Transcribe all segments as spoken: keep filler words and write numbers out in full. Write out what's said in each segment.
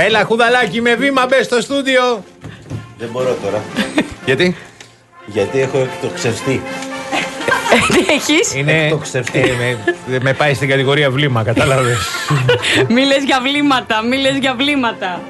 Έλα, Χουδαλάκι, με βήμα μπες στο στούντιο. Δεν μπορώ τώρα. Γιατί? Γιατί έχω εκτοξευστεί. Τι έχεις? Είναι. Εκτοξευστεί. Ε, με, με πάει στην κατηγορία βλήμα, κατάλαβες. Μη λες για βλήματα, μη λες για βλήματα.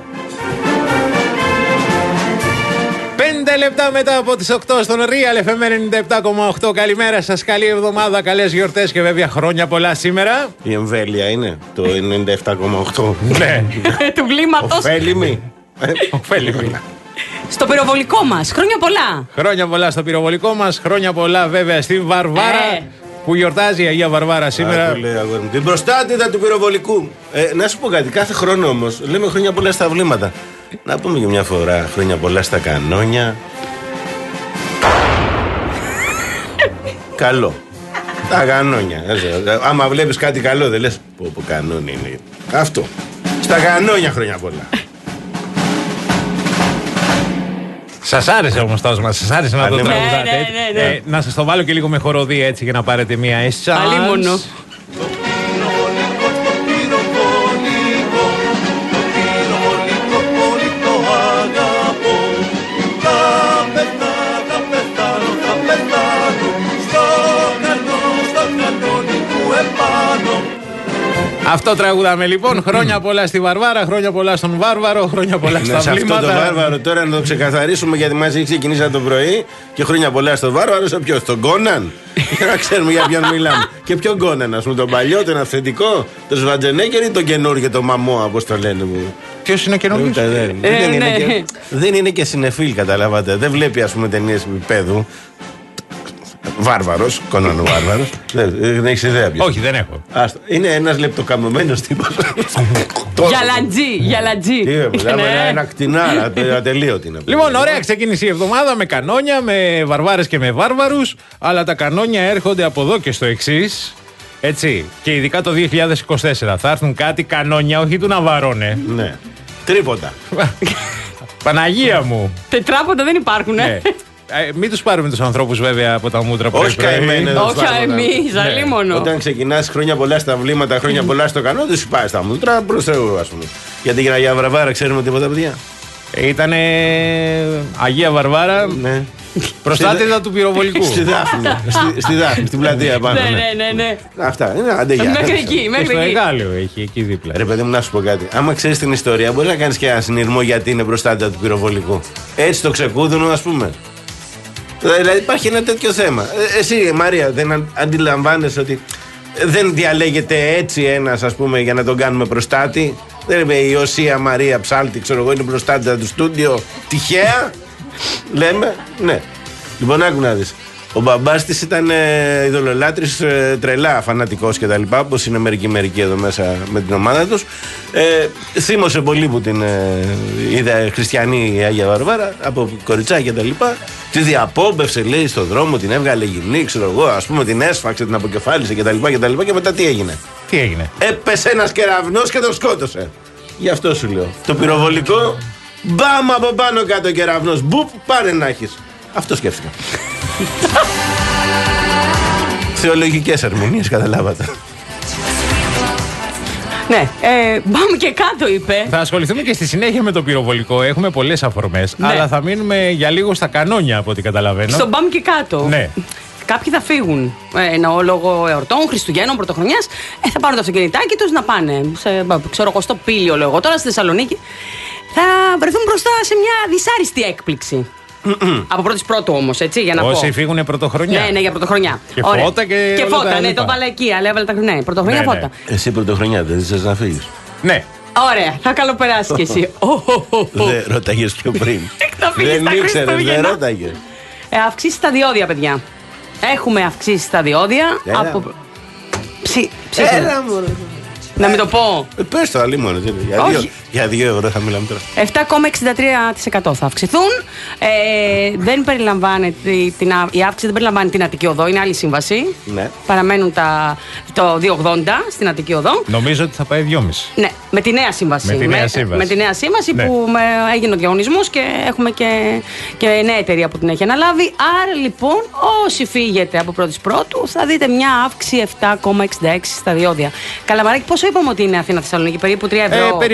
Πέντε λεπτά μετά από τις οκτώ στον Real εφ εμ ενενήντα επτά κόμμα οκτώ. Καλημέρα σας, καλή εβδομάδα, καλές γιορτές και βέβαια χρόνια πολλά σήμερα. Η εμβέλεια είναι το ενενήντα επτά κόμμα οκτώ. Ναι. Του βλήματος. Ωφέλιμη. Ωφέλιμη. Στο πυροβολικό μας. Χρόνια πολλά. Χρόνια πολλά στο πυροβολικό μας, χρόνια πολλά βέβαια στη Βαρβάρα. Ε. Που γιορτάζει η Αγία Βαρβάρα σήμερα. Άκου, λέει, αγόρι μου. Την προστάτητα του πυροβολικού. Ε, να σου πω κάτι, κάθε χρόνο όμως λέμε χρόνια πολλά στα βλήματα. Να πούμε και μια φορά χρόνια πολλά στα κανόνια. Καλό. Τα κανόνια. Άμα βλέπεις κάτι καλό δεν λες πω πω κανόνι είναι. Αυτό. Στα κανόνια χρόνια πολλά. Σας άρεσε όμως το άσμα, σας άρεσε να το Ναι, τραγουδάτε. ναι, ναι, ναι. Ε, να σας το βάλω και λίγο με χοροδία έτσι για να πάρετε μια εσάς. Αλίμονο. Αυτό τραγουδάμε λοιπόν. Χρόνια πολλά στη Βαρβάρα, χρόνια πολλά στον Βάρβαρο, χρόνια πολλά στα Σε αυτό βλήματα. το Βάρβαρο τώρα να το ξεκαθαρίσουμε γιατί μας έχει ξεκινήσει το πρωί και χρόνια πολλά στο Βάρβαρο. Σε ποιο, στον Κόναν. Για να ξέρουμε για ποιον μιλάμε. Και ποιον Κόναν, α πούμε, τον παλιό, τον αυθεντικό, τον Σβατζενέγκερ ή τον καινούργιο, τον Μαμόα, όπω το λένε. Ποιος είναι καινούργιος? Δεν, Ε, δεν, είναι ναι. και, δεν είναι και συνεφίλ, καταλάβατε. Δεν βλέπει, ας πούμε, ταινίες επίπεδου. Βάρβαρος, Κόναν ο Βάρβαρος. Δεν, δεν έχει ιδέα ποιος. Όχι, δεν έχω. Άστο. Είναι ένας λεπτοκαμωμένος τύπος. Γιαλατζή, γιαλατζή. Τι είπα, Ναι. ένα κτηνάρα, ατελείωτη είναι. Λοιπόν, ωραία, ξεκίνησε η εβδομάδα με κανόνια, με βαρβάρες και με βάρβαρους. Αλλά τα κανόνια έρχονται από εδώ και στο εξής. Έτσι. Και ειδικά το δύο χιλιάδες είκοσι τέσσερα θα έρθουν κάτι κανόνια, όχι του να βαρώνε. Ναι. Τρίποτα. Παναγία μου. Τετράποτα δεν υπάρχουν, Ναι. ε. Ε, μην τους πάρουμε τους ανθρώπους βέβαια από τα μούτρα που Όχι καημένοι εδώ. Όχι Στάματα. εμείς, Ναι. αλίμονο. Όταν ξεκινάς χρόνια πολλά στα βλήματα, χρόνια πολλά στο κανό, δεν σου πάει στα μούτρα προς Θεού, ας πούμε. Γιατί για Αγία Βαρβάρα ξέρουμε τίποτα, παιδιά. Ήτανε Αγία Βαρβάρα, Ναι. προστάτηδα του πυροβολικού. Στη Δάφνη. στη, στη Δάφνη, στην πλατεία πάνω. Ναι, ναι. ναι, ναι, ναι. Αυτά. Είναι αντεγιά. Μέχρι εκεί, Και μέχρι στο εκεί. Εγάλεο έχει εκεί δίπλα. Ρε παιδί μου, να σου πω κάτι. Άμα ξέρει την ιστορία, μπορεί να κάνει και ένα συνειρμό γιατί είναι προστάτητα του πυροβολικού. Έτσι το ξεκούδουνο, α πούμε. Δηλαδή υπάρχει ένα τέτοιο θέμα. Ε, εσύ, Μαρία, δεν αν- αντιλαμβάνεσαι ότι δεν διαλέγεται έτσι ένα, α πούμε, για να τον κάνουμε προστάτη. Δεν είναι η Οσία Μαρία Ψάλτη, ξέρω εγώ, είναι προστάτητα του στούντιο. Τυχαία, λέμε. Ναι. Λοιπόν, άκου να δεις. Ο μπαμπάς της ήταν ε, ειδωλολάτρης, ε, τρελά φανατικός και τα λοιπά, όπως είναι μερικοί μερικοί εδώ μέσα με την ομάδα τους. Ε, θύμωσε πολύ που την ε, είδα χριστιανή η Άγια Βαρβάρα, από κοριτσάκια και τα λοιπά. Τη διαπόμπευσε, λέει, στον δρόμο, την έβγαλε γυμνή, ξέρω εγώ, ας πούμε, την έσφαξε, την αποκεφάλισε και τα λοιπά και τα λοιπά. Και μετά τι έγινε? Τι έγινε? Έπεσε ένας κεραυνός και τον σκότωσε. Γι' αυτό σου λέω. Το πυροβολικό, μπαμ από πάνω κάτω κεραυνός. Μπουπ, πάρε να έχεις. Αυτό σκέφτηκα. Θεολογικές ερμηνείες, καταλάβατε. Ναι, ε, πάμε και κάτω, είπε. Θα ασχοληθούμε και στη συνέχεια με το πυροβολικό. Έχουμε πολλές αφορμές. Ναι. Αλλά θα μείνουμε για λίγο στα κανόνια από ό,τι καταλαβαίνω. Στον πάμε και κάτω. Ναι. Κάποιοι θα φύγουν. Ε, εννοώ λόγω εορτών, Χριστουγέννων, Πρωτοχρονιάς. Ε, θα πάρουν το αυτοκινητάκι τους να πάνε. Σε, ξέρω εγώ, στο Πήλιο, λέω εγώ τώρα, στη Θεσσαλονίκη. Θα βρεθούν μπροστά σε μια δυσάρεστη έκπληξη. Από πρώτης πρώτου όμως, έτσι, για να Όσοι πω. φύγουν πρωτοχρονιά. Ναι, ναι, για πρωτοχρονιά. Και Ωραία. φώτα και Και όλα φώτα, τα ναι, λοιπά. το βάλα εκεί, αλλά έβαλε τα ναι, πρωτοχρονιά Ναι, ναι. φώτα. Εσύ πρωτοχρονιά δεν θες να φύγεις? Ναι. Ωραία, θα καλοπεράσει κι εσύ. Ω, ω, ω, ω. Δεν ρώταγες πιο πριν. Θα φύγεις Δεν τα ήξερες, δεν Χριστούγεννα. ρώταγες. Ε, αυξήσει τα διόδια, παιδιά. Έχουμε αυξήσει τα διόδια. Έλα. Από... Ψι... ψήφι. Έλα μωρέ. Να μην το πω. Ε, Πες το αλλήμον. Για, Όχι. δύο- για δύο ευρώ θα μιλάμε τώρα. επτά κόμμα εξήντα τρία τοις εκατό θα αυξηθούν. Ε, δεν περιλαμβάνεται την, α- η αύξηση δεν περιλαμβάνει την Αττική Οδό, είναι άλλη σύμβαση. Ναι. Παραμένουν τα, το δύο ογδόντα στην Αττική Οδό. Νομίζω ότι θα πάει δυόμισι. Ναι, με τη νέα σύμβαση. Με τη νέα σύμβαση. με τη νέα σύμβαση Ναι. που με, έγινε ο διαγωνισμός και έχουμε και, και νέα εταιρεία που την έχει αναλάβει. Άρα λοιπόν, όσοι φύγετε από πρώτης πρώτου, θα δείτε μια αύξηση επτά κόμμα εξήντα έξι στα διόδια. Καλαμαράκι, πόσο είπαμε ότι είναι Αθήνα Θεσσαλονίκη, περίπου τρία ευρώ. Ε, περίμενε για να μην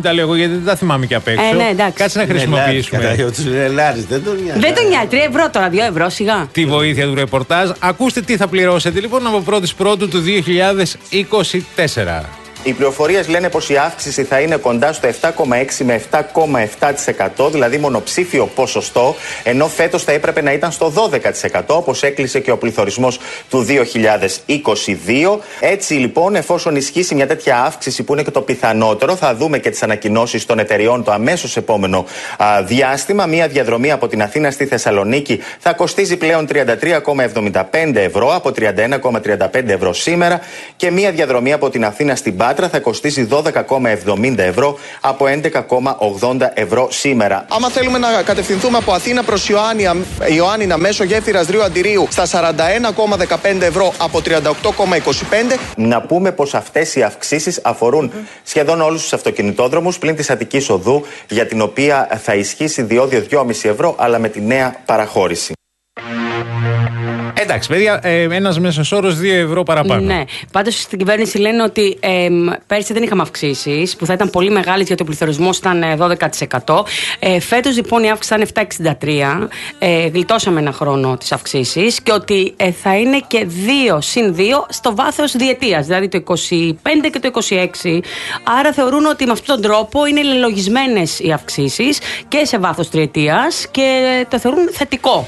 μην τα λέω εγώ γιατί δεν τα θυμάμαι και απ' έξω. Ε, ναι, εντάξει. Κάτσε να χρησιμοποιήσουμε. Δεν τον νοιάζει. Δεν τον νοιάζει. τρία ευρώ τώρα, δύο ευρώ σιγά. Τη βοήθεια του ρεπορτάζ. Ακούστε τι θα πληρώσετε λοιπόν από πρώτη Πρώτου του δύο χιλιάδες είκοσι τέσσερα. Οι πληροφορίες λένε πως η αύξηση θα είναι κοντά στο επτά κόμμα έξι με επτά κόμμα επτά τοις εκατό, δηλαδή μονοψήφιο ποσοστό, ενώ φέτος θα έπρεπε να ήταν στο δώδεκα τοις εκατό, όπως έκλεισε και ο πληθωρισμός του δύο χιλιάδες είκοσι δύο. Έτσι λοιπόν, εφόσον ισχύσει μια τέτοια αύξηση που είναι και το πιθανότερο, θα δούμε και τις ανακοινώσεις των εταιριών το αμέσως επόμενο α, διάστημα. Μια διαδρομή από την Αθήνα στη Θεσσαλονίκη θα κοστίζει πλέον τριάντα τρία κόμμα εβδομήντα πέντε ευρώ από τριάντα ένα κόμμα τριάντα πέντε ευρώ σήμερα και μια διαδρομή από την Αθήνα στην Πάτρα θα κοστίζει δώδεκα κόμμα εβδομήντα ευρώ από έντεκα κόμμα ογδόντα ευρώ σήμερα. Άμα θέλουμε να κατευθυνθούμε από Αθήνα προς Ιωάννια, Ιωάννινα μέσω γέφυρας Ρίου Αντιρίου στα σαράντα ένα κόμμα δεκαπέντε ευρώ από τριάντα οκτώ κόμμα είκοσι πέντε. Να πούμε πως αυτές οι αυξήσεις αφορούν mm. σχεδόν όλους τους αυτοκινητόδρομους πλην της Αττικής Οδού, για την οποία θα ισχύσει διόδιο δυόμισι ευρώ αλλά με τη νέα παραχώρηση. Εντάξει, παιδιά, ε, ένας μέσος όρος δύο ευρώ παραπάνω. Ναι. Πάντως στην κυβέρνηση λένε ότι ε, πέρσι δεν είχαμε αυξήσεις, που θα ήταν πολύ μεγάλες γιατί ο πληθωρισμός ήταν δώδεκα τοις εκατό. Ε, φέτος λοιπόν η αύξηση ήταν επτά κόμμα εξήντα τρία. Ε, γλιτώσαμε ένα χρόνο τις αυξήσεις και ότι ε, θα είναι και δύο συν δύο στο βάθος διετίας, δηλαδή το είκοσι πέντε και το είκοσι έξι. Άρα θεωρούν ότι με αυτόν τον τρόπο είναι λελογισμένες οι αυξήσεις και σε βάθος τριετίας και το θεωρούν θετικό.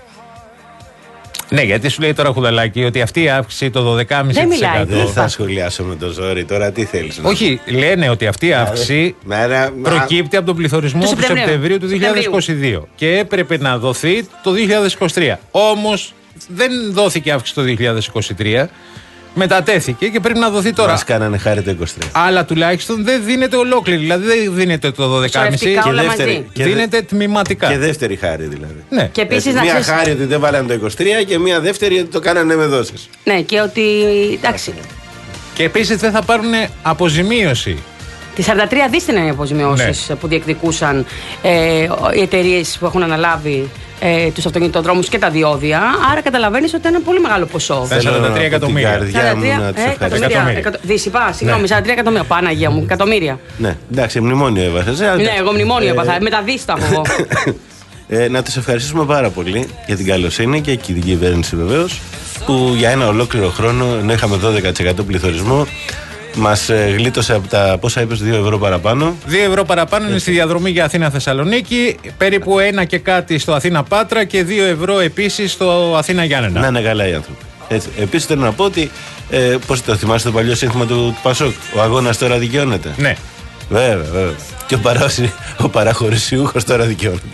Ναι, γιατί σου λέει τώρα Χουδαλάκη ότι αυτή η αύξηση το δώδεκα κόμμα πέντε τοις εκατό. Δεν θα σχολιάσω με το ζόρι τώρα, τι θέλεις να. Όχι, λένε ότι αυτή η αύξηση προκύπτει από τον πληθωρισμό του Σεπτεμβρίου του δύο χιλιάδες είκοσι δύο και έπρεπε να δοθεί το δύο χιλιάδες είκοσι τρία. Όμως δεν δόθηκε αύξηση το δύο χιλιάδες είκοσι τρία. Μετατέθηκε και πρέπει να δοθεί τώρα. Μας κάνανε χάρη το είκοσι τρία. Αλλά τουλάχιστον δεν δίνεται ολόκληρη. Δηλαδή δεν δίνεται το δώδεκα κόμμα πέντε και δεύτερη. Και δίνεται δε... τμηματικά. Και δεύτερη χάρη δηλαδή. Ναι. Και επίσης μία ξέρεις... χάρη ότι δεν βάλανε το είκοσι τρία και μία δεύτερη ότι το κάνανε με δόσεις. Ναι, και ότι. Εντάξει. Και επίσης δεν θα πάρουν αποζημίωση. Τις σαράντα τρία δις είναι οι αποζημιώσεις ναι. που διεκδικούσαν ε, οι εταιρείες που έχουν αναλάβει ε, τους αυτοκινητοδρόμους και τα διόδια. Άρα καταλαβαίνεις ότι είναι ένα πολύ μεγάλο ποσό. σαράντα τρία εκατομμύρια. Δις είπα, συγγνώμη, σαράντα τρία εκατομμύρια. Παναγία μου, εκατομμύρια. Ναι, εντάξει, μνημόνιο έβασες. Ναι, εγώ μνημόνιο έβαθα. Με τα δις τα έχω εγώ. Ε, να τους ευχαριστήσουμε πάρα πολύ για την καλοσύνη και την κυβέρνηση βεβαίως, που για ένα ολόκληρο χρόνο, ενώ είχαμε δώδεκα τοις εκατό πληθωρισμό, μας ε, γλίτωσε από τα πόσα είπες, δύο ευρώ παραπάνω. δύο ευρώ παραπάνω είναι στη διαδρομή για Αθήνα-Θεσσαλονίκη, περίπου ένα και κάτι στο Αθήνα-Πάτρα και δύο ευρώ επίσης στο Αθήνα-Γιάννενα. Να είναι καλά οι άνθρωποι. Επίσης θέλω να πω ότι, ε, πώς το θυμάστε το παλιό σύνθημα του, του Πασόκ, ο αγώνας τώρα δικαιώνεται. Ναι. Βέβαια, βέβαια. Και ο, παράσι, ο παραχωρησιούχος τώρα δικαιώνεται.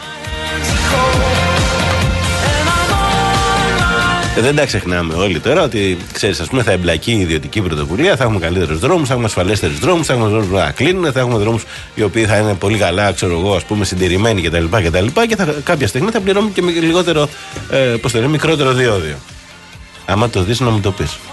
Ε, δεν τα ξεχνάμε όλοι τώρα ότι ξέρεις, ας πούμε, θα εμπλακεί η ιδιωτική πρωτοβουλία, θα έχουμε καλύτερους δρόμους, θα έχουμε ασφαλέστερους δρόμους, θα έχουμε δρόμους που θα κλείνουν, θα έχουμε δρόμους οι οποίοι θα είναι πολύ καλά, ξέρω εγώ, ας πούμε, συντηρημένοι κτλ. κτλ και θα, κάποια στιγμή θα πληρώνουμε και με λιγότερο, ε, πώς το λένε, μικρότερο διόδιο. Άμα το δεις να μου το πεις.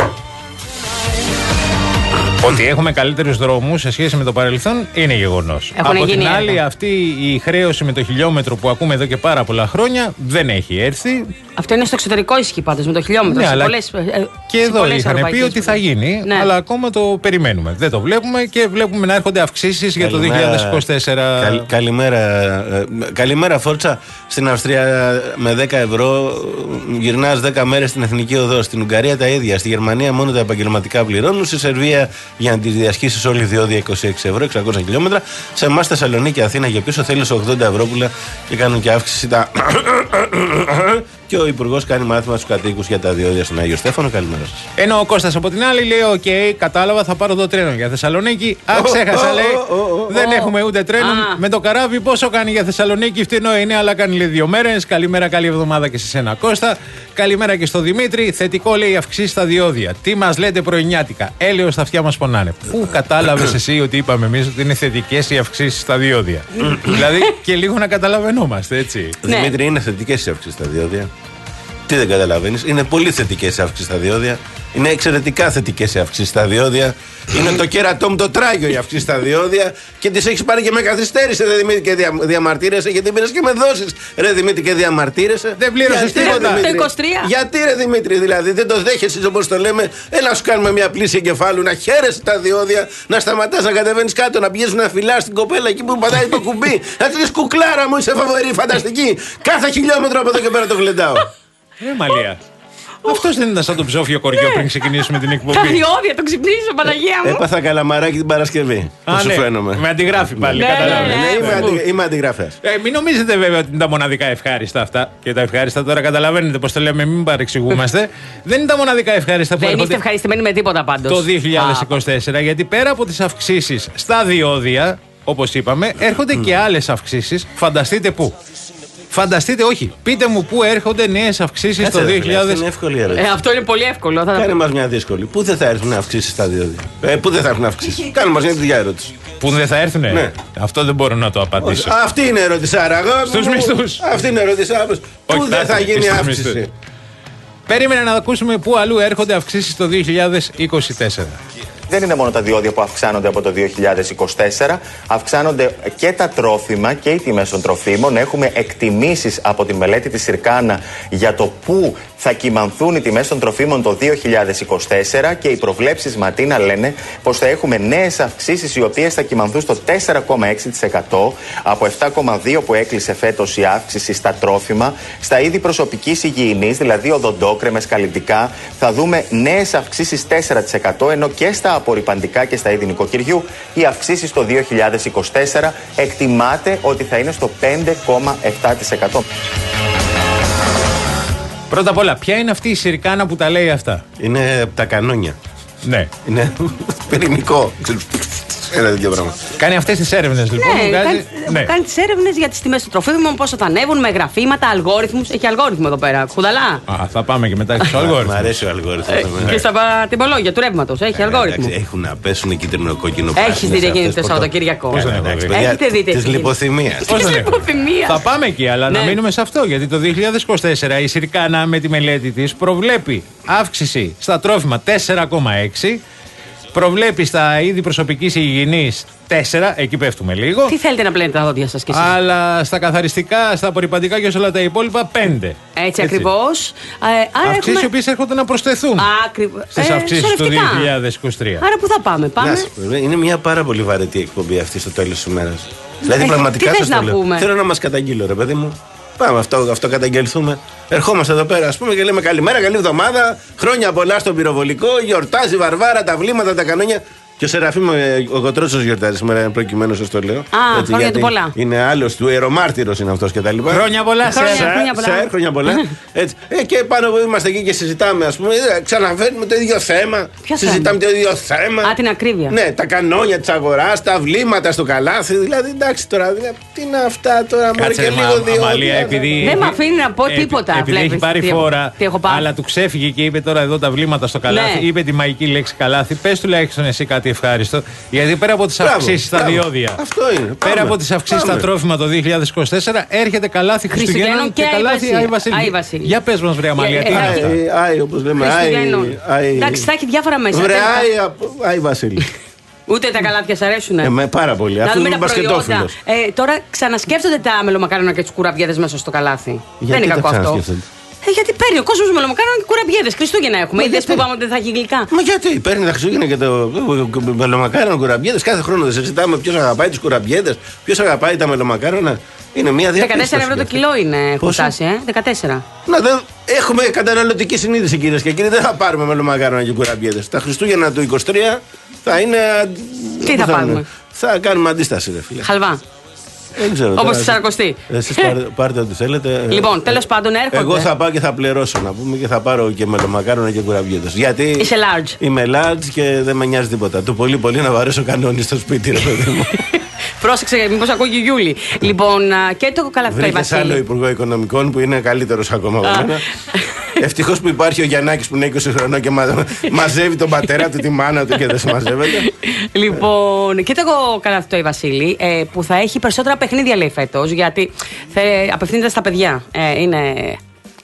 Ότι έχουμε καλύτερους δρόμους σε σχέση με το παρελθόν είναι γεγονός. Από την άλλη, έργα. αυτή η χρέωση με το χιλιόμετρο που ακούμε εδώ και πάρα πολλά χρόνια δεν έχει έρθει. Αυτό είναι στο εξωτερικό ισχύει πάντως με το χιλιόμετρο. Ναι, σε αλλά πολλές, και εδώ είχαν πει ότι θα γίνει, ναι. αλλά ακόμα το περιμένουμε. Δεν το βλέπουμε και βλέπουμε να έρχονται αυξήσεις για το δύο χιλιάδες είκοσι τέσσερα. Καλ, καλημέρα, ε, καλημέρα Φόρτσα. Στην Αυστρία με δέκα ευρώ γυρνάς δέκα μέρες στην Εθνική Οδό. Στην Ουγγαρία τα ίδια. Στη Γερμανία μόνο τα επαγγελματικά πληρώνουν. Στη Σερβία για να τη διασχίσεις όλη διόδια είκοσι έξι ευρώ, εξακόσια χιλιόμετρα. Σε εμάς Θεσσαλονίκη, Αθήνα και πίσω θέλεις ογδόντα ευρώ και κάνουν και αύξηση τα. Και ο Υπουργός κάνει μάθημα στους κατοίκους για τα διόδια στον Άγιο Στέφανο. Καλημέρα σας. Ενώ ο Κώστας από την άλλη λέει: Οκ, okay, κατάλαβα, θα πάρω το τρένο για Θεσσαλονίκη. Α, ξέχασα, λέει. Δεν έχουμε ούτε τρένο. Με το καράβι πόσο κάνει για Θεσσαλονίκη, φτηνό είναι, αλλά κάνει λέει δύο μέρες. Καλημέρα, καλή εβδομάδα και σε σένα, Κώστα. Καλημέρα και στο Δημήτρη. Θετικό λέει αυξήσει στα διόδια. Τι μας λέτε πρωινιάτικα. Έλεος στα αυτιά μας πονάνε. Πού κατάλαβες εσύ ότι είπαμε εμείς ότι είναι θετικές οι αυξήσεις στα διόδια. Δηλαδή και λίγο να καταλαβαίνόμαστε, έτσι. Δημήτρη, είναι θετικές οι αυξήσεις στα διόδια. Τι δεν καταλαβαίνεις, είναι πολύ θετικές οι αύξησεις στα διόδια. Είναι εξαιρετικά θετικές οι αύξησεις στα διόδια. Είναι το κέρατό μου το τράγιο η αυξήση στα διόδια και τις έχεις πάρει και με καθυστέρηση, ρε Δημήτρη, και δια, διαμαρτύρεσαι. Γιατί πήρες και με δώσεις, ρε Δημήτρη, και διαμαρτύρεσαι. Δεν πλήρωσες τίποτα. Το είκοσι τρία. Γιατί, ρε Δημήτρη, δηλαδή δεν το δέχεσαι όπως το λέμε. Έλα, σου κάνουμε μια πλήση εγκεφάλου, να χαίρεσαι τα διόδια, να σταματάς να κατεβαίνεις κάτω, να πηγαίνεις να φυλάς την κοπέλα εκεί που πατάει το κουμπί. Να τη λες κουκλάρα μου, είσαι φαβορή, φανταστική. Κάθε χιλιόμετρο από εδώ και πέρα το γλεντάω. Ε, Μαλία. Αυτός δεν ήταν σαν το ψόφιο κοριό πριν ξεκινήσουμε την εκπομπή. Τα διόδια, το ξυπνήσω, Παναγία μου. Έπαθα καλαμαράκι την Παρασκευή. Πώς σου φαίνομαι. Με αντιγράφει πάλι. Ναι, Καταλάβες. ναι, ναι. Ναι, είμαι, αντι, είμαι αντιγραφέας. Ε, μην νομίζετε βέβαια ότι είναι τα μοναδικά ευχάριστα αυτά. Και τα ευχάριστα τώρα καταλαβαίνετε πώς το λέμε, μην παρεξηγούμαστε. Δεν είναι τα μοναδικά ευχάριστα που Δεν είστε έρχονται ευχαριστημένοι με τίποτα πάντως. το δύο χιλιάδες είκοσι τέσσερα. Γιατί πέρα από τις αυξήσεις στα διόδια, όπως είπαμε, έρχονται και άλλες αυξήσεις. Φανταστείτε πού. Φανταστείτε, όχι. Πείτε μου πού έρχονται νέες αυξήσεις το δύο χιλιάδες. Είναι εύκολη ερώτηση. Ε, αυτό είναι πολύ εύκολο. Θα... Κάνε μας μια δύσκολη. Πού δεν θα έρθουν αυξήσεις στα διόδια. Ε, πού δεν θα έρθουν αυξήσεις. Κάνε μας μια τέτοια ερώτηση. Πού δεν θα έρθουνε. Ναι. Αυτό δεν μπορώ να το απαντήσω. Αυτή είναι η ερώτηση, Άρα. Στους μισθούς. Αυτή είναι η ερώτηση. Πού δεν θα γίνει στους αύξηση. μισθούς. Περίμενα να ακούσουμε πού αλλού έρχονται αυξήσεις το δύο χιλιάδες είκοσι τέσσερα. Δεν είναι μόνο τα διόδια που αυξάνονται από το δύο χιλιάδες είκοσι τέσσερα, αυξάνονται και τα τρόφιμα και οι τιμές των τροφίμων. Έχουμε εκτιμήσεις από τη μελέτη της Συρκάνα για το πού θα κυμανθούν οι τιμές των τροφίμων το δύο χιλιάδες είκοσι τέσσερα και οι προβλέψεις Ματίνα λένε πως θα έχουμε νέες αυξήσεις οι οποίες θα κυμανθούν στο τέσσερα κόμμα έξι τοις εκατό από επτά κόμμα δύο τοις εκατό που έκλεισε φέτος η αύξηση στα τρόφιμα. Στα είδη προσωπικής υγιεινής, δηλαδή οδοντόκρεμες, καλλυντικά, θα δούμε νέες αυξήσεις τέσσερα τοις εκατό, ενώ και στα απορρυπαντικά και στα είδη νοικοκυριού οι αυξήσεις το δύο χιλιάδες είκοσι τέσσερα εκτιμάται ότι θα είναι στο πέντε κόμμα επτά τοις εκατό. Πρώτα απ' όλα, ποια είναι αυτή η Συρκάνα που τα λέει αυτά? Είναι τα κανόνια. Ναι. Είναι πυρηνικό. Ένα τέτοιο πράγμα. Κάνει αυτές τις έρευνες λοιπόν. Ναι, βγάζει... κάνει, ναι. κάνει τις έρευνες για τις τιμές των τροφίμων, πόσο θα ανέβουν, με γραφήματα, αλγόριθμους. Έχει αλγόριθμο εδώ πέρα. Χουδαλά. Α, θα πάμε και μετά στους Μ' αλγόριθμους. αρέσει ο αλγόριθμος. Ε, και στα τιμολόγια του ρεύματος. Έχει αλγόριθμο. Εντάξει, έχουν να πέσουν κίτρινο-κόκκινο. Έχεις δει τι γίνεται το Σαββατοκύριακο. Πώς δεν έχω δει. Έχετε δει τι Τη έχει λιποθυμία. Πώς δεν έχω. Λιποθυμία. Θα πάμε εκεί, αλλά να Ναι. μείνουμε σε αυτό. Γιατί το δύο χιλιάδες είκοσι τέσσερα η Συρκάνα με τη μελέτη της προβλέπει αύξηση στα τρόφιμα τέσσερα κόμμα έξι. Προβλέπει στα είδη προσωπικής υγιεινής τέσσερα, εκεί πέφτουμε λίγο. Τι θέλετε να πλένετε τα δόντια σας κι εσείς? Αλλά στα καθαριστικά, στα απορρυπαντικά και σε όλα τα υπόλοιπα πέντε. Έτσι ακριβώς. Ε, άρα Αυξήσεις οι έχουμε... οποίες έρχονται να προσθεθούν Ακριβώς. στις Ε, αυξήσεις του σωρευτικά. δύο χιλιάδες είκοσι τρία. Άρα που θα πάμε, πάμε. Να σου πω, είναι μια πάρα πολύ βαρετή εκπομπή αυτή στο τέλος της ημέρας. Δηλαδή, Ε, πραγματικά τι σας θες το να λέω. πούμε? Θέλω να μας καταγγείλω, ρε παιδί μου. Πάμε, αυτό, αυτό καταγγελθούμε. Ερχόμαστε εδώ πέρα, ας πούμε, και λέμε καλημέρα, καλή εβδομάδα. Χρόνια πολλά στον πυροβολικό. Γιορτάζει η Βαρβάρα, τα βλήματα, τα κανόνια. Και ο Σεραφείμ, ο Κοτρότσος γιορτάζει σήμερα, προκειμένου σας το λέω. Α, χρόνια γιατί του πολλά. Είναι άλλος του, ιερομάρτυρος είναι αυτός κτλ. Χρόνια πολλά, Χρόνια, σε. χρόνια πολλά. Σε, χρόνια πολλά. Έτσι. Ε, και πάνω που είμαστε εκεί και συζητάμε, ας πούμε, ε, ξαναφέρνουμε το ίδιο θέμα. Ποιο Συζητάμε το ίδιο θέμα. Α, την ακρίβεια. Ναι, τα κανόνια της αγοράς, τα βλήματα στο καλάθι. Δηλαδή, εντάξει τώρα, δηλαδή, τι είναι αυτά τώρα, μωρέ, Κάτσε, και ρε, λίγο μα- διόδια. Αμαλία, επειδή. Δεν με αφήνει να πω επει- τίποτα, Επειδή έχει βλέπεις πάρει τι- φόρα, τι έχω πάρει. αλλά του ξέφυγε και είπε τώρα εδώ τα βλήματα στο καλάθι. Ναι. Είπε τη μαγική λέξη καλάθι. Πες τουλάχιστον εσύ κάτι ευχάριστο. Γιατί πέρα από τις Μπράβο, αυξήσεις στα μπράβο. διόδια. Αυτό είναι. Πέρα Πάμε, από τις αυξήσεις στα πάμε. τρόφιμα το δύο χιλιάδες είκοσι τέσσερα έρχεται καλάθι Χριστουγέννων Χριστουγέννων και, και Άι καλάθι Βασίλη. Άι Βασίλη. Άι Βασίλη. Για πες μας, βρε Αμαλία, Ε, τι είναι ε, αυτά. Άι, άι, όπως λέμε, άι, Χριστουγέννων. άι. Εντάξει, θα έχει διάφορα μέσα. Βρε, τελικά. άι, απ- άι Βασίλη. Ούτε τα καλάθια σ' αρέσουνε. Ε, με πάρα πολύ. Να Αυτό δούμε είναι τα προϊόντα. μπασκετόφιλος. Ε, τώρα ξανασκέφτονται τα μελομακάρονα και του κουραμπιέδες μέσα στο καλάθι. Γιατί δεν είναι τα κακό αυτό. ξανασκέφτονται? Ε, γιατί παίρνει ο κόσμο μελομακάρονα και κουραμπιέδες. Χριστούγεννα έχουμε. Είδες γιατί? που είπαμε ότι δεν θα έχει γλυκά. Μα γιατί παίρνει τα Χριστούγεννα και το μελομακάρονα κουραμπιέδες. Κάθε χρόνο δεν συζητάμε ποιος αγαπάει τους κουραμπιέδες, ποιος αγαπάει τα μελομακάρονα. Είναι μια διαπίστωση. δεκατέσσερα ευρώ το κιλό είναι, έχουν Πόσο? φτάσει, ε. δεκατέσσερα. Να, δεν... Έχουμε καταναλωτική συνείδηση, κυρίες και κύριοι. Δεν θα πάρουμε μελομακάρονα και κουραμπιέδες. Τα Χριστούγεννα του είκοσι τρία θα είναι. Τι πώς θα πάρουμε? είναι? Θα κάνουμε αντίσταση, ρε φίλε. Χαλβά. Δεν ξέρω. Όπως τώρα, στη Σαρακοστή. Εσείς πάρτε, πάρτε ό,τι θέλετε. Λοιπόν, τέλος πάντων έρχονται. Εγώ θα πάω και θα πληρώσω να πούμε και θα πάρω και μελομακάρονα και κουραμπιέδες. Γιατί Είσαι large. είμαι large και δεν με νοιάζει τίποτα. Το πολύ πολύ να βαρέσω κανόνι στο σπίτι, ρε παιδί μου. Πρόσεξε, μήπως ακούει και η Γιούλη. Λοιπόν, α, και το καλαθρό η Βρήκε άλλο Βασίλη. Υπουργό Οικονομικών που είναι καλύτερο ακόμα από μένα. Ευτυχώ που υπάρχει ο Γιαννάκης που είναι είκοσι χρονών και μα- μαζεύει τον πατέρα του, τη μάνα του και δεν σε μαζεύεται. Λοιπόν, και το καλαθρό η Βασίλη, ε, που θα έχει περισσότερα παιχνίδια λέει φέτος, γιατί θε, απευθύνεται στα παιδιά. Ε, είναι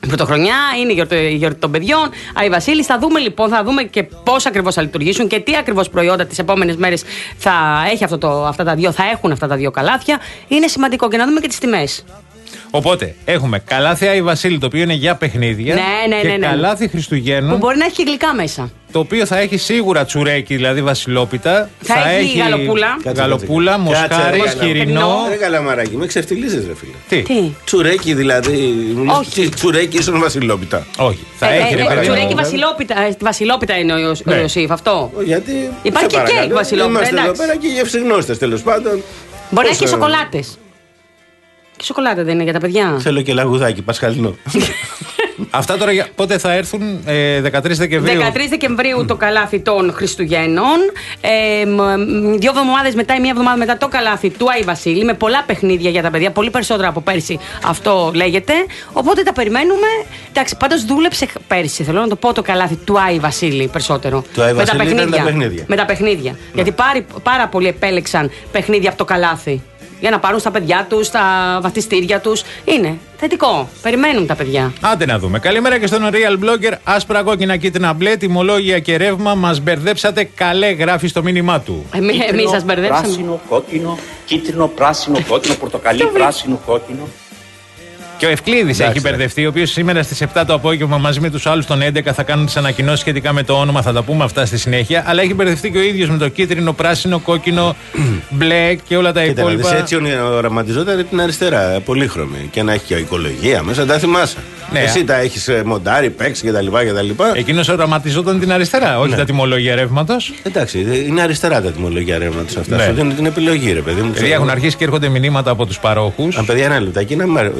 Πρωτοχρονιά, είναι η γιορτή, η γιορτή των παιδιών. Άι Βασίλης, θα δούμε λοιπόν, θα δούμε και πώς ακριβώς θα λειτουργήσουν και τι ακριβώς προϊόντα τις επόμενες μέρες θα έχει αυτό το, αυτά τα δύο, θα έχουν αυτά τα δύο καλάθια. Είναι σημαντικό και να δούμε και τις τιμές. Οπότε έχουμε καλάθι Άι Βασίλη, το οποίο είναι για παιχνίδια. Ναι, ναι, και ναι, ναι. καλάθι Χριστουγέννων. Που μπορεί να έχει και γλυκά μέσα. Το οποίο θα έχει σίγουρα τσουρέκι, δηλαδή βασιλόπιτα. Θα, θα έχει γαλοπούλα. Γαλοπούλα, μοσχάρι, χοιρινό. Ρε καλαμαράκι, με ξεφτιλίζεις, ρε φίλε. Τι? Τι? Τσουρέκι δηλαδή. Όχι. Τσουρέκι ίσον βασιλόπιτα. Όχι. Θα Ε, έχει ε, ρε ε, παιδί μου. τσουρέκι βασιλόπιτα, ε, βασιλόπιτα είναι ο, Ιωσ- ο Ναι. Ιωσήφ, αυτό. Γιατί. Υπάρχει σε και παρακαλώ, κέικ βασιλόπιτα, Είμαστε εδώ εντάξει. πέρα και γευσιγνώστες τέλος πάντων. Μπορεί να έχει και Πόσο- σοκολάτες. Και σοκολάτα δεν είναι για τα παιδιά. Θέλω και λαγουδάκι, πασχαλινό. Αυτά τώρα για- πότε θα έρθουν, ε, δεκατρείς Δεκεμβρίου. δεκατρείς Δεκεμβρίου το καλάθι των Χριστουγέννων. Ε, μ, δύο εβδομάδες μετά ή μία εβδομάδα μετά το καλάθι του Άι Βασίλη. Με πολλά παιχνίδια για τα παιδιά. Πολύ περισσότερα από πέρσι, αυτό λέγεται. Οπότε τα περιμένουμε. Εντάξει, πάντως δούλεψε πέρσι. Θέλω να το πω το καλάθι του Άι Βασίλη περισσότερο. Του Άι Με τα Βασίλη ήταν τα παιχνίδια. Με τα παιχνίδια. Γιατί πάρα, πάρα πολλοί επέλεξαν παιχνίδια από το καλάθι. Για να πάρουν στα παιδιά τους, στα βαθιστήρια τους. Είναι θετικό. Περιμένουν τα παιδιά. Άντε να δούμε. Καλημέρα και στον Real Blogger. Άσπρα, κόκκινα, κίτρινα, μπλε. Τιμολόγια και ρεύμα. Μας μπερδέψατε. Καλέ, γράφει στο μήνυμά του. Εμεί εμείς σας μπερδέψαμε. Πράσινο, κόκκινο, κίτρινο, πράσινο, κόκκινο, πορτοκαλί, πράσινο, κόκκινο. Και ο Ευκλήδης έχει μπερδευτεί, ο οποίος σήμερα στις επτά το απόγευμα μαζί με τους άλλους των έντεκα θα κάνουν τις ανακοινώσεις σχετικά με το όνομα. Θα τα πούμε αυτά στη συνέχεια. Αλλά έχει μπερδευτεί και ο ίδιος με το κίτρινο, πράσινο, κόκκινο, μπλε και όλα τα Κοίτα να δεις, υπόλοιπα. έτσι οραματιζόταν την αριστερά, πολύχρωμη. Και να έχει και οικολογία μέσα, τα θυμάσαι. Ναι. Εσύ τα έχεις ε, μοντάρει, παίξει κτλ. Εκείνος οραματιζόταν την αριστερά, όχι Ναι. τα τιμολόγια ρεύματος. Εντάξει, είναι αριστερά τα τιμολόγια ρεύματος αυτά. Ναι. Σου δίνουν την επιλογή, ρε παιδί μου. Δηλαδή έχουν αρχίσει και έρχονται μηνύματα από τους παρόχους. Αν παιδιά, ένα λεπτάκι να μ'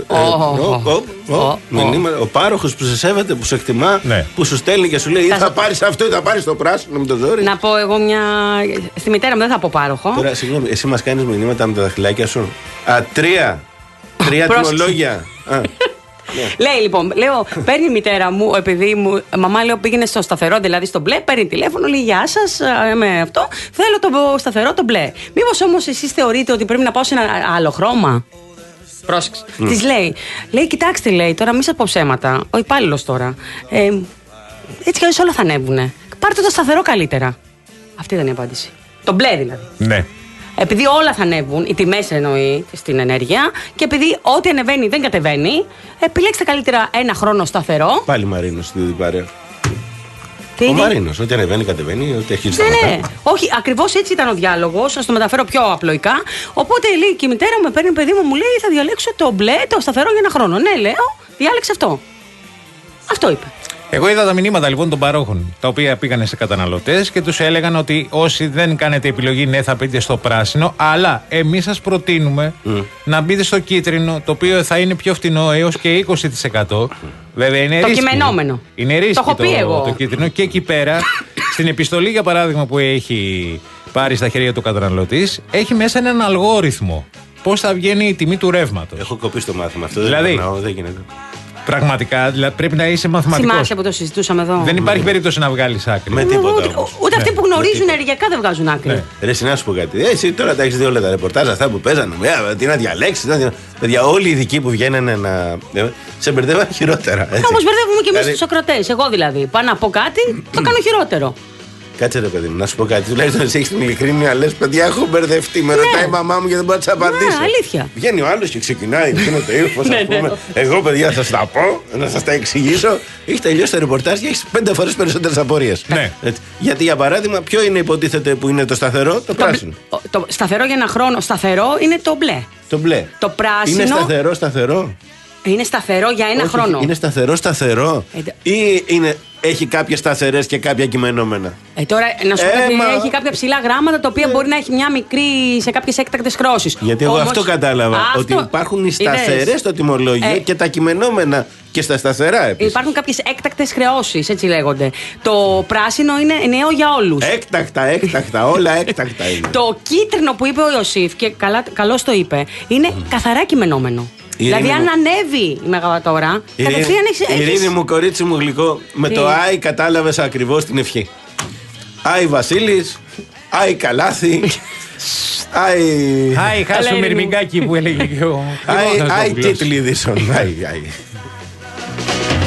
Ο πάροχος που σε σέβεται, που σε εκτιμά, Ναι. που σου στέλνει και σου λέει ή Θα θα σε- πάρεις αυτό ή θα πάρεις το πράσινο με το ζόρι. Να πω εγώ μια. Στη μητέρα μου δεν θα πω πάροχο. Τώρα, συγγνώμη, εσύ μας κάνεις μηνύματα με τα δαχτυλάκια σου. Α, τρία. Τρία Πρόσεξε. τιμολόγια. Α, Λέει λοιπόν, λέω, παίρνει η μητέρα μου, επειδή μου, μαμά λέω πήγαινε στο σταθερό, δηλαδή στο μπλε, παίρνει τηλέφωνο, λέει γεια σας, ε, με αυτό, θέλω το σταθερό, το μπλε. Μήπως όμως εσείς θεωρείτε ότι πρέπει να πάω σε ένα άλλο χρώμα? Πρόσεξε. Mm. Της λέει, λέει, κοιτάξτε, λέει, τώρα μη σας πω ψέματα, ο υπάλληλος τώρα. Ε, έτσι κι αλλιώς όλα θα ανέβουνε. Πάρτε το σταθερό καλύτερα. Αυτή ήταν η απάντηση. Το μπλε δηλαδή. Ναι. Επειδή όλα θα ανέβουν, οι τιμές εννοεί στην ενέργεια, και επειδή ό,τι ανεβαίνει δεν κατεβαίνει, επιλέξτε καλύτερα ένα χρόνο σταθερό. Πάλι Μαρίνος στη παρέα. Τι Ο είναι? Μαρίνος, ό,τι ανεβαίνει, κατεβαίνει, ό,τι έχει Ναι, σταματά. ναι. Όχι, ακριβώς έτσι ήταν ο διάλογος. Να το μεταφέρω πιο απλοϊκά. Οπότε λέει και η μητέρα μου με παίρνει, παιδί μου, μου λέει θα διαλέξω το μπλε, το σταθερό για ένα χρόνο. Ναι, λέω, διάλεξε αυτό. Αυτό είπε. Εγώ είδα τα μηνύματα λοιπόν των παρόχων, τα οποία πήγανε σε καταναλωτές και τους έλεγαν ότι όσοι δεν κάνετε επιλογή, ναι, θα μπείτε στο πράσινο, αλλά εμείς σας προτείνουμε να μπείτε στο κίτρινο, το οποίο θα είναι πιο φτηνό έως και είκοσι τοις εκατό. Βέβαια είναι Το ρίσκι. κειμενόμενο. Είναι ρίσκι Το έχω πει το, εγώ. το κίτρινο, και εκεί πέρα, στην επιστολή για παράδειγμα που έχει πάρει στα χέρια του καταναλωτής, έχει μέσα έναν αλγόριθμο. Πώς θα βγαίνει η τιμή του ρεύματος. Έχω κοπεί στο μάθημα αυτό. Δηλαδή, δεν, περνάω, δεν γίνεται. Πραγματικά, δηλαδή, πρέπει να είσαι μαθηματικός. Θυμάσαι που το συζητούσαμε εδώ. Δεν υπάρχει περίπτωση να βγάλεις άκρη. Με Ε, τίποτα Ούτε, όμως. ούτε αυτοί Ναι, που γνωρίζουν τίποτα. ενεργειακά δεν βγάζουν άκρη. Ναι. Ρε, εσύ να σου πω κάτι. Ε, εσύ τώρα τα έχει δει όλα τα ρεπορτάζ αυτά που παίζανε. Ε, τι να διαλέξει. Παιδιά, όλοι οι ειδικοί που βγαίνανε να. ε, σε μπερδεύαν χειρότερα. Έτσι. Όμω μπερδεύουμε και εμεί Δηλαδή, του ακροτές. Εγώ δηλαδή. Πάω να πω κάτι, το κάνω χειρότερο. Κάτσε ρε παιδί μου, να σου πω κάτι. Τουλάχιστον εσύ έχει την ειλικρίνεια, λε παιδιά, έχω μπερδευτεί. Με ρωτάει η μαμά μου και δεν μπορώ να τη απαντήσω. Ναι, αλήθεια. Βγαίνει ο άλλο και ξεκινάει. Γίνεται ύφο, Ναι, α ναι. πούμε. Εγώ, παιδιά, θα σα τα πω, να σα τα εξηγήσω. Έχει τελειώσει το ρεπορτάζ και έχει πέντε φορέ περισσότερε απορίε. Ναι. Γιατί για παράδειγμα, ποιο είναι υποτίθεται που είναι το σταθερό, το Το, πράσινο. μπλε- το σταθερό για ένα χρόνο, σταθερό είναι το μπλε. Το μπλε. Το πράσινο Είναι σταθερό, σταθερό. είναι σταθερό για ένα Όχι, χρόνο. Είναι σταθερό, σταθερό. Ε, τε- Ή είναι, έχει κάποιες σταθερές και κάποια κειμενόμενα. Ε, τώρα να σου πω Ε, κάτι, μα- έχει κάποια ψηλά γράμματα τα οποία μπορεί να έχει μια μικρή σε κάποιες έκτακτες χρεώσεις. Γιατί εγώ Όμως- αυτό κατάλαβα. Α, ότι αυτό. υπάρχουν οι Είδες. σταθερές στο τιμολόγιο Ε, και τα κειμενόμενα και στα σταθερά επίσης. Υπάρχουν κάποιες έκτακτες χρεώσεις, έτσι λέγονται. Το πράσινο είναι νέο για όλους. Έκτακτα, έκτακτα, όλα έκτακτα είναι. Το κίτρινο που είπε ο Ιωσήφ και καλά, καλώς το είπε, είναι καθαρά κειμενόμενο. Ειρήνη Δηλαδή, αν μου. ανέβει η μεγαβατόρα, κατευθείαν έχει. Ειρήνη μου, κορίτσι μου γλυκό, με Τι? το Άι κατάλαβες ακριβώς την ευχή. Άι Βασίλης, Άι Καλάθι, Άι... Άι, χάσου Ειρήνη μου. μυρμηγκάκι που έλεγε και ο. Άι, Δημήτρης Άι Κοστόπουλος. Τίτλιδισον. Άι, Άι.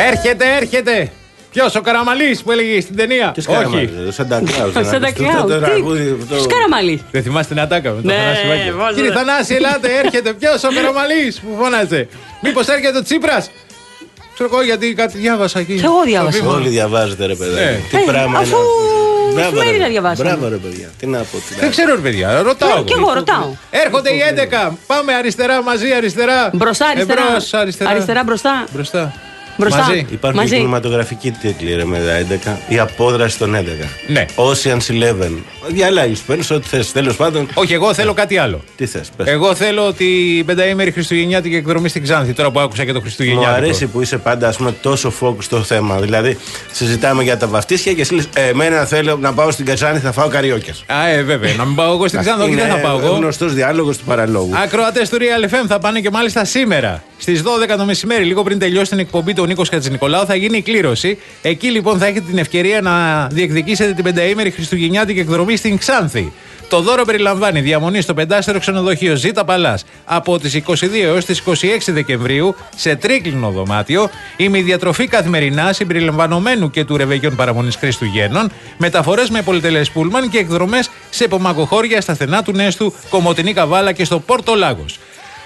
Έρχεται, έρχεται! Ποιος, ο Καραμαλής που έλεγε στην ταινία? Ποιος Όχι. Καραμαλής, ο Σάντα Κλάους. Ο Σάντα Κλάους. Ποιος Καραμαλής? Δεν θυμάστε την ατάκα με το Ναι, Θανάση Βάγγελο. πώς Κύριε δεν. Θανάση, ελάτε, έρχεται. Ποιος, ο Καραμαλής που φώναζε? Μήπως έρχεται ο Τσίπρας? Ξέρω εγώ γιατί κάτι διάβασα εκεί. Κι εγώ διάβασα. Στο βήμα. Όλοι διαβάζετε, ρε παιδιά. Ε. Τι Ε, πράγμα αφού είναι. Μπράβο, εφημερίδα ρε. διαβάσαμε. Μπράβο, ρε παιδιά. Τι να πω. τι να Δεν ξέρω, ρε παιδιά, ρωτάω. Ναι, κι εγώ ρωτάω. Έρχονται οι έντεκα. Πάμε αριστερά μαζί, αριστερά. Μπροστά, αριστερά. Εμπρός, αριστερά. Αριστερά, μπροστά. Μπροστά. Μπροστά. Μαζί. Υπάρχουν Μαζί. κινηματογραφικοί τίτλοι ρε με τα έντεκα. Η απόδραση των έντεκα. Ναι. Ocean's Eleven. Διαλέγεις, παίρνεις ό,τι θες. Τέλος πάντων. Όχι, εγώ θέλω κάτι άλλο. Τι θες, πες. Εγώ θέλω ότι η πενταήμερη Χριστουγεννιάτικη εκδρομή στην Ξάνθη, τώρα που άκουσα και το Μου Χριστουγεννιάτικο. αρέσει που είσαι πάντα ας πούμε, τόσο focus στο θέμα. Δηλαδή, συζητάμε για τα βαφτίσια και εσύ λες, «Ε, εμένα θέλω να πάω στην Κατσάνη, θα φάω καριόκες. Α, ε, βέβαια. Να μην πάω εγώ στην Ξάνθη, όχι, δεν θα πάω εγώ. Γνωστός διάλογος του παραλόγου. Ακροατές του Real εφ εμ θα πάνε και μάλιστα σήμερα. Στις δώδεκα το μεσημέρι, λίγο πριν τελειώσει την εκπομπή του Νίκος Χατζηνικολάου, θα γίνει η κλήρωση. Εκεί λοιπόν θα έχετε την ευκαιρία να διεκδικήσετε την πενταήμερη Χριστουγεννιάτικη εκδρομή στην Ξάνθη. Το δώρο περιλαμβάνει διαμονή στο πεντάστερο ξενοδοχείο Ζήτα Παλάς από τις είκοσι δύο έως τις είκοσι έξι Δεκεμβρίου σε τρίκλινο δωμάτιο, ημιδιατροφή καθημερινά συμπεριλαμβανομένου και του ρεβεγιών παραμονής Χριστουγέννων, μεταφορές με πολυτελές πούλμαν και εκδρομές σε υπομακοχώρια στα στενά του Νέστου, Κομοτηνή Καβάλα και στο Πόρτο Λάγος.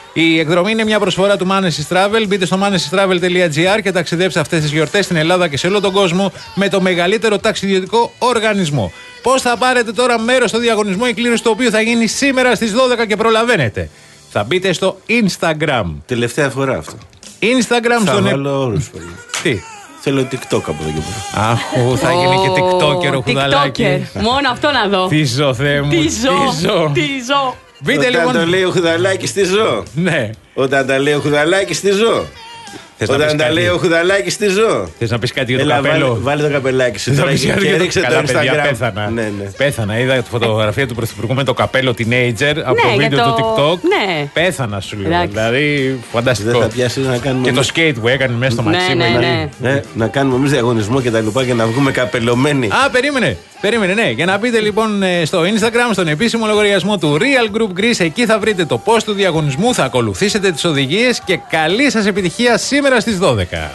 Η εκδρομή είναι μια προσφορά του Manesis Travel. Μπείτε στο manesis travel τελεία gr και ταξιδέψτε αυτές τις γιορτές στην Ελλάδα και σε όλο τον κόσμο με το μεγαλύτερο ταξιδιωτικό οργανισμό. Πώς θα πάρετε τώρα μέρος στο διαγωνισμό, η κλήρωση του οποίου θα γίνει σήμερα στις δώδεκα και προλαβαίνετε? Θα μπείτε στο Instagram. Τελευταία φορά αυτό. Instagram Θα στον. βάλω όρους. παιδί. Τι. Θέλω TikTok από εδώ και πέρα. Αχ, θα γίνει και TikToker ο Χουδαλάκη. TikToker. Μόνο αυτό να δω. Τι ζω, Θεέ μου. Τι ζω. Τι Τι ζω. Μπείτε Όταν λοιπόν. το λέει ο Χουδαλάκης τι ζω. Ναι. Όταν τα λέει ο Χουδαλάκης τι ζω. Θες να Όταν πεις τα κάτι? λέει ο Χουδαλάκης τι ζω. Θες να πεις κάτι για το Έλα, καπέλο? βάλε, βάλε το καπελάκι σου Δεν θα τώρα πεις και, κάτι και για το- ρίξε το Καλά, παιδιά, Instagram. πέθανα. Ναι, ναι. Πέθανα. Είδα τη φωτογραφία του Πρωθυπουργού με το καπέλο teenager από το για βίντεο το- του TikTok. ναι. Πέθανα, σου λέω. Εντάξει. Δηλαδή, Δεν φανταστικό. θα πιάσεις να κάνουμε Και το εμείς- skate που έκανε μέσα στο Ναι, Μαξίμου. ναι, εκεί. ναι. Ναι, να κάνουμε εμείς διαγωνισμό και τα λοιπά και να βγούμε καπελωμένοι. Α, περίμενε. Περίμενε, ναι. Για να μπείτε λοιπόν ε, στο Instagram, στον επίσημο λογαριασμό του Real Group Greece, εκεί θα βρείτε το post του διαγωνισμού, θα ακολουθήσετε τις οδηγίες και καλή σας επιτυχία σήμερα στις δώδεκα.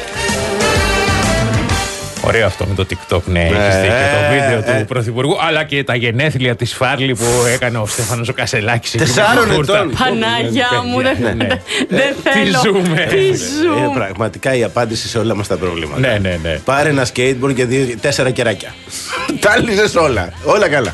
Ωραίο αυτό με το TikTok, ναι, έχεις δει και το βίντεο ε. του Πρωθυπουργού, αλλά και τα γενέθλια της Φάρλη που έκανε ο Στέφανος ο Κασελάκης. εκεί με Τεσσάρων τη φούρτα. ετών. Παναγιά μου, δεν Ναι, ναι. δεν θέλω. ζούμε. Τι Είναι ζούμε. πραγματικά η απάντηση σε όλα μας τα προβλήματα. Ναι, ναι, ναι. Πάρε ένα skateboard και δύο, τέσσερα κεράκια. Τα λύσες όλα. Όλα καλά.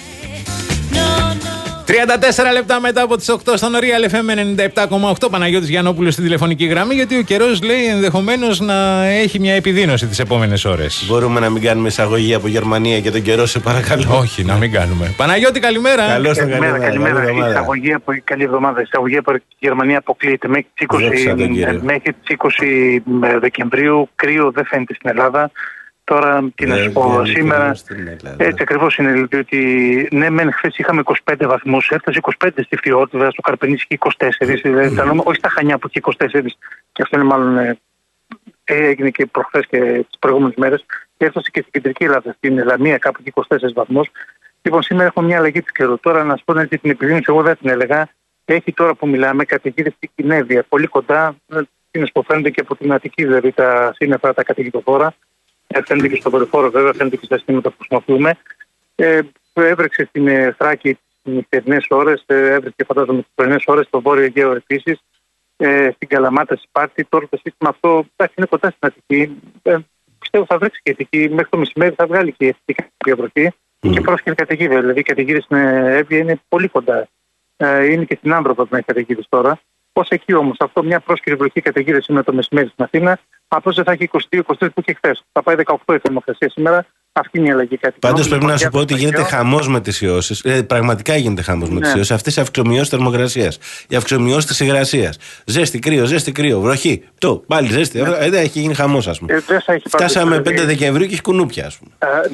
τριάντα τέσσερα λεπτά μετά από τις οκτώ στον Real εφ εμ ενενήντα επτά κόμμα οκτώ, Παναγιώτης Γιαννόπουλος στην τηλεφωνική γραμμή, γιατί ο καιρός λέει ενδεχομένως να έχει μια επιδείνωση τις επόμενες ώρες. Μπορούμε να μην κάνουμε εισαγωγή από Γερμανία και τον καιρό, σε παρακαλώ. Όχι, να μην κάνουμε. Παναγιώτη, καλημέρα. Καλώς τον Καλημέρα, καλημέρα. καλή Η εβδομάδα. εισαγωγή από, καλή εβδομάδα. Η εισαγωγή από τη Γερμανία αποκλείεται μέχρι τις είκοσι, Δόξα τον Κύριο. μέχρι τις είκοσι Δεκεμβρίου. Κρύο δεν φαίνεται στην Ελλάδα. Τώρα, τι να Δεν σου πω, βγαίνει σήμερα κρύο στην Ελλάδα. έτσι ακριβώς είναι. Διότι ναι, μεν χθες είχαμε είκοσι πέντε βαθμούς, έφτασε είκοσι πέντε στη Φθιότητα, στο Καρπενήσι είχε είκοσι τέσσερα. Δηλαδή, τα νούμερα- όχι στα Χανιά που είχε είκοσι τέσσερα, και αυτό είναι μάλλον ε, έγινε και προχθές και τις προηγούμενες μέρες. Και έφτασε και στην κεντρική Ελλάδα, στην Λαμία, κάπου και είκοσι τέσσερα βαθμούς. Λοιπόν, σήμερα έχουμε μια αλλαγή του καιρού. Τώρα, να σου πω ότι την επιδείνωση, εγώ δεν την έλεγα. Έχει τώρα που μιλάμε καταιγίδες στην Κινέβια, πολύ κοντά. Είναι που φαίνονται και από την Αττική, δηλαδή τα σύννεφα, τα καταιγιδοφόρα. Ε, Φαίνεται και στο δορυφόρο, βέβαια, φαίνεται και στα συστήματα που χρησιμοποιούμε. Ε, έβρεξε στην ε, Θράκη τις νυχτερινές ώρες, ε, έβρεξε φαντάζομαι τις πρωινές ώρες, στο Βόρειο Αιγαίο επίσης, ε, στην Καλαμάτα, στη Σπάρτη. Τώρα το σύστημα αυτό εντάξει, είναι κοντά στην Αττική. Ε, πιστεύω θα βρέξει και η Αττική. Μέχρι το μεσημέρι θα βγάλει και η Αττική κάποια βροχή. Mm. Και πρόσκαιρη καταιγίδα. Δηλαδή οι καταιγίδες στην Εύβοια είναι πολύ κοντά. Ε, είναι και στην Άντροπα που έχει καταιγίδες τώρα. Πώς εκεί όμως, αυτό μια πρόσκαιρη βροχή καταιγίδα σήμερα το μεσημέρι στην Αθήνα, απλώς δεν θα έχει είκοσι δύο είκοσι τρία που είχε χθες. Θα πάει δεκαοκτώ η θερμοκρασία σήμερα. Αυτή είναι η αλλαγή κάτι. Πάντως πρέπει να σου πω ότι γίνεται χαμός με τις ιώσεις. Ε, πραγματικά γίνεται χαμός με Ναι. τις ιώσεις. Αυτές οι αυξομοιώσεις θερμοκρασίας. Οι αυξομοιώσεις της υγρασίας. Ζέστη, κρύο, ζέστη, κρύο. Βροχή. Το, πάλι ζέστη. Ναι. Ε, δεν έχει γίνει χαμός, ας πούμε. Ε, δεν θα έχει Φτάσαμε πάντως, πέντε ε, Δεκεμβρίου και έχει κουνούπια, ας πούμε.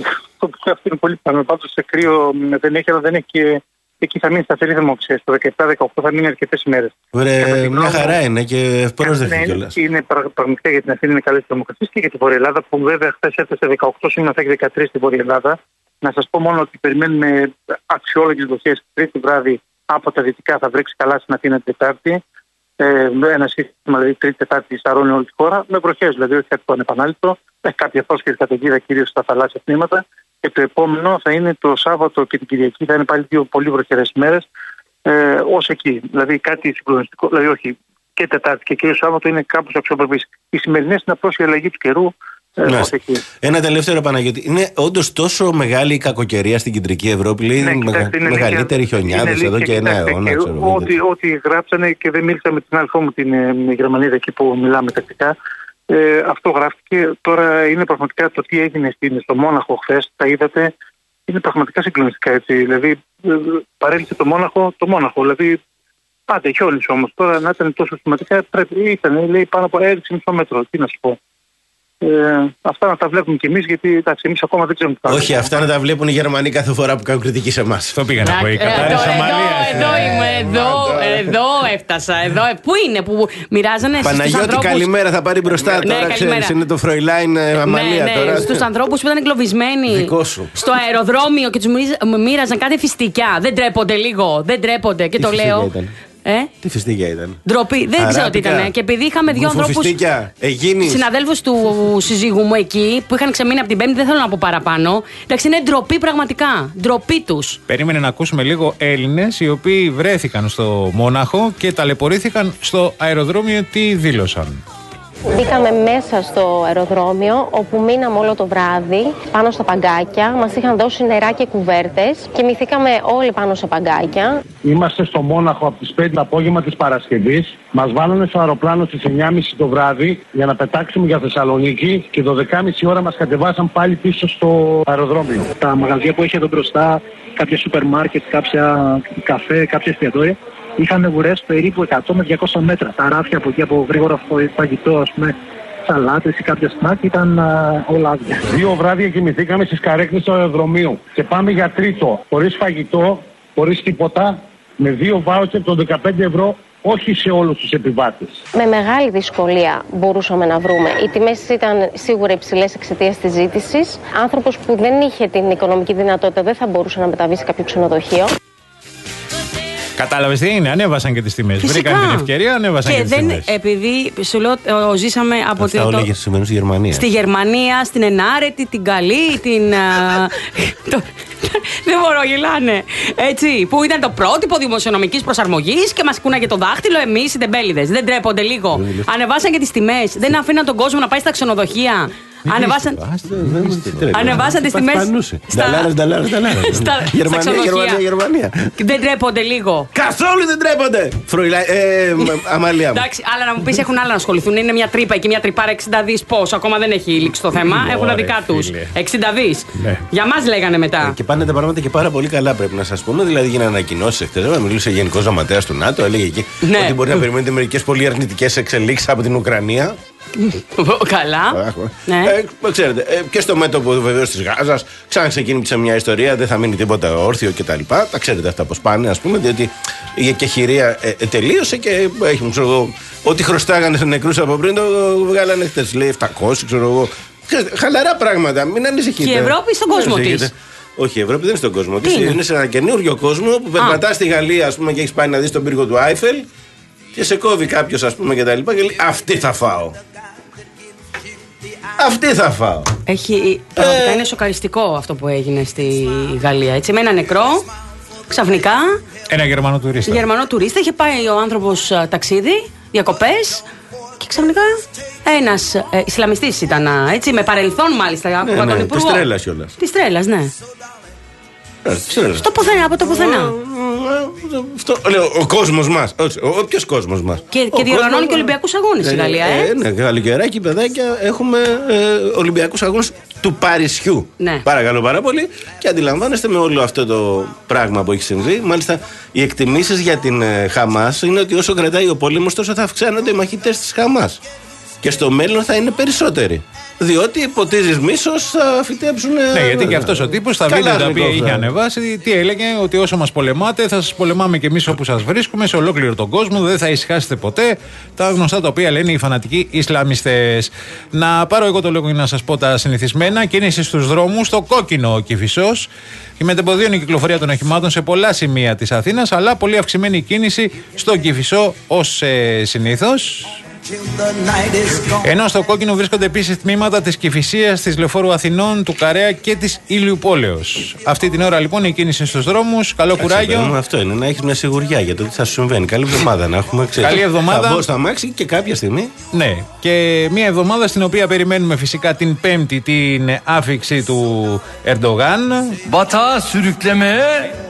Ε, αυτό είναι πολύ πιθανό. Πάντως σε κρύο δεν έχει, αλλά δεν έχει και. Εκεί θα μείνει σταθερή θερμοκρασία. Το δεκαεπτά δεκαοκτώ θα μείνει αρκετές ημέρες. Βρε, μια χαρά είναι και ευπρόσδεκτη Ναι, κιόλας. είναι πραγ- πραγματικά για την Αθήνα είναι καλές θερμοκρασίες και για τη Βόρεια Ελλάδα, που βέβαια χθες έφτασε δεκαοκτώ, σήμερα θα έχει δεκατρία στη Βόρεια Ελλάδα. Να σας πω μόνο ότι περιμένουμε αξιόλογες βροχές. Τρίτη βράδυ από τα δυτικά θα βρέξει καλά στην Αθήνα την Τετάρτη. Ε, ένα σύστημα, δηλαδή τρίτη, τετάρτη σταρώνει όλη τη χώρα, με βροχές, δηλαδή όχι κάτι το ανεπανάληπτο. Έχει κάποια φόσκερη καταιγίδα κυρίως στα θαλάσσια τμήματα. Και το επόμενο θα είναι το Σάββατο και την Κυριακή, θα είναι πάλι δύο πολύ βροχερές ημέρες ε, ως εκεί. Δηλαδή κάτι συγκλονιστικό, δηλαδή όχι και Τετάρτη και κυρίως Σάββατο είναι κάπως αξιοπρεπής. Οι σημερινές είναι απλώς η αλλαγή του καιρού. Ναι. Ένα τελευταίο, Παναγιώτη. Είναι όντως τόσο μεγάλη η κακοκαιρία στην κεντρική Ευρώπη, λέει, ναι, μεγα... μεγαλύτερη χιονιάδες εδώ και ένα αιώνα. Ό,τι, ό,τι γράψανε και δεν μίλησα με την αλφό μου την ε, Γερμανίδα εκεί που μιλάμε τακτικά. Ε, αυτό γράφτηκε. Τώρα είναι πραγματικά το τι έγινε στο Μόναχο χθες, τα είδατε. Είναι πραγματικά συγκλονιστικά έτσι. Δηλαδή ε, παρέλυσε το Μόναχο, το Μόναχο. Δηλαδή πάντα χιόνισε όμως. Τώρα να ήταν τόσο σημαντικά πρέπει, ήταν λέει, πάνω από έξι κόμμα πέντε μέτρο. Τι να σου πω. Ε, αυτά να τα βλέπουμε κι εμείς, γιατί εντάξει, εμείς ακόμα δεν ξέρουμε τι θα. Όχι, αυτά να τα βλέπουν οι Γερμανοί κάθε φορά που κάνουν κριτική σε εμάς. Αυτό πήγα να πω. Η Κατάρι Σομαλία. Εδώ είμαι, εδώ, εδώ έφτασα. Εδώ, πού είναι που μοιράζανε. Παναγιώτη, καλημέρα, θα πάρει μπροστά τώρα. Ξέρεις, είναι το Φροϊλάιν Αμαλία τώρα. Στους ανθρώπους που ήταν εγκλωβισμένοι στο αεροδρόμιο και τους μοίραζαν κάτι φιστικιά. Δεν τρέπονται λίγο, δεν τρέπονται. Και το λέω. Ε? Τι φιστίκια ήταν. Ντροπή, δεν ξέρω τι ήταν. Και επειδή είχαμε δύο ανθρώπους, συναδέλφους του συζύγου μου εκεί, που είχαν ξεμείνει από την Πέμπτη, δεν θέλω να πω παραπάνω. Εντάξει, είναι ντροπή πραγματικά. Ντροπή τους. Περίμενε να ακούσουμε λίγο Έλληνες οι οποίοι βρέθηκαν στο Μόναχο και ταλαιπωρήθηκαν στο αεροδρόμιο. Τι δήλωσαν. Μπήκαμε μέσα στο αεροδρόμιο, όπου μείναμε όλο το βράδυ πάνω στα παγκάκια. Μας είχαν δώσει νερά και κουβέρτες. Κοιμηθήκαμε όλοι πάνω σε παγκάκια. Είμαστε στο Μόναχο από τις πέντε το απόγευμα της Παρασκευής. Μας βάλανε στο αεροπλάνο στις εννιά και μισή το βράδυ για να πετάξουμε για Θεσσαλονίκη και το δέκα και μισή ώρα μας κατεβάσαν πάλι πίσω στο αεροδρόμιο. Τα μαγαζιά που έχει εδώ μπροστά, κάποια σούπερ μάρκετ, κάποια καφέ, κάποια εστιατόρια, είχαν βουρές περίπου εκατό με διακόσια μέτρα. Τα ράφια από εκεί από γρήγορο φαγητό, ας πούμε, σαλάτες ή κάποια σνακ, ήταν α, όλα άδεια. Δύο βράδια κοιμηθήκαμε στις καρέκλες του αεροδρομίου και πάμε για τρίτο, χωρίς φαγητό, χωρίς τίποτα, με δύο βάουτσερ των δεκαπέντε ευρώ, όχι σε όλους τους επιβάτες. Με μεγάλη δυσκολία μπορούσαμε να βρούμε. Οι τιμές ήταν σίγουρα υψηλές εξαιτίας της ζήτησης. Άνθρωπος που δεν είχε την οικονομική δυνατότητα δεν θα μπορούσε να μεταβεί σε κάποιο ξενοδοχείο. Κατάλαβες τι είναι, ανέβασαν και τις τιμές. Βρήκαν την ευκαιρία, ανέβασαν και, και τις δεν, τιμές. Επειδή σου λέω, ζήσαμε από αυτά όλα το, σημαίνουν στη Γερμανία. Στη Γερμανία, στην Ενάρετη, την Καλή, την. το, δεν μπορώ, γελάνε. Έτσι, που ήταν το πρότυπο δημοσιονομικής προσαρμογής και μας κούναγε το δάχτυλο εμείς οι τεμπέληδες. Δεν τρέπονται λίγο. Ανεβάσαν και τις τιμές. Δεν αφήναν τον κόσμο να πάει στα ξενοδοχεία. Ανεβάσαν, ανεβάσαν τις τιμές Νταλάρες, νταλάρες, νταλάρες. Γερμανία, Γερμανία, Γερμανία. Δεν τρέπονται λίγο. Καθόλου δεν τρέπονται. Αμαλία μου. Εντάξει, άλλα να μου πεις, έχουν άλλα να ασχοληθούν. Είναι μια τρύπα και μια τρυπάρα εξήντα δις. Πώς, ακόμα δεν έχει λήξει το θέμα. Έχουν τα δικά τους. εξήντα δις. Για μας λέγανε μετά. Και πάνε τα πράγματα και πάρα πολύ καλά, πρέπει να σας πούμε. Δηλαδή γίνανε ανακοινώσεις εχθές. Μιλούσε ο Γενικός Γραμματέας του ΝΑΤΟ, έλεγε εκεί ότι μπορεί να περιμένετε μερικές πολύ αρνητικές εξελίξεις από την Ουκρανία. Καλά. Ναι. Ε, ξέρετε, ε, και στο μέτωπο βεβαίως της Γάζας ξαναξεκίνησε μια ιστορία, δεν θα μείνει τίποτα όρθιο κτλ. Τα, τα ξέρετε αυτά πώς πάνε, ας πούμε, διότι η εκεχηρία ε, ε, τελείωσε και έχει, ξέρω εγώ, ό,τι χρωστάγανε σε νεκρούς από πριν το βγάλανε χτες. Λέει επτακόσια, ξέρω εγώ. Ξέρετε, χαλαρά πράγματα, μην ανησυχείτε. Και η Ευρώπη στον κόσμο της. Όχι, η Ευρώπη δεν είναι στον κόσμο της. Είναι σε ένα καινούριο κόσμο που περπατά στη Γαλλία, ας πούμε, και έχει πάει να δει τον πύργο του Άιφελ και σε κόβει κάποιος, ας πούμε, και τα λοιπά και λέει αυτή θα φάω. Αυτή θα φάω. Έχει, πραγματικά ε... είναι σοκαριστικό αυτό που έγινε στη Γαλλία. Έτσι, με ένα νεκρό, ξαφνικά. Ένα Γερμανό τουρίστα. Γερμανό τουρίστα, είχε πάει ο άνθρωπος ταξίδι, διακοπές. Και ξαφνικά ένας ε, Ισλαμιστής ήταν, έτσι, με παρελθόν μάλιστα. Ναι, ναι, της τρέλας κιόλας. Της τρέλας, ναι. Στο πουθενά, από το πουθενά. Αυτό, λέω, ο κόσμος μας. Όποιος κόσμος μας. Και, και διοργανώνει και Ολυμπιακούς Αγώνες η Γαλλία, ε. Ναι, γαλλικεράκι, παιδάκια, έχουμε Ολυμπιακούς Αγώνες του Παρισιού. Ναι. Παρακαλώ πάρα πολύ. Και αντιλαμβάνεστε με όλο αυτό το πράγμα που έχει συμβεί. Μάλιστα, οι εκτιμήσεις για την Χαμάς είναι ότι όσο κρατάει ο πόλεμος, τόσο θα αυξάνονται οι μαχητές της Χαμάς. Και στο μέλλον θα είναι περισσότεροι. Διότι ποτίζεις μίσος, θα φυτέψουν. Ναι, γιατί και αυτός ο τύπος στα βίντεο τα οποία είχε ανεβάσει, τι έλεγε, ότι όσο μας πολεμάτε, θα σας πολεμάμε και εμείς όπου σας βρίσκουμε, σε ολόκληρο τον κόσμο, δεν θα ησυχάσετε ποτέ. Τα γνωστά τα οποία λένε οι φανατικοί Ισλαμιστές. Να πάρω εγώ το λόγο για να σας πω τα συνηθισμένα. Κίνηση στους δρόμους, στο κόκκινο ο Κηφισός. Η μετεμποδίωνη κυκλοφορία των οχημάτων σε πολλά σημεία της Αθήνας, αλλά πολύ αυξημένη κίνηση στον Κηφισό ως ε, συνήθως. Ενώ στο κόκκινο βρίσκονται επίσης τμήματα της Κηφισίας, της Λεωφόρου Αθηνών, του Καρέα και της Ηλιουπόλεως. Αυτή την ώρα λοιπόν η κίνηση στους δρόμους. Καλό Κάτσε, κουράγιο. Παιδί, αυτό είναι, να έχεις μια σιγουριά για το τι θα σου συμβαίνει. Καλή εβδομάδα να έχουμε. Ξέρεις. Καλή εβδομάδα. Θα μπω στο αμάξι και κάποια στιγμή. Ναι, και μια εβδομάδα στην οποία περιμένουμε φυσικά την Πέμπτη την άφιξη του Ερντογάν. Μπατά, σουρουκλεμέ.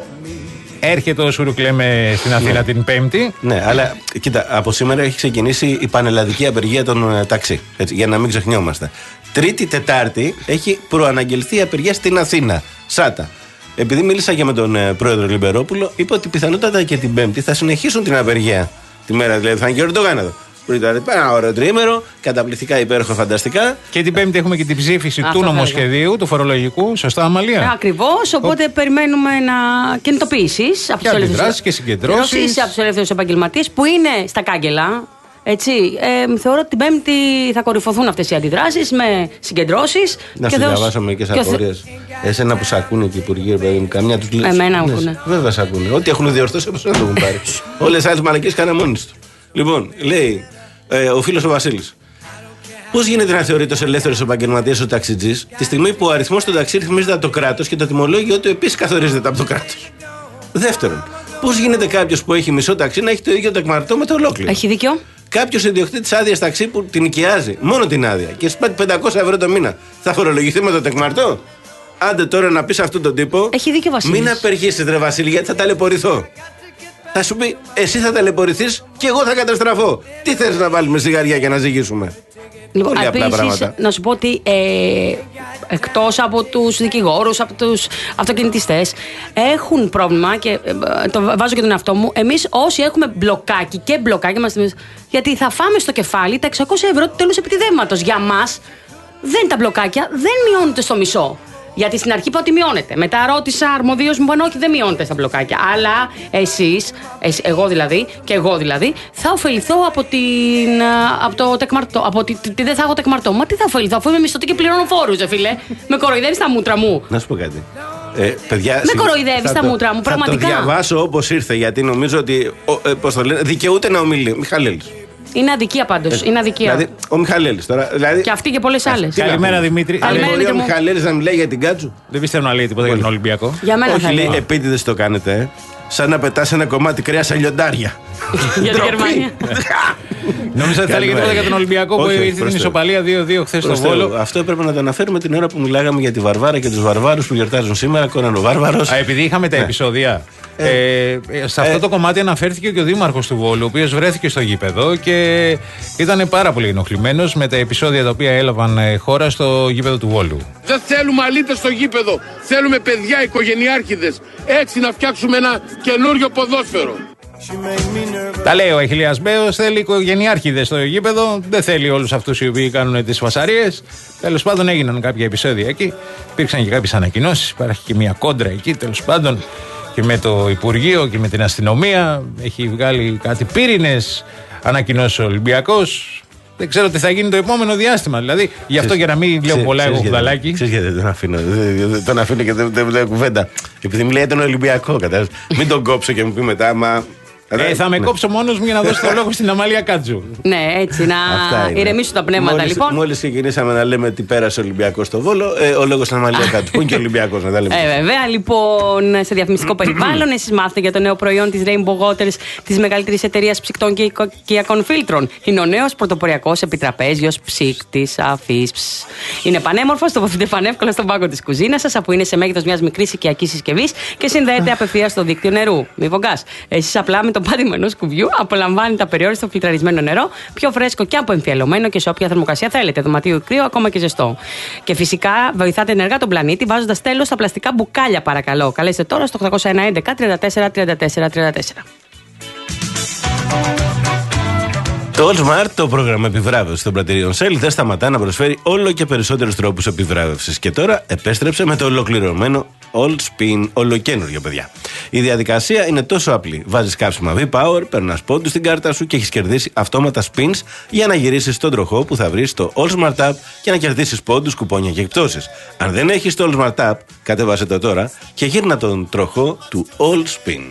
Έρχεται ο Σουρουκλέμε στην Αθήνα ναι. την Πέμπτη. Ναι, αλλά κοίτα, από σήμερα έχει ξεκινήσει η πανελλαδική απεργία των ε, ταξί. Έτσι, για να μην ξεχνιόμαστε. Τρίτη, Τετάρτη έχει προαναγγελθεί η απεργία στην Αθήνα. Σάτα. Επειδή μίλησα και με τον ε, πρόεδρο Λιμπερόπουλο, είπε ότι πιθανότατα και την Πέμπτη θα συνεχίσουν την απεργία. Τη μέρα δηλαδή θα είναι και ο Ερντογάν εδώ. Ένα ωραίο τριήμερο, καταπληκτικά, υπέροχο, φανταστικά. Και την Πέμπτη έχουμε και την ψήφιση Α, του νομοσχεδίου, του φορολογικού. Σωστά, Αμαλία. Ακριβώς. Οπότε Ο... περιμένουμε να κινητοποιήσεις από τους ελεύθερους και συγκεντρώσεις από τους ελεύθερους επαγγελματίες που είναι στα κάγκελα. Έτσι, ε, θεωρώ ότι την Πέμπτη θα κορυφωθούν αυτές οι αντιδράσεις με συγκεντρώσεις. Να σου διαβάσω μερικές απορίες. Εσένα που σ' ακούνε και οι υπουργοί, παιδί μου, καμιά τους λέει. Εμένα ακούνε. Βέβαια σ' ακούνε. Ό,τι έχουν διορθώσει όπως δεν το έχουν πάρει. Όλες τις άλλες μαλακίες κάνουν μόνοι του. Λοιπόν, λέει ε, ο φίλος ο Βασίλης. Πώς γίνεται να θεωρείται ως ελεύθερος επαγγελματίας ο ταξιτζής τη στιγμή που ο αριθμός του ταξί ρυθμίζεται από το κράτος και το τιμολόγιο του επίσης καθορίζεται από το κράτος? Δεύτερον, πώς γίνεται κάποιος που έχει μισό ταξί να έχει το ίδιο τεκμαρτό με το ολόκληρο? Έχει δίκιο. Κάποιος ιδιοκτήτης άδειας ταξί που την οικιάζει, μόνο την άδεια, και σπάει πεντακόσια ευρώ το μήνα, θα φορολογηθεί με το τεκμαρτό? Άντε τώρα να πεις αυτόν τον τύπο. Έχει δίκιο, Βασίλης. Μην απεργήσεις, ρε Βασίλη, γιατί θα ταλαιπωρηθώ. Θα σου πει, εσύ θα ταλαιπωρηθείς και εγώ θα καταστραφώ. Τι θες να βάλουμε σιγαριά για να ζυγίσουμε? Λοιπόν, επίσης, να σου πω ότι ε, εκτός από τους δικηγόρους, από τους αυτοκινητιστές, έχουν πρόβλημα και ε, το βάζω και τον εαυτό μου. Εμείς όσοι έχουμε μπλοκάκι και μπλοκάκι μας, γιατί θα φάμε στο κεφάλι τα εξακόσια ευρώ του τέλους επιτιδεύματος. Για μας δεν τα μπλοκάκια δεν μειώνονται στο μισό. Γιατί στην αρχή είπα ότι μειώνεται. Μετά ρώτησα αρμοδίως, μου είπαν όχι, δεν μειώνεται στα μπλοκάκια. Αλλά εσείς, εσ, εγώ δηλαδή, και εγώ δηλαδή, θα ωφεληθώ από, την, από το τεκμαρτό. Από ότι δεν θα έχω τεκμαρτό. Μα τι θα ωφεληθώ, αφού είμαι μισθωτή και πληρώνω φόρους, δε φίλε. Με κοροϊδεύεις τα μούτρα μου. Να σου πω κάτι. Ε, παιδιά, με κοροϊδεύεις τα μούτρα μου, πραγματικά. Θα το διαβάσω όπως ήρθε, γιατί νομίζω ότι. Ε, πώς το λένε, δικαιούται να ομιλεί. Μιχαλέλης. Είναι αδικία πάντως. Είναι αδικία. Δηλαδή, ο Μιχαλέλης τώρα. Δηλαδή... Και αυτή και πολλές άλλες. Καλημέρα, Δημήτρη. Αν μπορεί ο Μιχαλέλης να μιλάει για την Κάτσου. Δεν πιστεύω να λέει τίποτα για τον Ολυμπιακό. Για μένα όχι, θα λέει, επίτηδες το κάνετε. Ε. Σαν να πετάς ένα κομμάτι κρέας σε λιοντάρια. Για την Γερμανία. Νόμιζα ότι θα έλεγε τίποτα για τον Ολυμπιακό που ήρθε την ισοπαλία δύο δύο χθες στο Βόλο. Αυτό έπρεπε να το αναφέρουμε την ώρα που μιλάγαμε για τη Βαρβάρα και τους Βαρβάρους που γιορτάζουν σήμερα. Κόναν ο Βάρβαρος. Α, επειδή είχαμε τα επεισόδια. Ε, σε αυτό ε, το κομμάτι αναφέρθηκε και ο δήμαρχος του Βόλου, ο οποίος βρέθηκε στο γήπεδο και ήταν πάρα πολύ ενοχλημένος με τα επεισόδια τα οποία έλαβαν χώρα στο γήπεδο του Βόλου. Δεν θέλουμε αλήτες στο γήπεδο. Θέλουμε παιδιά, οικογενειάρχηδες. Έτσι να φτιάξουμε ένα καινούριο ποδόσφαιρο. Τα λέει ο Αχιλλέας Μπέος, θέλει οικογενειάρχηδες στο γήπεδο, δεν θέλει όλους αυτούς οι οποίοι κάνουν τις φασαρίες. Τέλος πάντων έγιναν κάποια επεισόδια εκεί, υπήρξαν και κάποιες ανακοινώσεις, υπάρχει και μια κόντρα εκεί τέλος πάντων. Και με το Υπουργείο και με την αστυνομία έχει βγάλει κάτι πύρινες ανακοινώσεις ο Ολυμπιακός. Δεν ξέρω τι θα γίνει το επόμενο διάστημα. Δηλαδή, γι' αυτό για να μην λέω πολλά εγώ κουδαλάκι. Ξέρεις γιατί δεν τον αφήνω. Τον αφήνω και δεν λέω κουβέντα. Επειδή μιλάει τον Ολυμπιακό, κατάλαβες. Μην τον κόψω και μου πει μετά, μα. Ε, θα με ναι. κόψω μόνος μου για να δώσω το λόγο στην Αμαλία Κάτζου. Ναι, έτσι, να ηρεμήσουν τα πνεύματα μόλις, λοιπόν. Μόλις ξεκινήσαμε να λέμε τι πέρασε ο Ολυμπιακός στο Βόλο, ε, ο λόγος στην Αμαλία Κάτζου. Πού είναι και ο Ολυμπιακός, να τα λέμε. Ε, βέβαια, λοιπόν, σε διαφημιστικό περιβάλλον, εσείς μάθετε για το νέο προϊόν της Rainbow Waters, της μεγαλύτερης εταιρείας ψυκτών και οικιακών φίλτρων. Είναι ο νέος πρωτοποριακός επιτραπέζιος ψύκτης αφής. Είναι πανέμορφος, τοποθετείται πανεύκολα στον πάγκο της κουζίνας σας, αφού είναι σε μέγεθος μιας μικρής οικιακής συσκευής και συνδέεται απευθείας στο δίκτυο νερού. Μη βογκάς. Εσείς απλά με το πάτημα ενός κουβιού απολαμβάνετε απεριόριστο φιλτραρισμένο νερό, πιο φρέσκο και αποεμφιαλωμένο και σε όποια θερμοκρασία θέλετε, δωματίου κρύο, ακόμα και ζεστό. Και φυσικά βοηθάτε ενεργά τον πλανήτη βάζοντας τέλος στα πλαστικά μπουκάλια, παρακαλώ. Καλέστε τώρα στο οκτώ ένα ένα τριάντα τέσσερα τριάντα τέσσερα τριάντα τέσσερα. Το Allsmart, το πρόγραμμα επιβράβευσης των πρατηρίων Shell, δεν σταματά να προσφέρει όλο και περισσότερους τρόπους επιβράβευσης. Και τώρα επέστρεψε με το ολοκληρωμένο All Spin, ολοκένουργιο, παιδιά. Η διαδικασία είναι τόσο απλή. Βάζεις κάψιμα V-Power, περνάς πόντους στην κάρτα σου και έχεις κερδίσει αυτόματα spins για να γυρίσεις τον τροχό που θα βρεις στο Allsmart App και να κερδίσεις πόντους, κουπόνια και εκπτώσεις. Αν δεν έχεις το Allsmart App, κατέβασε το τώρα και γύρνα τον τροχό του All Spin.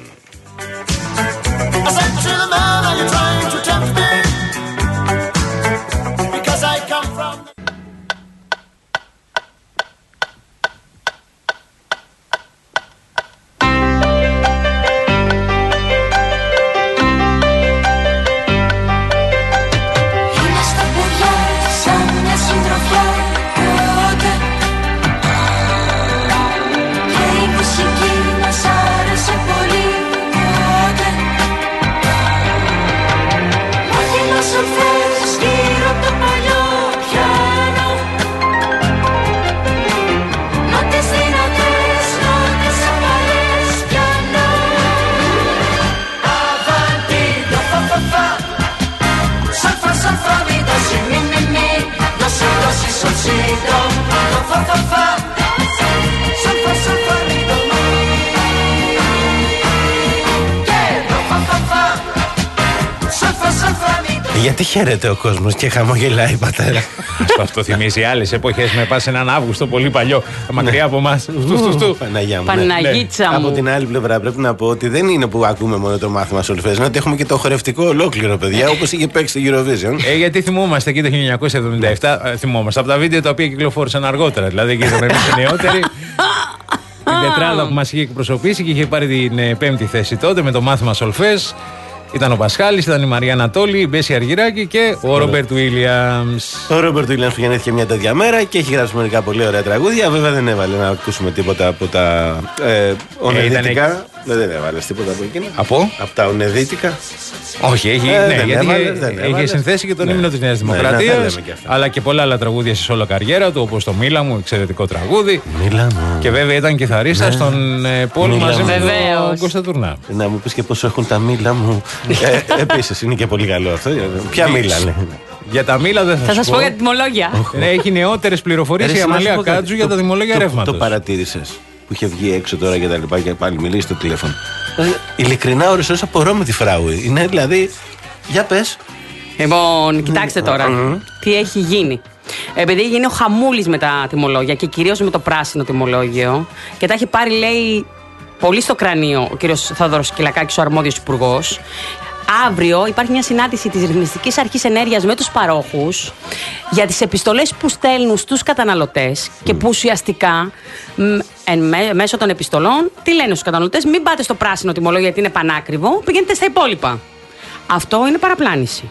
Γιατί χαίρεται ο κόσμος και χαμογελάει, πατέρα? Αυτό θυμίζει άλλες εποχές. Με πας έναν Αύγουστο πολύ παλιό, μακριά από εμάς. Παναγιά μου. Παναγίτσα μου. Από την άλλη πλευρά πρέπει να πω ότι δεν είναι που ακούμε μόνο το μάθημα σολφές, είναι ότι έχουμε και το χορευτικό ολόκληρο, παιδιά, όπως είχε παίξει το Eurovision. Ε, γιατί θυμόμαστε εκεί το χίλια εννιακόσια εβδομήντα επτά, θυμόμαστε από τα βίντεο τα οποία κυκλοφόρησαν αργότερα. Δηλαδή, εκεί ήταν εμείς οι νεότεροι. Την τετράδα που μας είχε εκπροσωπήσει και είχε πάρει την πέμπτη θέση τότε με το μάθημα σολφές. Ήταν ο Πασχάλης, ήταν η Μαρία Ανατόλη, η Μπέση Αργυράκη και ο Ρόμπερτ Βίλιαμς. Ο Ρόμπερτ Βίλιαμς που γεννήθηκε μια τέτοια μέρα και έχει γράψει μερικά πολύ ωραία τραγούδια. Βέβαια δεν έβαλε να ακούσουμε τίποτα από τα ε, ονεδίτικα. Ε, δεν, δεν έβαλε τίποτα από εκείνα. Από? Από τα ονεδίτικα. Όχι, έχει, ε, ναι, δεν γιατί έβαλε, είχε, δεν είχε συνθέσει και τον ναι. ύμνο της Νέας Δημοκρατίας, ναι, και αλλά και πολλά άλλα τραγούδια σε όλο καριέρα του, όπως το Μίλα μου, εξαιρετικό τραγούδι. Μίλα μου. Και βέβαια ήταν κιθαρίστα ναι. στον ε, Πολ μαζί με τον Κώστα Τουρνά. Να μου πεις και πόσο έχουν τα Μίλα μου. ε, Επίσης είναι και πολύ καλό αυτό. Ποια Μίλα λέει? Για τα Μίλα δεν θα, θα σας πω. Θα σας πω για τη τιμολόγια. Έχει νεότερες πληροφορίες η Αμαλία Κάτζου για τα τιμολόγια ρεύματος. Το παρατήρησες που είχε βγει έξω τώρα και τα λοιπά και πάλι μιλήσει στο τηλέφωνο? Ειλικρινά ώρες ώρες απορώ με τη φράουη. Είναι δηλαδή. Για πες. Λοιπόν, κοιτάξτε τώρα τι έχει γίνει. Επειδή γίνει ο χαμούλης με τα τιμολόγια και κυρίως με το πράσινο τιμολόγιο και τα έχει πάρει, λέει, πολύ στο κρανίο ο κύριος Θόδωρος Κυλακάκης, ο αρμόδιος υπουργός. Αύριο υπάρχει μια συνάντηση της Ρυθμιστικής Αρχής Ενέργειας με τους παρόχους για τις επιστολές που στέλνουν στους καταναλωτές και που ουσιαστικά εν μέ, μέσω των επιστολών τι λένε στους καταναλωτές? Μην πάτε στο πράσινο τιμολόγιο γιατί είναι πανάκριβο, πηγαίνετε στα υπόλοιπα. Αυτό είναι παραπλάνηση.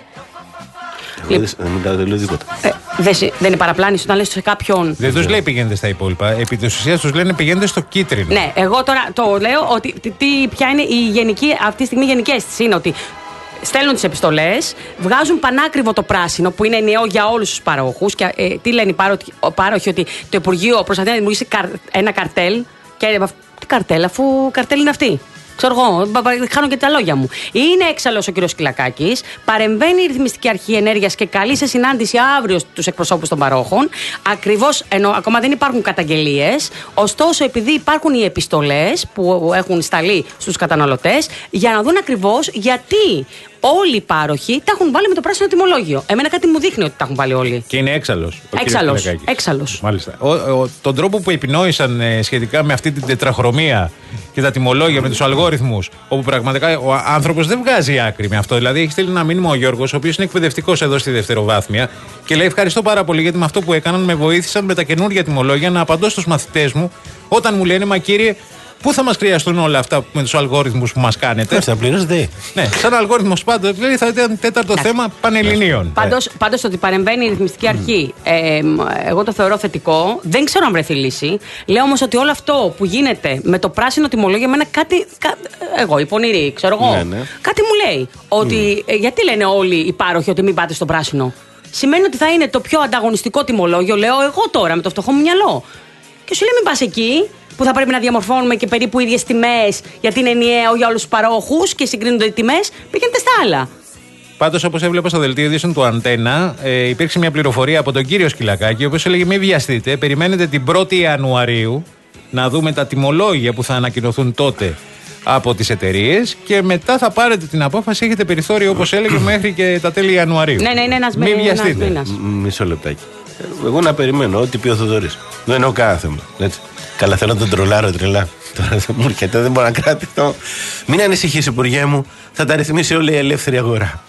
Δεν μην λέω τίποτα. Ε, δεν, δεν είναι παραπλάνηση όταν λες σε κάποιον. Δεν τους λέει πηγαίνετε στα υπόλοιπα. Επί της ουσίας τους λένε πηγαίνετε στο κίτρινο. Ναι, εγώ τώρα το λέω ότι τι, ποια είναι η γενική, αυτή τη στιγμή η γενική αίσθηση είναι ότι στέλνουν τις επιστολές, βγάζουν πανάκριβο το πράσινο που είναι ενιαίο για όλους τους παρόχους. Και ε, τι λένε οι πάροχοι? Ότι το Υπουργείο προσπαθεί να δημιουργήσει καρ, ένα καρτέλ. Και τι καρτέλ, αφού καρτέλ είναι αυτή? Ξέρω εγώ, χάνω και τα λόγια μου. Είναι έξαλλος ο κύριος Κυλακάκης, παρεμβαίνει η Ρυθμιστική Αρχή Ενέργειας και καλεί σε συνάντηση αύριο τους εκπροσώπους των παρόχων. Ακριβώς, ενώ ακόμα δεν υπάρχουν καταγγελίες, ωστόσο επειδή υπάρχουν οι επιστολές που έχουν σταλεί στους καταναλωτές για να δουν ακριβώς γιατί όλοι οι πάροχοι τα έχουν βάλει με το πράσινο τιμολόγιο. Εμένα κάτι μου δείχνει ότι τα έχουν βάλει όλοι. Και είναι έξαλλος. Έξαλλος. έξαλλος. Μάλιστα. Ο, ο, τον τρόπο που επινόησαν ε, σχετικά με αυτή την τετραχρωμία και τα τιμολόγια με τους αλγόριθμους, όπου πραγματικά ο άνθρωπος δεν βγάζει άκρη με αυτό. Δηλαδή, έχει στείλει ένα μήνυμα ο Γιώργος, ο οποίος είναι εκπαιδευτικός εδώ στη δευτεροβάθμια, και λέει: ευχαριστώ πάρα πολύ γιατί με αυτό που έκαναν με βοήθησαν με τα καινούργια τιμολόγια να απαντώ στους μαθητές μου όταν μου λένε: μα κύριε, πού θα μας χρειαστούν όλα αυτά με τους αλγόριθμους που μας κάνετε? Θα πληρώσει δε. Ναι, σαν αλγόριθμος πάντως δηλαδή θα ήταν τέταρτο θέμα πανελληνίων. Πάντως, πάντως ότι παρεμβαίνει η Ρυθμιστική Αρχή, ε, εγώ το θεωρώ θετικό. Δεν ξέρω αν βρεθεί λύση. Λέω όμως ότι όλο αυτό που γίνεται με το πράσινο τιμολόγιο, εμένα κάτι. Κα, εγώ, η πονηρή, ξέρω εγώ. Ναι, ναι. Κάτι μου λέει. Ότι mm. ε, γιατί λένε όλοι οι πάροχοι ότι μην πάτε στο πράσινο? Σημαίνει ότι θα είναι το πιο ανταγωνιστικό τιμολόγιο, λέω εγώ τώρα με το φτωχό μου μυαλό. Και σου λέει μην πας εκεί, που θα πρέπει να διαμορφώνουμε και περίπου ίδιες τιμές, γιατί είναι ενιαίο για όλους τους παρόχους και συγκρίνονται οι τιμές, πήγαινε στα άλλα. Πάντως, όπως έβλεπα στο δελτίο ειδήσεων του Αντένα, ε, υπήρξε μια πληροφορία από τον κύριο Σκυλακάκη, ο οποίος έλεγε: μην βιαστείτε, περιμένετε την πρώτη Ιανουαρίου να δούμε τα τιμολόγια που θα ανακοινωθούν τότε από τις εταιρείες και μετά θα πάρετε την απόφαση. Έχετε περιθώριο, όπως έλεγε, μέχρι και τα τέλη Ιανουαρίου. Ναι, ναι, είναι ένας μην βιαστείτε. μήνας. Μισό λεπτάκι. Εγώ να περιμένω ό,τι πει ο Θοδωρής. Δεν εννοώ κανένα θέμα. Έτσι. Καλά, θέλω να τον τρολάρω τρελά. Τώρα δεν μου έρχεται, δεν μπορώ να κρατηθώ. Μην ανησυχείς, Υπουργέ μου, θα τα ρυθμίσει όλη η ελεύθερη αγορά.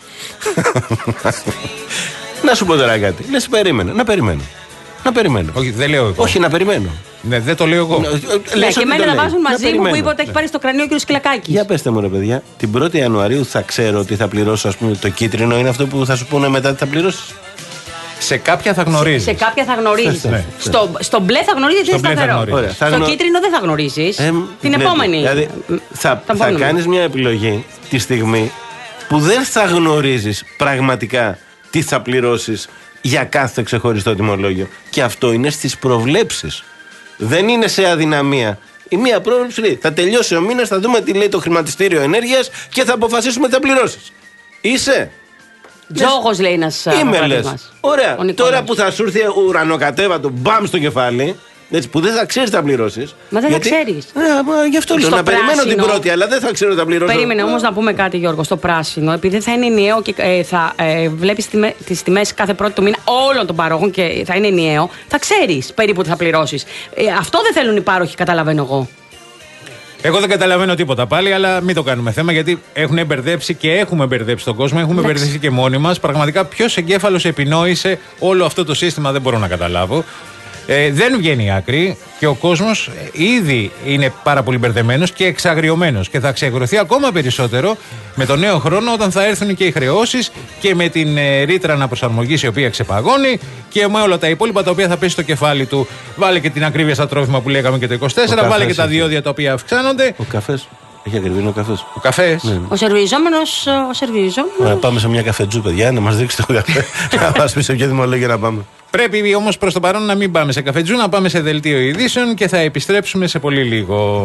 Να σου πω τώρα κάτι. Λες, περίμενε, να περιμένω. Να περιμένω. Όχι, δεν λέω εγώ. Όχι, να περιμένω. Ναι, δεν το λέω εγώ. Ναι, και εμένα να βάζουν μαζί μου που είπε ότι έχει πάρει στο κρανίο ο κ. Σκυλακάκης. Για πέστε μου, ρε παιδιά, την πρώτη Ιανουαρίου θα ξέρω ότι θα πληρώσω, ας πούμε, το κίτρινο είναι αυτό που θα σου πούνε μετά τι θα πληρώσεις. Σε κάποια θα γνωρίζεις. Σε κάποια θα γνωρίζεις. Ναι. Στο, στο μπλε θα γνωρίζεις ότι είναι σταθερό. Ωραία, στο γνω... κίτρινο δεν θα γνωρίζεις. Ε, την ναι, επόμενη. Δηλαδή, θα, θα κάνεις μια επιλογή τη στιγμή που δεν θα γνωρίζεις πραγματικά τι θα πληρώσεις για κάθε ξεχωριστό τιμολόγιο. Και αυτό είναι στις προβλέψεις. Δεν είναι σε αδυναμία. Η μία πρόβλεψη λέει: θα τελειώσει ο μήνας, θα δούμε τι λέει το χρηματιστήριο ενέργειας και θα αποφασίσουμε τι θα πληρώσεις. Είσαι. Τζόγος λέει ένας. Είμαι, λες. Ωραία. Τώρα που θα σου έρθει ουρανοκατέβατο μπαμ στο κεφάλι, έτσι, που δεν θα ξέρεις τι θα πληρώσεις. Μα δεν γιατί... θα ξέρεις. Ε, γι' αυτό λέω να πράσινο... περιμένω την πρώτη, αλλά δεν θα ξέρω τι θα πληρώσω. Περίμενε όμως να πούμε κάτι, Γιώργο. Στο πράσινο, επειδή θα είναι ενιαίο και ε, θα ε, βλέπεις τις τιμές κάθε πρώτη του μήνα όλων των παρόχων και θα είναι ενιαίο, θα ξέρεις περίπου τι θα πληρώσεις. Ε, αυτό δεν θέλουν οι πάροχοι, καταλαβαίνω εγώ. Εγώ δεν καταλαβαίνω τίποτα πάλι, αλλά μην το κάνουμε θέμα, γιατί έχουν μπερδέψει και έχουμε μπερδέψει τον κόσμο. Έχουμε Εντάξει. μπερδευτεί και μόνοι μας. Πραγματικά, ποιος εγκέφαλος επινόησε όλο αυτό το σύστημα, δεν μπορώ να καταλάβω. Ε, δεν βγαίνει άκρη και ο κόσμος ήδη είναι πάρα πολύ μπερδεμένος και εξαγριωμένος και θα ξεγρωθεί ακόμα περισσότερο με τον νέο χρόνο, όταν θα έρθουν και οι χρεώσεις και με την ε, ρήτρα αναπροσαρμογής η οποία ξεπαγώνει και με όλα τα υπόλοιπα τα οποία θα πέσει στο κεφάλι του. Βάλε και την ακρίβεια στα τρόφιμα που λέγαμε και το είκοσι τέσσερα, βάλε και τα διόδια τα οποία αυξάνονται. Ο καφές. Έχει ακριβή ο καφές. Ο καφές. Ναι. Ο σερβιζόμενος. Ο σερβιζόμενος. Να πάμε σε μια καφετζού, παιδιά, να μας δείξετε το καφέ. Να μας πει σε ποιο τιμολόγιο να πάμε. Πρέπει όμως προς το παρόν να μην πάμε σε καφετζού, να πάμε σε δελτίο ειδήσεων και θα επιστρέψουμε σε πολύ λίγο.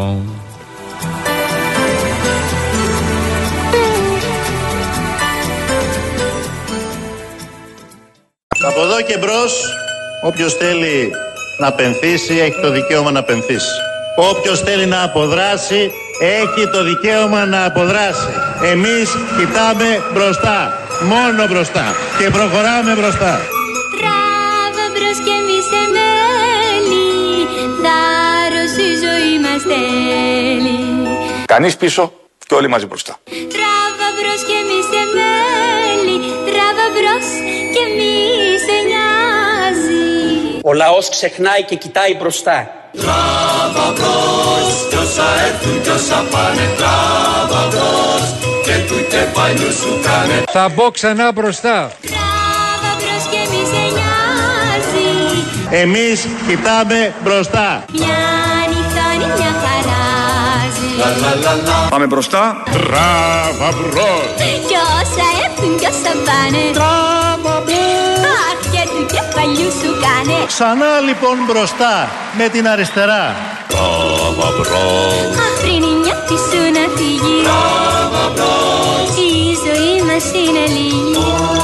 Από εδώ και μπρος, όποιος θέλει να πενθήσει έχει το δικαίωμα να πενθήσει. Όποιος θέλει να αποδράσει έχει το δικαίωμα να αποδράσει. Εμείς κοιτάμε μπροστά, μόνο μπροστά και προχωράμε μπροστά. Τράβα μπρος και μη σε μέλη, θάρρος η ζωή μας θέλει. Κανείς πίσω και όλοι μαζί μπροστά. Τράβα μπρος και μη σε μέλη, τράβα μπρος και μη σε νοιάζει. Ο λαός ξεχνάει και κοιτάει μπροστά. Τράβα μπρος, κι όσα έρθουν κι όσα πάνε. Τράβα μπρος, και του κεφαλιού σου κάνε. Θα μπω ξανά μπροστά. Τράβα μπρος και μη σε νοιάζει. Εμείς κοιτάμε μπροστά. Μια νυχτώνει, μια χαράζει. Λα, λα, λα, λα. Πάμε μπροστά. Τράβα μπρος. Κι όσα έρθουν κι όσα πάνε. Τράβα μπρος. Αχ, και του κεφαλιού σου κάνε. Ξανά λοιπόν μπροστά με την αριστερά. Τράβα μπρος. Αχ, πριν η νιώθει σου να φύγει. Τράβα μπρος. Η ζωή μας είναι λίγη.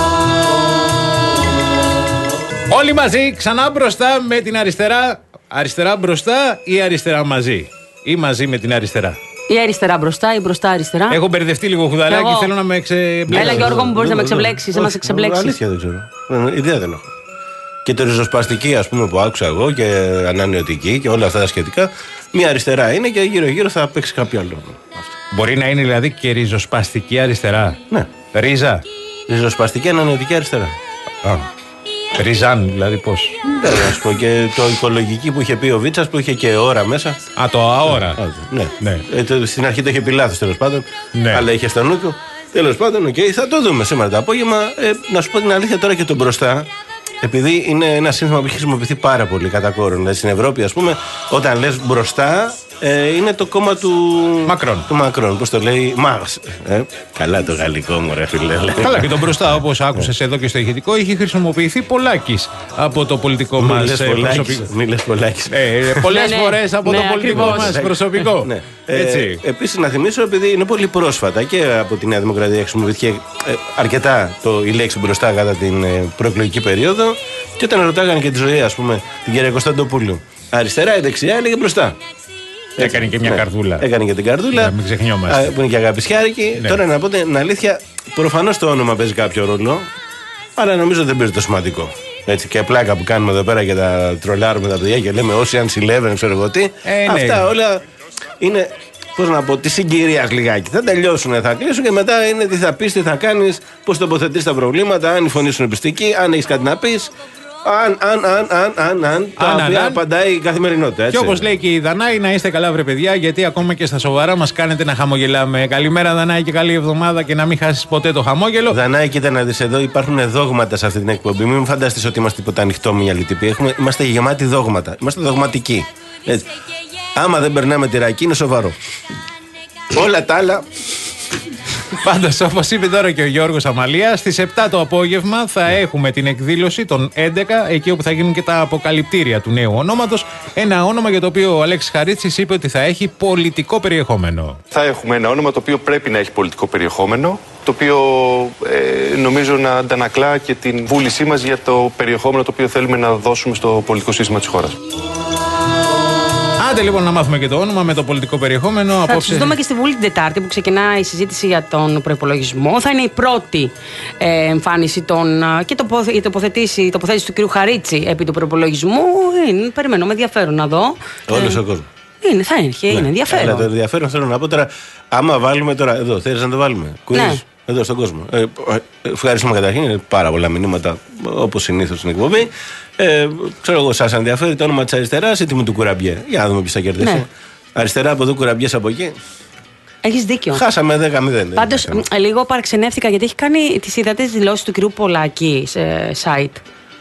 Όλοι μαζί ξανά μπροστά με την αριστερά. Αριστερά μπροστά ή αριστερά μαζί? Ή μαζί με την αριστερά? Ή αριστερά μπροστά ή μπροστά αριστερά. Έχω μπερδευτεί λίγο, Χουδαράκη, Εγώ... θέλω να με εξεμπλέξεις. Έλα, Γιώργο μου, μπορείς να με εξεμπλέξεις, να μας εξεμπλέξεις. Αλήθεια δεν ξέρω. Ιδέα δεν έχω. Και το ριζοσπαστική, ας πούμε, που άκουσα εγώ και ανανεωτική και όλα αυτά τα σχετικά, μία αριστερά είναι και γύρω-γύρω θα παίξει κάποιο άλλο. Αυτό. Μπορεί να είναι δηλαδή και ριζοσπαστική αριστερά. Ναι. Ρίζα. Ριζοσπαστική ανανεωτική αριστερά. Α. Ριζάν, δηλαδή πώς? Δεν να σου πω και το οικολογική που είχε πει ο Βίτσας που είχε και ώρα μέσα. Α, το αόρα. Ναι. ναι. Ε, το, στην αρχή το είχε πει λάθος τέλος πάντων. Ναι. Αλλά είχε στο νου του. Τέλος πάντων, οκ, okay, θα το δούμε σήμερα το απόγευμα. Ε, να σου πω την αλήθεια τώρα και το μπροστά. Επειδή είναι ένα σύνθημα που έχει χρησιμοποιηθεί πάρα πολύ κατά κόρον. Δηλαδή στην Ευρώπη, ας πούμε, όταν λες μπροστά, Ε, είναι το κόμμα του Μακρόν. Του Μακρόν, πώς το λέει, Μάρς. Ε, καλά το γαλλικό μου, ρε φίλε. Καλά, και τον μπροστά, όπως άκουσες εδώ και στο ηχητικό, έχει χρησιμοποιηθεί πολλάκις από το πολιτικό Μη μας λες προσωπικό. Μη λες πολλάκις. Ε, πολλές Ναι, ναι. φορές από Ναι, το πολιτικό ακριβώς. μας προσωπικό. Ναι. Έτσι. Ε, επίσης να θυμίσω, επειδή είναι πολύ πρόσφατα και από τη Νέα Δημοκρατία χρησιμοποιήθηκε ε, αρκετά το, η λέξη μπροστά κατά την ε, προεκλογική περίοδο, και όταν ρωτάγανε και τη ζωή, ας πούμε, την κυρία Κωνσταντοπούλου, αριστερά ή δεξιά, έλεγε μπροστά. Έτσι. Έκανε και μια Ναι. καρδούλα. Έκανε και την καρδούλα. Να μην ξεχνιόμαστε. Α, που είναι και αγαπησιάρικη. Ναι. Τώρα να πω την αλήθεια, προφανώς το όνομα παίζει κάποιο ρόλο, αλλά νομίζω δεν παίζει το σημαντικό. Έτσι, και πλάκα που κάνουμε εδώ πέρα και τα τρολάρουμε τα παιδιά και λέμε όσοι αν συλλεύουν, ξέρω εγώ τι. Ε, ναι. Αυτά όλα είναι, πώς να πω, τη συγκυρία λιγάκι. Θα τελειώσουν, θα κλείσουν και μετά είναι τι θα πεις, τι θα κάνεις, πώς τοποθετείς τα προβλήματα, αν η φωνή σου είναι πιστική, αν έχεις κάτι να πεις. Αν, αν, αν, αν, αν, αν, τα Αν, αν, οποία αν. απαντάει η καθημερινότητα. Έτσι. Και όπως λέει και η Δανάη, να είστε καλά, βρε παιδιά, γιατί ακόμα και στα σοβαρά μας κάνετε να χαμογελάμε. Καλημέρα, Δανάη, και καλή εβδομάδα, και να μην χάσεις ποτέ το χαμόγελο. Δανάη, κοίτα να δεις, εδώ υπάρχουν δόγματα σε αυτή την εκπομπή. Μην φανταστείς ότι είμαστε τίποτα ανοιχτόμυαλοι τύποι. Έχουμε, είμαστε γεμάτοι δόγματα. Είμαστε δογματικοί. Έτσι. Άμα δεν περνάμε τη ρακή, είναι σοβαρό. Όλα τα άλλα. Πάντως, όπως είπε τώρα και ο Γιώργος Αμαλία, στις επτά το απόγευμα θα έχουμε την εκδήλωση των έντεκα, εκεί όπου θα γίνουν και τα αποκαλυπτήρια του νέου ονόματος. Ένα όνομα για το οποίο ο Αλέξης Χαρίτσης είπε ότι θα έχει πολιτικό περιεχόμενο. Θα έχουμε ένα όνομα το οποίο πρέπει να έχει πολιτικό περιεχόμενο, το οποίο ε, νομίζω να αντανακλά και την βούλησή μας για το περιεχόμενο το οποίο θέλουμε να δώσουμε στο πολιτικό σύστημα της χώρας. Άντε λοιπόν να μάθουμε και το όνομα με το πολιτικό περιεχόμενο. Θα Απόψε... τους δούμε και στη Βουλή την Τετάρτη που ξεκινά η συζήτηση για τον προϋπολογισμό. Θα είναι η πρώτη ε, εμφάνιση των, και το, η τοποθέτηση, η τοποθέτηση του κ. Χαρίτση επί του προϋπολογισμού. Είναι, περιμένω με ενδιαφέρον να δω. Όλος ε, ο κόσμος. Είναι, θα είναι, είναι ενδιαφέρον. Αλλά το ενδιαφέρον θέλω να πω τώρα, άμα βάλουμε τώρα εδώ, θέλεις να το βάλουμε. Quiz, Ναι. εδώ στον κόσμο. Ε, ε, ευχαριστούμε καταρχήν, είναι πάρα πολλά μηνύματα όπως συνήθως στην εκπομπή. Ε, ξέρω εγώ, σας ενδιαφέρει το όνομα της αριστεράς ή τιμή του Κουραμπιέ. Για να δούμε ποιος θα κερδίσει. Ναι. Αριστερά από εδώ, Κουραμπιές από εκεί. Έχεις δίκιο. Χάσαμε δέκα μηδέν. Πάντως, λίγο παραξενεύτηκα γιατί έχει κάνει τις ιδατές δηλώσεις του κ. Πολάκη σε site.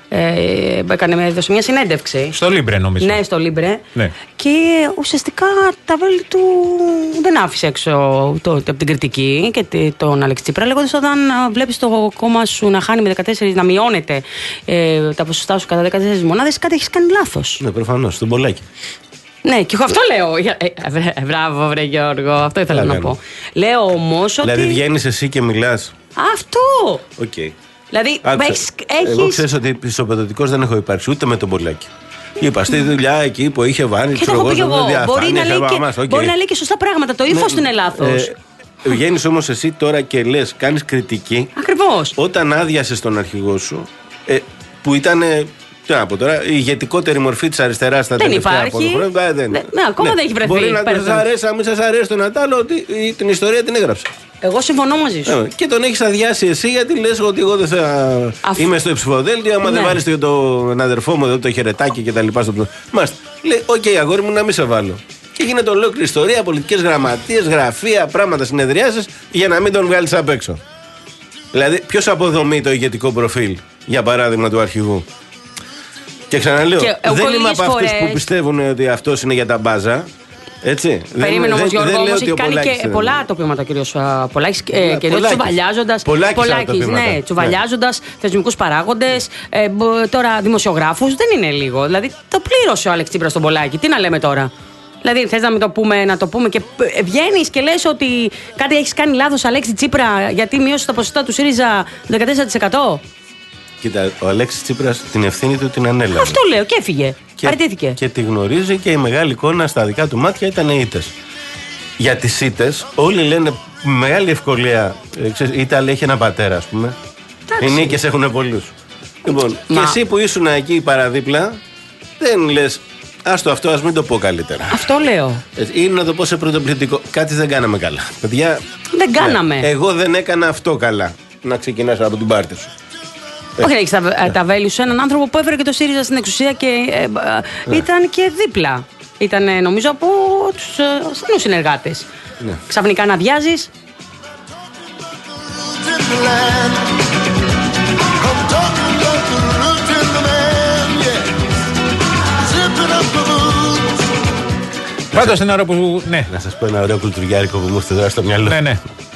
Ε, έκανε, έδωσε μια συνέντευξη. Στο Λίμπρε, νομίζω. Ναι, στο Λίμπρε. Ναι. Και ουσιαστικά τα βέλη του δεν άφησε έξω το, από την κριτική και τον Αλέξη Τσίπρα, λέγοντας όταν βλέπεις το κόμμα σου να χάνει με δεκατέσσερα, να μειώνεται ε, τα ποσοστά σου κατά δεκατέσσερις μονάδες, κάτι έχεις κάνει λάθος. Ναι, προφανώς, στον Πολάκη. Ναι, και εγώ αυτό λέω. Ε, ε, ε, μπράβο, βρε Γιώργο, αυτό ήθελα να πω. Λέω όμως ότι. Δηλαδή βγαίνεις εσύ και μιλάς. Αυτό! Οκ. Okay. Δηλαδή, έχεις... Εγώ ξέρεις ότι ισοπεδωτικός δεν έχω υπάρξει ούτε με τον Πολάκη. Είπα στη δουλειά εκεί που είχε βάλει Και το έχω πει και εγώ. Μπορεί να, λέει και, okay. μπορεί να λέει και σωστά πράγματα. Το ύφος του είναι λάθος. Ε, βγαίνεις όμως εσύ τώρα και λες, κάνεις κριτική. Ακριβώς. Όταν άδειασες τον αρχηγό σου, ε, που ήταν. Τι να πω τώρα, η ηγετικότερη μορφή της αριστεράς στα τελευταία χρόνια. Δεν ναι, ναι, ακόμα ναι. δεν έχει βρεθεί. Μπορεί να σας αρέσει, αν μην σας αρέσει τον Ατάλο, ότι την ιστορία την έγραψε. Εγώ συμφωνώ μαζί σου. Ε, και τον έχεις αδειάσει εσύ γιατί λες ότι εγώ δεν θα. Αφ... Είμαι στο ψηφοδέλτιο. Άμα ναι. δεν βάλεις τον αδερφό μου εδώ το χαιρετάκι και τα λοιπά στο ψηφοδέλτιο. Μάλιστα. Λέει, οκ, okay, αγόρι μου, να μην σε βάλω. Και γίνεται ολόκληρη ιστορία, πολιτικές γραμματείες, γραφεία, πράγματα, συνεδριάσεις για να μην τον βγάλεις απ' έξω. Δηλαδή, ποιος αποδομεί το ηγετικό προφίλ, για παράδειγμα, του αρχηγού. Και ξαναλέω, και δεν είμαι από αυτούς που πιστεύουν ότι αυτός είναι για τα μπάζα. Έτσι. Περίμενε όμως, Γιώργο, όμως έχει κάνει και πολλά ατοπήματα ο κύριος Πολάκης, ε, κυρίως τσουβαλιάζοντας, Πολάκης, ναι, τσουβαλιάζοντας ναι. θεσμικούς παράγοντες, ε, τώρα δημοσιογράφους, δεν είναι λίγο. Δηλαδή το πλήρωσε ο Αλέξης Τσίπρας στον Πολάκη. Τι να λέμε τώρα. Δηλαδή θες να μην το πούμε, να το πούμε και βγαίνεις και λες ότι κάτι έχεις κάνει λάθος, Αλέξη Τσίπρα, γιατί μείωσε τα ποσοστά του ΣΥΡΙΖΑ δεκατέσσερα τοις εκατό. Κοίτα, ο Αλέξης Τσίπρας την ευθύνη του την ανέλαβε. Αυτό λέω και έφυγε. Και, παραιτήθηκε. Και τη γνωρίζει και η μεγάλη εικόνα στα δικά του μάτια ήταν οι ήττες. Για τις ήττες, όλοι λένε με μεγάλη ευκολία. Η Ιταλία έχει ένα πατέρα, ας πούμε. Εντάξει. Οι νίκες έχουν πολλούς. Λοιπόν, Μα... και εσύ που ήσουν εκεί παραδίπλα, δεν λες. Άστο αυτό, ας μην το πω καλύτερα. Αυτό λέω. Ή να το πω σε πρωτοπληκτικό. Κάτι δεν κάναμε καλά. Παιδιά. Δεν κάναμε. Ναι, εγώ δεν έκανα αυτό καλά. Να ξεκινάς από την πάρτι σου. Όχι, έχεις τα, yeah. τα βέλη σου έναν άνθρωπο που έφερε και το ΣΥΡΙΖΑ στην εξουσία και ε, yeah. ήταν και δίπλα. Ήταν νομίζω από τους στενούς συνεργάτες. Yeah. Ξαφνικά να αδειάζεις. Πάντως την ώρα που. Ναι. Να σας πω ένα ωραίο κουλτουριάρικο που μου ήρθε τώρα στο μυαλό. Ναι, ναι.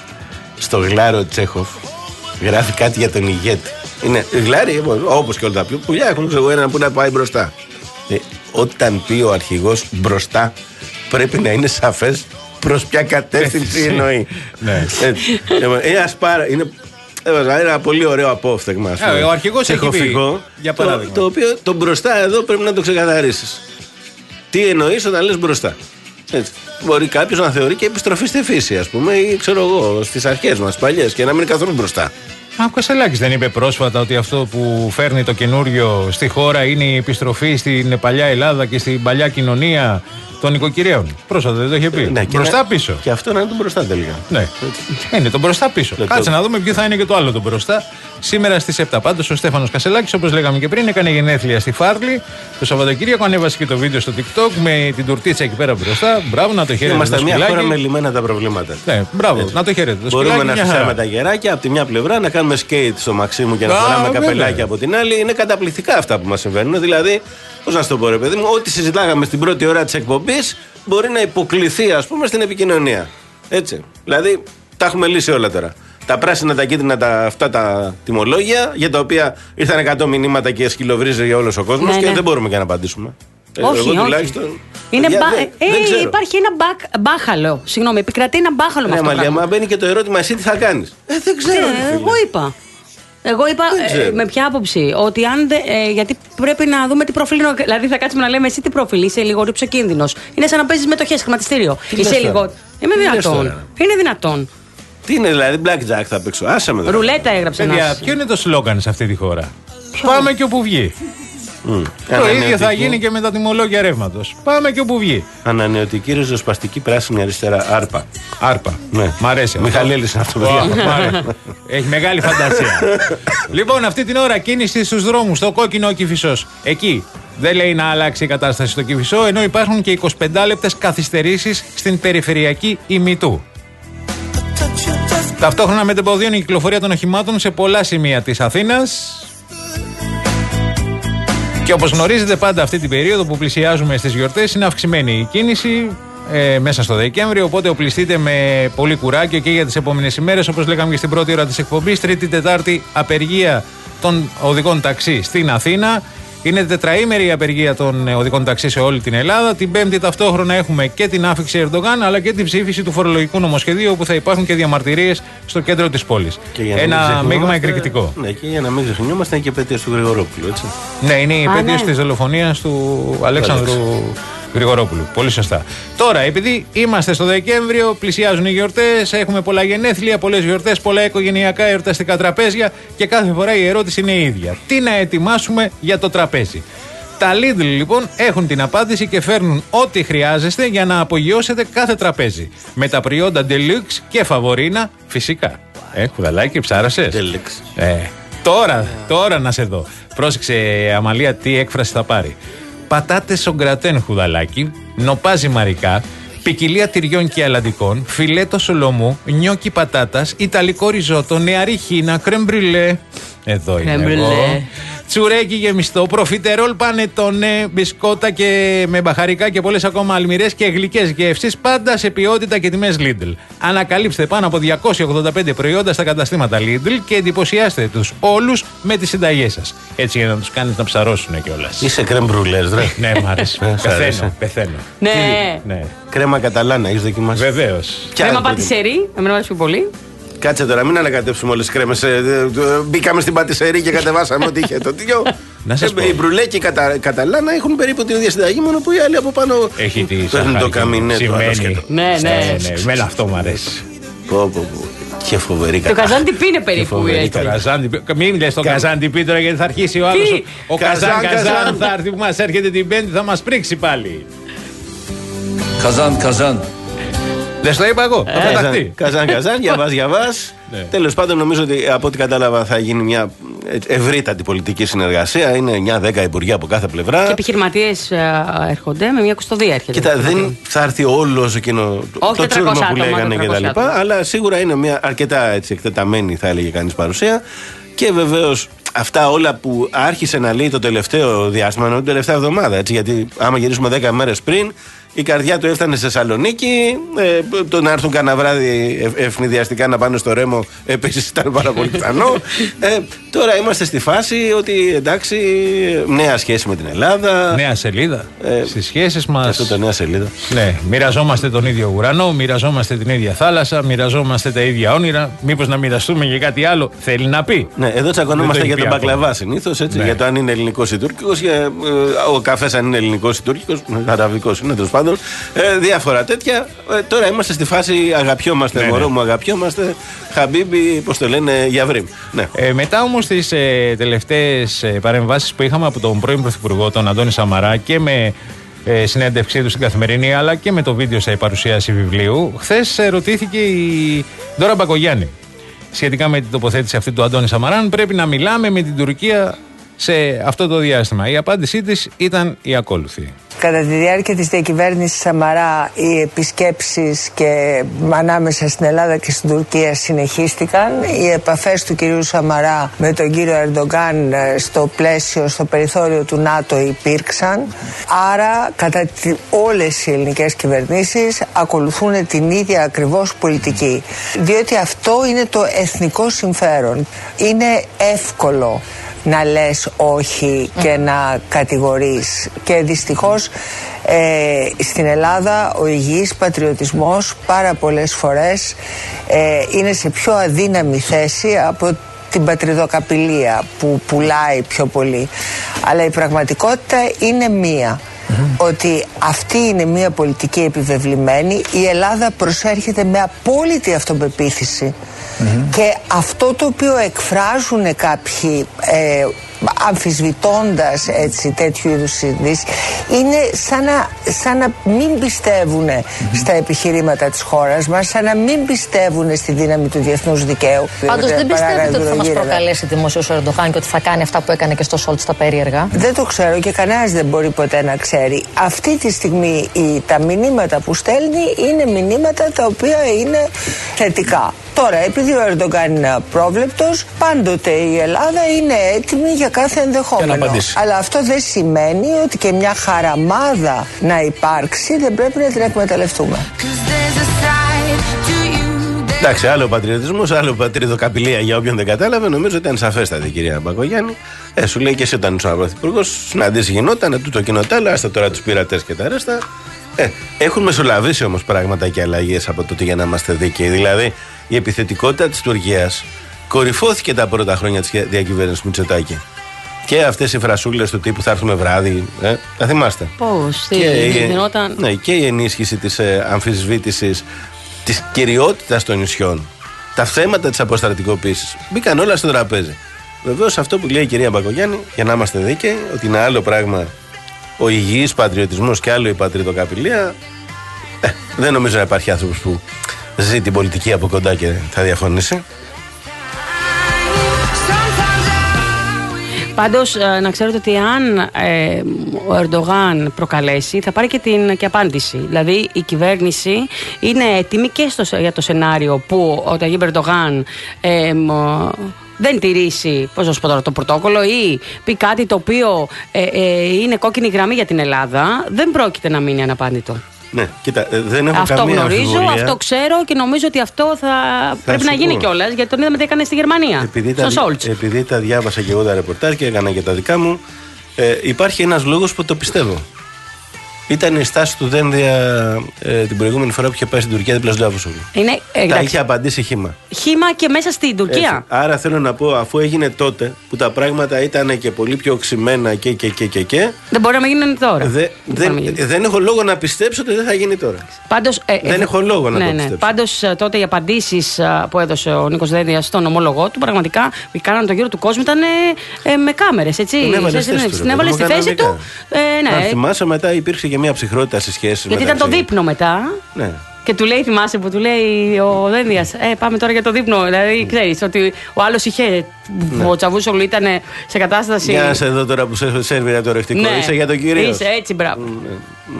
Στο γλάρο Τσέχοφ γράφει κάτι για τον ηγέτη. Είναι γλάρι, όπως και όλα τα πουλιά έχουν ξέρω έναν που να πάει μπροστά. Ε, όταν πει ο αρχηγός μπροστά, πρέπει να είναι σαφές προς ποια κατεύθυνση εννοεί. Ναι. Είναι ασπάρα. Είναι ένα πολύ ωραίο απόφθεγμα. Ο αρχηγός έχει πει, για παράδειγμα. Το, το οποίο το μπροστά εδώ πρέπει να το ξεκαθαρίσεις. Τι εννοείς όταν λες μπροστά. Έτσι. Μπορεί κάποιος να θεωρεί και επιστροφή στη φύση, ας πούμε, ή ξέρω εγώ, στις αρχές μας παλιές και να μην είναι καθόλου μπροστά. Ο Κασελάκης δεν είπε πρόσφατα ότι αυτό που φέρνει το καινούριο στη χώρα είναι η επιστροφή στην παλιά Ελλάδα και στην παλιά κοινωνία των νοικοκυρέων? Πρόσφατα δεν το είχε πει. Ε, ναι, μπροστά να... πίσω. Και αυτό να είναι το μπροστά τελικά. Ναι. Είναι το μπροστά πίσω. Ναι, Κάτσε το... να δούμε ποιο θα είναι και το άλλο το μπροστά. Σήμερα στις επτά πάντως ο Στέφανος Κασελάκης, όπως λέγαμε και πριν, έκανε γενέθλια στη Φάρλη. Το Σαββατοκύριακο ανέβασε και το βίντεο στο TikTok με την τουρτίτσα εκεί πέρα μπροστά. Μπράβο, να το χαίρετε. Είμαστε μια χώρα με λυμμένα τα προβλήματα. Ναι, μπράβο, έτσι. Να το χαίρετε. Το μπορούμε να φυσάμε τα γεράκια από τη μια πλευρά, να κάνουμε σκέιτ στο Μαξίμου και να φοράμε καπελάκια από την άλλη. Είναι καταπληκτικά αυτά που μας συμβαίνουν. Δηλαδή, πώς να σου το πω, ρε παιδί μου, ό,τι συζητάγαμε στην πρώτη ώρα της εκπομπής μπορεί να υποκληθεί, ας πούμε, στην επικοινωνία. Έτσι. Δηλαδή, τα έχουμε λύσει όλα τώρα. Τα πράσινα, τα κίτρινα, τα, αυτά τα τιμολόγια, για τα οποία ήρθαν εκατό μηνύματα και σκυλοβρίζει για όλος ο κόσμος, ναι, και ναι. δεν μπορούμε και να απαντήσουμε. Όχι, Εγώ όχι. τουλάχιστον. Είναι για, μπα... δεν, ε, δεν υπάρχει ένα μπακ, μπάχαλο. Συγγνώμη, επικρατεί ένα μπάχαλο ναι, με αυτό. Ναι, μα μπαίνει και το ερώτημα, εσύ τι θα κάνεις? Ε, δεν ξέρω. Ε, εγώ είπα. Εγώ είπα ε, με ποια άποψη, ότι αν δε, ε, γιατί πρέπει να δούμε τι προφίλ είναι. Δηλαδή θα κάτσουμε να λέμε εσύ τι προφίλ, είσαι λίγο ρυψοκίνδυνος. Είναι σαν να παίζεις μετοχές, χρηματιστήριο. Τι είσαι λίγο. Είμαι δυνατόν. Είναι δυνατόν. Τι είναι δηλαδή, blackjack θα παίξω. Άσε με. Ρουλέτα έγραψε ένας. Ποιο είναι το σλόγγαν σε αυτή τη χώρα? Ποιο? Πάμε και όπου βγει. Mm. Το ίδιο θα γίνει και με τα τιμολόγια ρεύματος. Πάμε και όπου βγει. Ανανεωτική ριζοσπαστική πράσινη αριστερά. Άρπα. Άρπα. Ναι. Μ' αρέσει. Μιχαλέλης είναι αυτό, παιδιά. Έχει μεγάλη φαντασία. Λοιπόν, αυτή την ώρα κίνηση στους δρόμους, στο κόκκινο Κηφισός. Εκεί δεν λέει να αλλάξει η κατάσταση στο Κηφισό, ενώ υπάρχουν και εικοσιπέντε λεπτές καθυστερήσεις στην περιφερειακή ημιτού. Ταυτόχρονα μετεμποδίων η κυκλοφορία των οχημάτων σε πολλά σημεία της Αθήνας. Και όπως γνωρίζετε, πάντα αυτή την περίοδο που πλησιάζουμε στις γιορτές είναι αυξημένη η κίνηση ε, μέσα στο Δεκέμβριο. Οπότε οπλιστείτε με πολύ κουράγιο και για τις επόμενες ημέρες. Όπως λέγαμε και στην πρώτη ώρα της εκπομπής, Τρίτη, Τετάρτη απεργία των οδικών ταξί στην Αθήνα. Είναι τετραήμερη η απεργία των οδικών ταξί σε όλη την Ελλάδα. Την Πέμπτη ταυτόχρονα έχουμε και την άφιξη Ερντογάν, αλλά και την ψήφιση του φορολογικού νομοσχεδίου, όπου θα υπάρχουν και διαμαρτυρίες στο κέντρο της πόλης. Ένα μείγμα εκρηκτικό. Ναι, και για να μην ξεχνιόμαστε, είναι και επέτειος του Γρηγορόπουλου, έτσι. Ναι, είναι η επέτειος ναι. της δολοφονίας του Αλέξανδρου Γρηγορόπουλου. Πολύ σωστά. Τώρα, επειδή είμαστε στο Δεκέμβριο, πλησιάζουν οι γιορτές, έχουμε πολλά γενέθλια, πολλές γιορτές, πολλά οικογενειακά εορταστικά τραπέζια και κάθε φορά η ερώτηση είναι η ίδια. Τι να ετοιμάσουμε για το τραπέζι? Τα Lidl λοιπόν έχουν την απάντηση και φέρνουν ό,τι χρειάζεστε για να απογειώσετε κάθε τραπέζι. Με τα προϊόντα Deluxe και Φαβορίνα φυσικά. Ε, κουδαλάκι, ψάρασες. Deluxe. Ε, τώρα, τώρα να σε δω. Πρόσεξε, Αμαλία, τι έκφραση θα πάρει. Πατάτες σογκρατέν χουδαλάκι, νοπάζι μαρικά, ποικιλία τυριών και αλαντικών, φιλέτο σολομού, νιόκι πατάτας, ιταλικό ριζότο, νεαρή χίνα, κρεμπριλέ. Εδώ είναι εγώ. Τσουρέκι γεμιστό, προφιτερόλ πανετόνε, μπισκότα και με μπαχαρικά και πολλές ακόμα αλμυρές και γλυκές γεύσεις, πάντα σε ποιότητα και τιμές Lidl. Ανακαλύψτε πάνω από διακόσια ογδόντα πέντε προϊόντα στα καταστήματα Lidl και εντυπωσιάστε τους όλους με τις συνταγές σας. Έτσι για να τους κάνεις να ψαρώσουν κιόλας. Είσαι κρεμπρουλές, ρε. Ναι, μ' άρεσε. Πεθαίνω, πεθαίνω. Ναι. Ναι. Κρέμα καταλάνα, έχεις δοκιμάσει? Βεβαίως. Κρέμα πατησερί, εμένα μου αρέσει πολύ. Κάτσε τώρα, μην ανακατέψουμε όλες τις κρέμες. Μπήκαμε στην πατησερή και κατεβάσαμε ό,τι είχε. Το τιο. Να σας πω. Οι μπρουλέ και η κατα... καταλάνα έχουν περίπου την ίδια συνταγή, μόνο που οι άλλοι από πάνω έχει τη παίρνουν το καμινέ του. Ναι, ναι. Εμένα αυτό μου αρέσει. Πω, πω, πω. Και φοβερή κατάσταση. Το καζάντιπι είναι περίπου. Μην λες το καζάντιπι τώρα, γιατί θα αρχίσει ο άλλος. Ο καζάν καζάν θα έρθει που μας έρχεται την Πέμπτη, θα μας πρίξει πάλι. Καζάν, καζάν. Δεν στο είπα εγώ. Ε, καζάν, καζάν, για βάς, για βάς. Ναι. Τέλος πάντων, νομίζω ότι από ό,τι κατάλαβα θα γίνει μια ευρύτατη πολιτική συνεργασία. Είναι εννιά δέκα υπουργεία από κάθε πλευρά. Και επιχειρηματίες έρχονται με μια κουστοδία έρχεται. Κοίτα, δεν θα έρθει όλο εκείνο το τσούρμα που λέγανε κτλ. Αλλά σίγουρα είναι μια αρκετά έτσι, εκτεταμένη, θα έλεγε κανείς, παρουσία. Και βεβαίως αυτά όλα που άρχισε να λέει το τελευταίο διάστημα, την τελευταία εβδομάδα. Έτσι, γιατί άμα γυρίσουμε δέκα μέρες πριν, η καρδιά του έφτανε στη Θεσσαλονίκη. Ε, το να έρθουν κανένα βράδυ ευνηδιαστικά να πάνε στο Ρέμο επίσης ήταν πάρα πολύ πιθανό. Ε, τώρα είμαστε στη φάση ότι εντάξει, νέα σχέση με την Ελλάδα. Νέα σελίδα ε, στις σχέσεις μας. Αυτό το νέα σελίδα. Ναι, μοιραζόμαστε τον ίδιο ουρανό, μοιραζόμαστε την ίδια θάλασσα, μοιραζόμαστε τα ίδια όνειρα. Μήπως να μοιραστούμε για κάτι άλλο, θέλει να πει. Ναι, εδώ τσακωνόμαστε για τον μπακλαβά συνήθως, ναι. Για το αν είναι ελληνικός ή τουρκικός, για, ο καφές αν είναι ελληνικός ή τουρκικός, αραβικός είναι τέλος πάντων. Ε, διάφορα τέτοια. Ε, τώρα είμαστε στη φάση αγαπιόμαστε, ναι, μωρό μου, αγαπιόμαστε. Χαμπίμπι, πώς το λένε, Γιαβρίμ. Ναι. Ε, μετά όμως τις ε, τελευταίες ε, παρεμβάσεις που είχαμε από τον πρώην Πρωθυπουργό, τον Αντώνη Σαμαρά, και με ε, συνέντευξή του στην Καθημερινή, αλλά και με το βίντεο σε παρουσίαση βιβλίου, χθες ε, ρωτήθηκε η Δώρα Μπακογιάννη σχετικά με την τοποθέτηση αυτή του Αντώνη Σαμαρά, αν πρέπει να μιλάμε με την Τουρκία σε αυτό το διάστημα. Η απάντησή της ήταν η ακόλουθη. Κατά τη διάρκεια της διακυβέρνησης Σαμαρά, οι επισκέψεις και ανάμεσα στην Ελλάδα και στην Τουρκία συνεχίστηκαν. Οι επαφές του κυρίου Σαμαρά με τον κύριο Ερντογκάν στο πλαίσιο, στο περιθώριο του ΝΑΤΟ υπήρξαν. Άρα, κατά τη, όλες οι ελληνικές κυβερνήσεις ακολουθούν την ίδια ακριβώς πολιτική. Διότι αυτό είναι το εθνικό συμφέρον. Είναι εύκολο να λες όχι και να κατηγορείς. Και δυστυχώς ε, στην Ελλάδα ο υγιής πατριωτισμός πάρα πολλές φορές ε, είναι σε πιο αδύναμη θέση από την πατριδοκαπηλεία που πουλάει πιο πολύ. Αλλά η πραγματικότητα είναι μία. Mm-hmm. Ότι αυτή είναι μια πολιτική επιβεβλημένη. Η Ελλάδα προσέρχεται με απόλυτη αυτοπεποίθηση. Mm-hmm. Και αυτό το οποίο εκφράζουν κάποιοι ε, αμφισβητώντας έτσι τέτοιου είδους ειδήσεις είναι σαν να, σαν να μην πιστεύουν mm-hmm. στα επιχειρήματα της χώρας μας, σαν να μην πιστεύουν στη δύναμη του διεθνούς δικαίου. Πάντως δεν πιστεύετε ότι θα μας προκαλέσει δημοσίως ο Ερντογάν και ότι θα κάνει αυτά που έκανε και στο Σόλτ τα περίεργα? Δεν το ξέρω και κανένας δεν μπορεί ποτέ να ξέρει. Αυτή τη στιγμή η, τα μηνύματα που στέλνει είναι μηνύματα τα οποία είναι θετικά. Τώρα, επειδή ο Ερντογκάν είναι απρόβλεπτος, πάντοτε η Ελλάδα είναι έτοιμη για κάθε ενδεχόμενο. Αλλά αυτό δεν σημαίνει ότι και μια χαραμάδα να υπάρξει δεν πρέπει να την εκμεταλλευτούμε. Εντάξει, άλλο πατριωτισμός, άλλο πατριδοκαπηλεία για όποιον δεν κατάλαβε. Νομίζω ότι ήταν σαφέστατη η κυρία Μπακογιάννη. Ε, σου λέει και εσύ όταν ήσουν πρωθυπουργός, συναντήσεις γινόταν, τούτο κοινό τ' άλλο, άστα τώρα τους πειρατές και τα ρέστα. Ε, έχουν μεσολαβήσει όμως πράγματα και αλλαγές από τότε για να είμαστε δίκαιοι. Δηλαδή, η επιθετικότητα της Τουρκίας κορυφώθηκε τα πρώτα χρόνια της διακυβέρνησης Μητσοτάκη. Και αυτές οι φρασούλες του τύπου θα έρθουμε βράδυ, ε, τα θυμάστε. Πώς, τι γινόταν. Ναι, και η ενίσχυση της ε, αμφισβήτησης της κυριότητας των νησιών. Τα θέματα της αποστρατικοποίησης μπήκαν όλα στο τραπέζι. Βεβαίως αυτό που λέει η κυρία Μπακογιάννη, για να είμαστε δίκαιοι, ότι είναι άλλο πράγμα ο υγιής πατριωτισμός και άλλο η πατριδοκαπηλεία. Ε, δεν νομίζω να υπάρχει άνθρωπος που ζει την πολιτική από κοντά και θα διαφωνήσει. Πάντως, να ξέρετε ότι αν ε, ο Ερντογάν προκαλέσει, θα πάρει και την και απάντηση. Δηλαδή, η κυβέρνηση είναι έτοιμη και στο, για το σενάριο που ο Ταγίπ Ερντογάν ε, δεν τηρήσει, πώς να σου πω τώρα, το πρωτόκολλο ή πει κάτι το οποίο ε, ε, είναι κόκκινη γραμμή για την Ελλάδα, δεν πρόκειται να μείνει αναπάντητο. Ναι, κοίτα, δεν έχω αυτό καμία γνωρίζω, αμφιβολία. Αυτό ξέρω και νομίζω ότι αυτό θα, θα πρέπει να γίνει κιόλας, γιατί τον είδαμε τι έκανε στη Γερμανία. Επειδή στον τα, Σόλτς. επειδή τα διάβασα και εγώ τα ρεπορτάζ και έκανα και τα δικά μου, ε, υπάρχει ένας λόγος που το πιστεύω. Ήταν η στάση του Δένδια ε, την προηγούμενη φορά που είχε πάει στην Τουρκία δίπλα στον Ντάβουσογλου. Ε, τα είχε απαντήσει χήμα. Χήμα και μέσα στην Τουρκία. Έτσι. Άρα θέλω να πω, αφού έγινε τότε που τα πράγματα ήταν και πολύ πιο οξυμένα και και και και. και δεν μπορεί να γίνει τώρα. Δε, δεν, δεν, δεν έχω λόγο να πιστέψω ότι δεν θα γίνει τώρα. Πάντως, ε, δεν ε, έχω λόγο να ναι, το ναι. πιστέψω. Πάντως τότε οι απαντήσεις που έδωσε ο Νίκος Δένδιας στον ομόλογό του πραγματικά που κάνανε τον γύρο του κόσμου ήταν ε, με κάμερες. Την έβαλε στη θέση του. Αν θυμάσαι, μετά υπήρξε και μια ψυχρότητα στη σχέση. Γιατί ήταν το δείπνο μετά. Ναι. Και του λέει, θυμάσαι που του λέει ο Δένδιας, ε, πάμε τώρα για το δείπνο. Δηλαδή, ξέρεις ότι ο άλλος είχε. Ναι. Ο Τσαβούσογλου ήταν σε κατάσταση. Για να σε δω τώρα που σε σέρβιρα το ρευτικό. Ναι. Είσαι για τον κύριο. Είσαι έτσι, μπράβο. Mm, mm.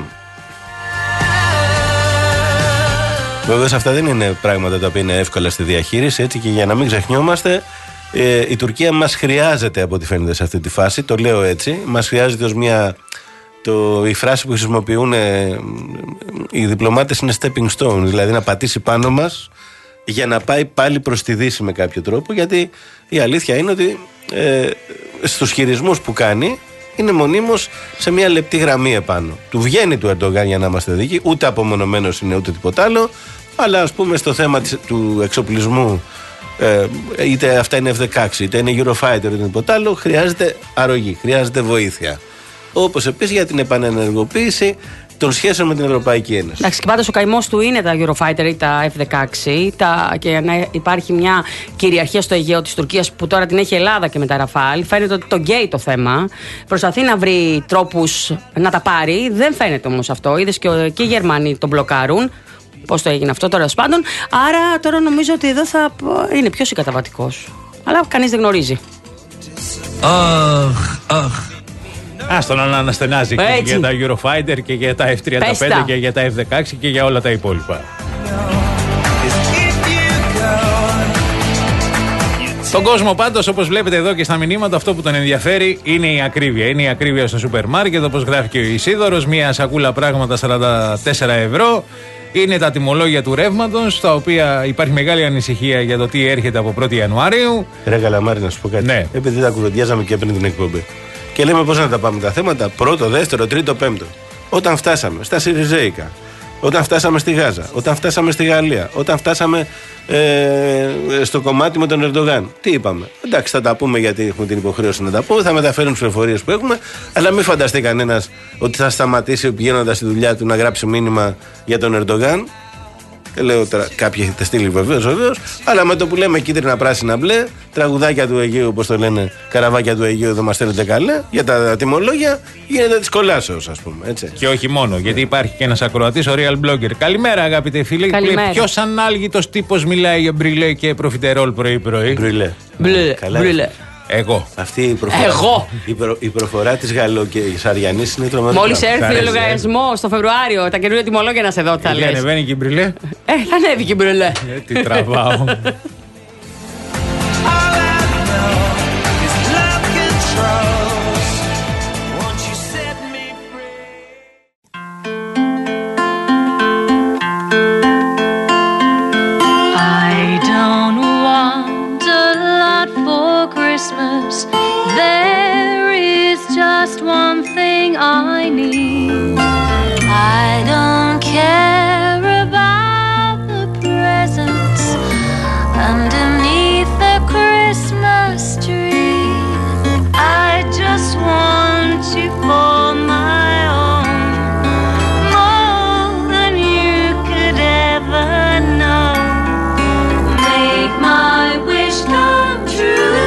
Βεβαίως αυτά δεν είναι πράγματα τα οποία είναι εύκολα στη διαχείριση. Έτσι, και για να μην ξεχνιόμαστε, ε, η Τουρκία μας χρειάζεται από ό,τι φαίνεται σε αυτή τη φάση. Το λέω έτσι. Μας χρειάζεται ως μια το, η φράση που χρησιμοποιούν ε, οι διπλωμάτες είναι stepping stone, δηλαδή να πατήσει πάνω μας για να πάει πάλι προς τη Δύση με κάποιο τρόπο, γιατί η αλήθεια είναι ότι ε, στους χειρισμούς που κάνει είναι μονίμως σε μια λεπτή γραμμή επάνω. Του βγαίνει του Ερντογάν, για να είμαστε δίκοι, ούτε απομονωμένος είναι ούτε τίποτα άλλο, αλλά ας πούμε στο θέμα της, του εξοπλισμού, ε, είτε αυτά είναι εφ δεκαέξι, είτε είναι Eurofighter, είτε τίποτα άλλο, χρειάζεται αρρωγή, χρειάζεται βοήθεια. Όπως επίσης για την επανενεργοποίηση των σχέσεων με την Ευρωπαϊκή Ένωση. Εντάξει, και πάντως ο καημός του είναι τα Eurofighter ή τα εφ δεκαέξι, τα, και να υπάρχει μια κυριαρχία στο Αιγαίο της Τουρκίας που τώρα την έχει η Ελλάδα και με τα Ραφάλ. Φαίνεται ότι το γκέι το θέμα. Προσπαθεί να βρει τρόπους να τα πάρει. Δεν φαίνεται όμως αυτό. Είδες και, και οι Γερμανοί τον μπλοκάρουν. Πώς το έγινε αυτό τώρα, πάντων. Άρα τώρα νομίζω ότι εδώ θα είναι πιο συγκαταβατικός. Αλλά κανείς δεν γνωρίζει. Αχ, αχ. Άστο να αναστενάζει και για τα Eurofighter και για τα εφ τριάντα πέντε Πέστα. Και για τα εφ δεκαέξι και για όλα τα υπόλοιπα. Στον κόσμο πάντως, όπως βλέπετε εδώ και στα μηνύματα, αυτό που τον ενδιαφέρει είναι η ακρίβεια. Είναι η ακρίβεια στο σούπερ μάρκετ, όπως γράφει και ο Ισίδωρος, μια σακούλα πράγματα σαράντα τέσσερα ευρώ. Είναι τα τιμολόγια του ρεύματος, στα οποία υπάρχει μεγάλη ανησυχία για το τι έρχεται από πρώτη Ιανουαρίου. Ρε Καλαμάρη, να σου πω κάτι. Ναι. Επειδή τα κουβεντιάζαμε και πριν την εκπομπή. Και λέμε πώς να τα πάμε τα θέματα, πρώτο, δεύτερο, τρίτο, πέμπτο. Όταν φτάσαμε στα Σιριζέικα, όταν φτάσαμε στη Γάζα, όταν φτάσαμε στη Γαλλία, όταν φτάσαμε ε, στο κομμάτι με τον Ερντογάν, τι είπαμε? Εντάξει, θα τα πούμε γιατί έχουμε την υποχρέωση να τα πούμε, θα μεταφέρουν τις πληροφορίες που έχουμε, αλλά μην φανταστεί κανένας ότι θα σταματήσει πηγαίνοντας στη δουλειά του να γράψει μήνυμα για τον Ερντογάν. Λέω τώρα, κάποιοι έχετε στείλει βεβαίως, βεβαίως, αλλά με το που λέμε κίτρινα, πράσινα, μπλε, τραγουδάκια του Αιγαίου, όπως το λένε, καραβάκια του Αιγαίου, εδώ μας στέλνετε καλέ, για τα τιμολόγια, γίνεται της κολάσεως, ας πούμε. Έτσι. Και όχι μόνο, γιατί υπάρχει και ένας ακροατής, ο Real Blogger. Καλημέρα, αγαπητέ φίλοι. Ποιος ανάλγητος τύπος μιλάει για μπριλέ και προφιτερόλ πρωί-πρωί? Μπριλέ. Μπριλέ. Εγώ. Αυτή η προφορά, Εγώ. Η, προ, η προφορά της Γαλλο και της Αριανής είναι τρομερή. Μόλις έρθει ο λογαριασμός το Φεβρουάριο, τα καινούργια τιμολόγια να σε δω, τι θα λες. ανεβαίνει και η μπριλέ. Ε, θα ανέβει και η μπριλέ. Ε, τι τραβάω. There is just one thing I need. I don't care about the presents underneath the Christmas tree. I just want you for my own, more than you could ever know. Make my wish come true.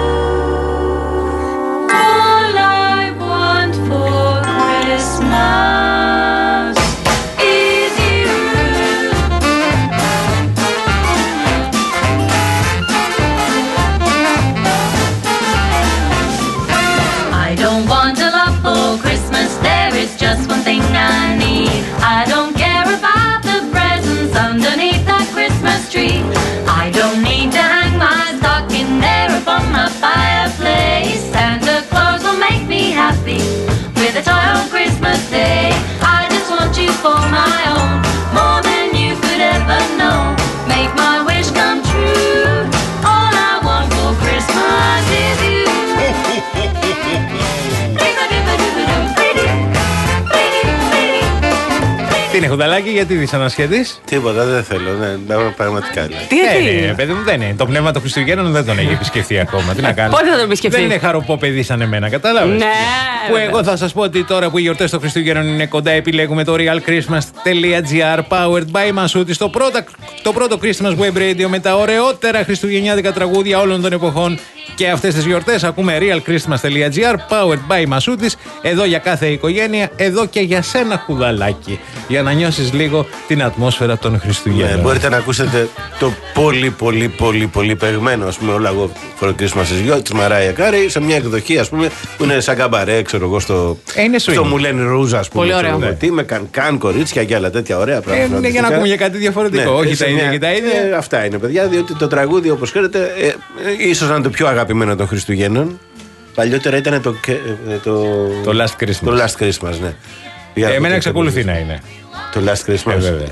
With a toy on Christmas Day, I just want you for my own, more than you could ever know. Make my wish come true. All I want for Christmas is you. Τι είναι, Χουνταλάκη, γιατί δυσανασχετής? Τίποτα, δεν θέλω, ναι, πραγματικά. Τι είναι, παιδί μου, δεν είναι. Το πνεύμα των Χριστουγέννων δεν τον έχει επισκεφθεί ακόμα. Τι να κάνει. Πότε θα τον επισκεφθεί? Δεν είναι χαροπό παιδί σαν εμένα, κατάλαβες? Ναι. Που εγώ θα σας πω ότι τώρα που οι γιορτές των Χριστουγέννων είναι κοντά, επιλέγουμε το realchristmas.gr powered by Masuti, το πρώτο, το πρώτο Christmas web radio με τα ωραιότερα χριστουγεννιάτικα τραγούδια όλων των εποχών. Και αυτές τις γιορτές ακούμε realchristmas.gr powered by Masuti. Εδώ για κάθε οικογένεια, εδώ και για σένα, Χουδαλάκι. Για να νιώσεις λίγο την ατμόσφαιρα των Χριστουγέννων. Ναι, μπορείτε να ακούσετε το πολύ πολύ πολύ πολύ παιγμένο, ας πούμε, όλα εγώ for Christmas is You της Μαράια Κάρι, σε μια εκδοχή, ας πούμε, που είναι σαν καμπαρέ, ξέρω εγώ, στο, ε, στο Μουλέν Ρούζα, ας πούμε. Πολύ ωραίο. Ναι. Τι με καν κορίτσια και άλλα τέτοια ωραία πράγματα. Ε, είναι για να ακούμε για κάτι διαφορετικό, ναι, όχι τα ίδια και τα ίδια. Ε, αυτά είναι, παιδιά, διότι το τραγούδι, όπως ξέρετε, ε, ε, ίσως να είναι το πιο αγαπημένο των Χριστουγέννων. Παλιότερα ήταν το. Το, το Last Christmas. Το Last Christmas, ναι. Ε, εμένα εξακολουθεί να είναι. Το Last Christmas. Ε, βέβαια.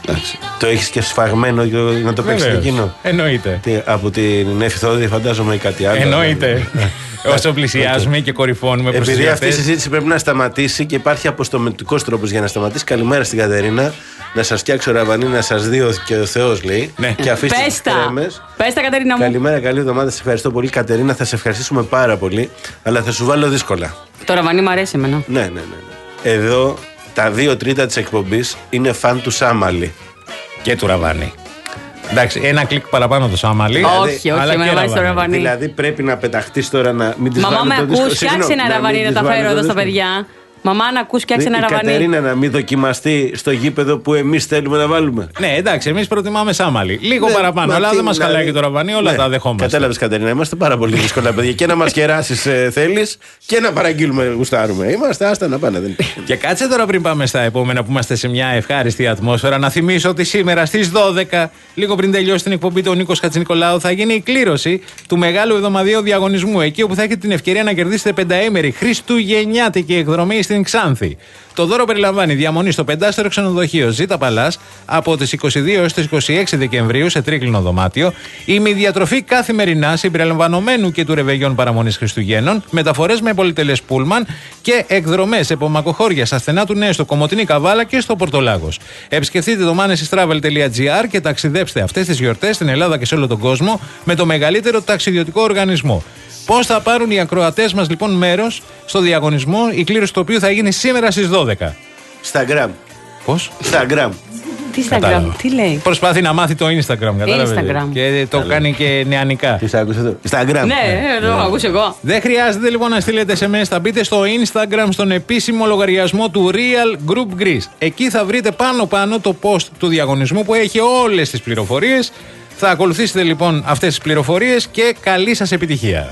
Το έχεις και σφαγμένο να το παίξεις εκείνο. Εννοείται. Τι, από την Εφηθόδη φαντάζομαι ή κάτι άλλο. Εννοείται. Όσο πλησιάζουμε και κορυφώνουμε προς Επειδή τις αυτή η συζήτηση πρέπει να σταματήσει και υπάρχει αποστομετικός τρόπος για να σταματήσει. Καλημέρα στην Κατερίνα. Να σας φτιάξω ραβανί, να σας δει και ο Θεός, λέει. Ναι. Και αφήστε τις κρέμες. Πες τα, Κατερίνα μου. Καλημέρα, καλή εβδομάδα. Σε ευχαριστώ πολύ, Κατερίνα. Θα σε ευχαριστήσουμε πάρα πολύ. Αλλά θα σου βάλω δύσκολα. Το ραβανί μου αρέσει εμένα. Ναι, ναι, ναι. ναι. Εδώ τα δύο τρίτα της εκπομπής είναι φαν του Σάμαλη. Και του ραβανί. Εντάξει, ένα κλικ παραπάνω το Σάμαλι. Δηλαδή, όχι, όχι, με βάζει το ραβανί. Δηλαδή πρέπει να πεταχτείς τώρα να μην τις Μαμά, με ακούς, φτιάξε ένα ραβανί να τα φέρω εδώ στα παιδιά. Μαμά, να ακούς, φτιάξε ένα ραβανί. Η Κατερίνα να μην δοκιμαστεί στο γήπεδο που εμείς θέλουμε να βάλουμε. Ναι, εντάξει, εμείς προτιμάμε Σάμαλι. Λίγο ναι, παραπάνω, αλλά δεν μας δηλαδή... χαλάει και το ραβανί, όλα ναι, τα δεχόμαστε. Κατάλαβες, Κατερίνα, είμαστε πάρα πολύ δύσκολα παιδιά. Και να μας κεράσεις ε, θέλεις και να παραγγείλουμε, γουστάρουμε. Είμαστε, άστα να πάνε. Δεν... Και κάτσε τώρα πριν πάμε στα επόμενα που είμαστε σε μια ευχάριστη ατμόσφαιρα, να θυμίσω ότι σήμερα στις δώδεκα, λίγο πριν τελειώσει την εκπομπή του Νίκος Χατζηνικολάου, θα γίνει η κλήρωση του μεγάλου εβδομαδιαίου διαγωνισμού. Εκεί όπου θα έχετε την ευκαιρία να κερδίσετε πενταήμερη χριστουγεννιάτικη εκδρομή στην Ξάνθη. Το δώρο περιλαμβάνει διαμονή στο πεντάστερο ξενοδοχείο Ζήτα Παλάς από τις είκοσι δύο έως τις είκοσι έξι Δεκεμβρίου σε τρίγλινο δωμάτιο, ημιδιατροφή καθημερινά συμπεριλαμβανομένου και του ρεβεγιόν παραμονής Χριστουγέννων, μεταφορές με πολυτελές πούλμαν και εκδρομές σε πομακοχώρια στα στενά του Νέου, στο Κομοτηνή Καβάλα και στο Πορτολάγος. Επισκεφτείτε το manesystravel τελεία gr και ταξιδέψτε αυτές τις γιορτές στην Ελλάδα και σε όλο τον κόσμο με το μεγαλύτερο ταξιδιωτικό οργανισμό. Πώς θα πάρουν οι ακροατές μας λοιπόν μέρος στο διαγωνισμό, η κλήρωση του οποίου θα γίνει σήμερα στις δώδεκα. Στα γκραμ. Πώς? Στα γκραμ. Τι Instagram, τι λέει. Προσπαθεί να μάθει το Instagram, κατάλαβε. Instagram. Και το Καλέ. Κάνει και νεανικά. Τι θα άκουσε εδώ. Instagram. Ναι, εδώ ναι. Ακούς εγώ. Δεν χρειάζεται λοιπόν να στείλετε ες εμ ες, θα μπείτε στο Instagram, στον επίσημο λογαριασμό του Real Group Greece. Εκεί θα βρείτε πάνω-πάνω το post του διαγωνισμού που έχει όλες τις πληροφορίες. Θα ακολουθήσετε λοιπόν αυτές τις πληροφορίες και καλή σας επιτυχία.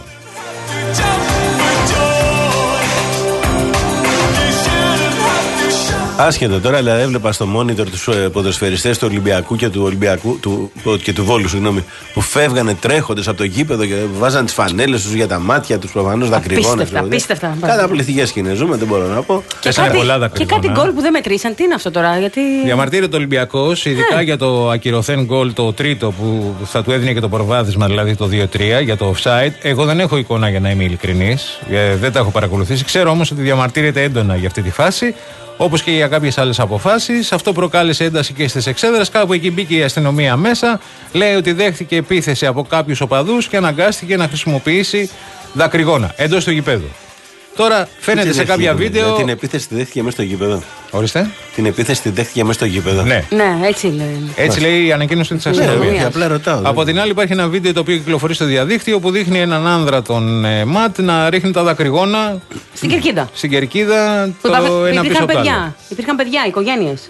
Άσχετο τώρα, δηλαδή έβλεπα στο monitor τους ε, ποδοσφαιριστές του Ολυμπιακού και του Ολυμπιακού του, και του Βόλου, συγγνώμη, που φεύγανε τρέχοντες από το γήπεδο και βάζαν τις φανέλες τους για τα μάτια τους, προφανώς δακρυγόνες. Απίστευτα, απίστευτα. Καταπληκτικές σκηνές ζούμε, δεν μπορώ να πω. Και, κάτι, και κάτι γκολ που δεν μετρήσαν, τι είναι αυτό τώρα, γιατί. Διαμαρτύρεται ο Ολυμπιακός, ειδικά yeah. για το ακυρωθέν γκολ το τρίτο που θα του έδινε και το προβάδισμα, δηλαδή το δύο τρία για το offside. Εγώ δεν έχω εικόνα για να είμαι ειλικρινής, δεν τα έχω παρακολουθήσει. Ξέρω όμως ότι διαμαρτύρεται έντονα για αυτή τη φάση. Όπως και για κάποιες άλλες αποφάσεις. Αυτό προκάλεσε ένταση και στις εξέδρες. Κάπου εκεί μπήκε η αστυνομία μέσα. Λέει ότι δέχτηκε επίθεση από κάποιους οπαδούς και αναγκάστηκε να χρησιμοποιήσει δακρυγόνα εντός του γηπέδου. Τώρα φαίνεται σε κάποια βίντεο. Την επίθεση τη δέχτηκε μέσα στο γήπεδο. Ορίστε. Την επίθεση τη δέχτηκε μέσα στο γήπεδο. Ναι, ναι έτσι λέει. Έτσι λέει η ανακοίνωση της αστυνομίας. Ναι, απλά ρωτάω. Από την άλλη, υπάρχει ένα βίντεο το οποίο κυκλοφορεί στο διαδίκτυο που δείχνει έναν άνδρα τον ε, ΜΑΤ να ρίχνει τα δακρυγόνα. Στην κερκίδα. Στην κερκίδα το τα... ένα πίσω από το άλλο. Υπήρχαν παιδιά, οικογένειες.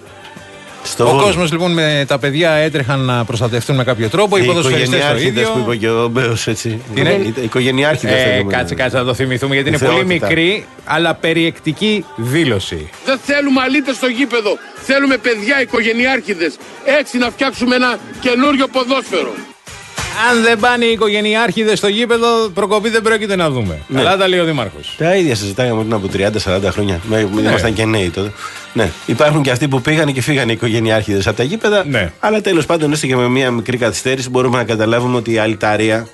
Στο ο κόσμος λοιπόν με τα παιδιά έτρεχαν να προστατευτούν με κάποιο τρόπο. Οι ποδοσφαιριστές το ίδιο. Που είπε και ο Μπέος, έτσι. Είναι οι οικογενειάρχηδες. Ε, κάτσε, κάτσε να το θυμηθούμε γιατί είναι πολύ μικρή αλλά περιεκτική δήλωση. Δεν θέλουμε αλήτες στο γήπεδο. Θέλουμε παιδιά οικογενειάρχηδες. Έτσι να φτιάξουμε ένα καινούριο ποδόσφαιρο. Αν δεν πάνε οι οικογενειάρχηδες στο γήπεδο, προκοπή δεν πρόκειται να δούμε. Ναι. Αλλά τα λέει ο Δήμαρχος. Τα ίδια συζητάγαμε πριν από τριάντα σαράντα χρόνια. Ναι. Ήμασταν και νέοι τότε. Ναι. Υπάρχουν και αυτοί που πήγαν και φύγανε οι οικογενειάρχηδες από τα γήπεδα. Ναι. Αλλά τέλος πάντων, έστω και με μια μικρή καθυστέρηση, μπορούμε να καταλάβουμε ότι η αλταρία.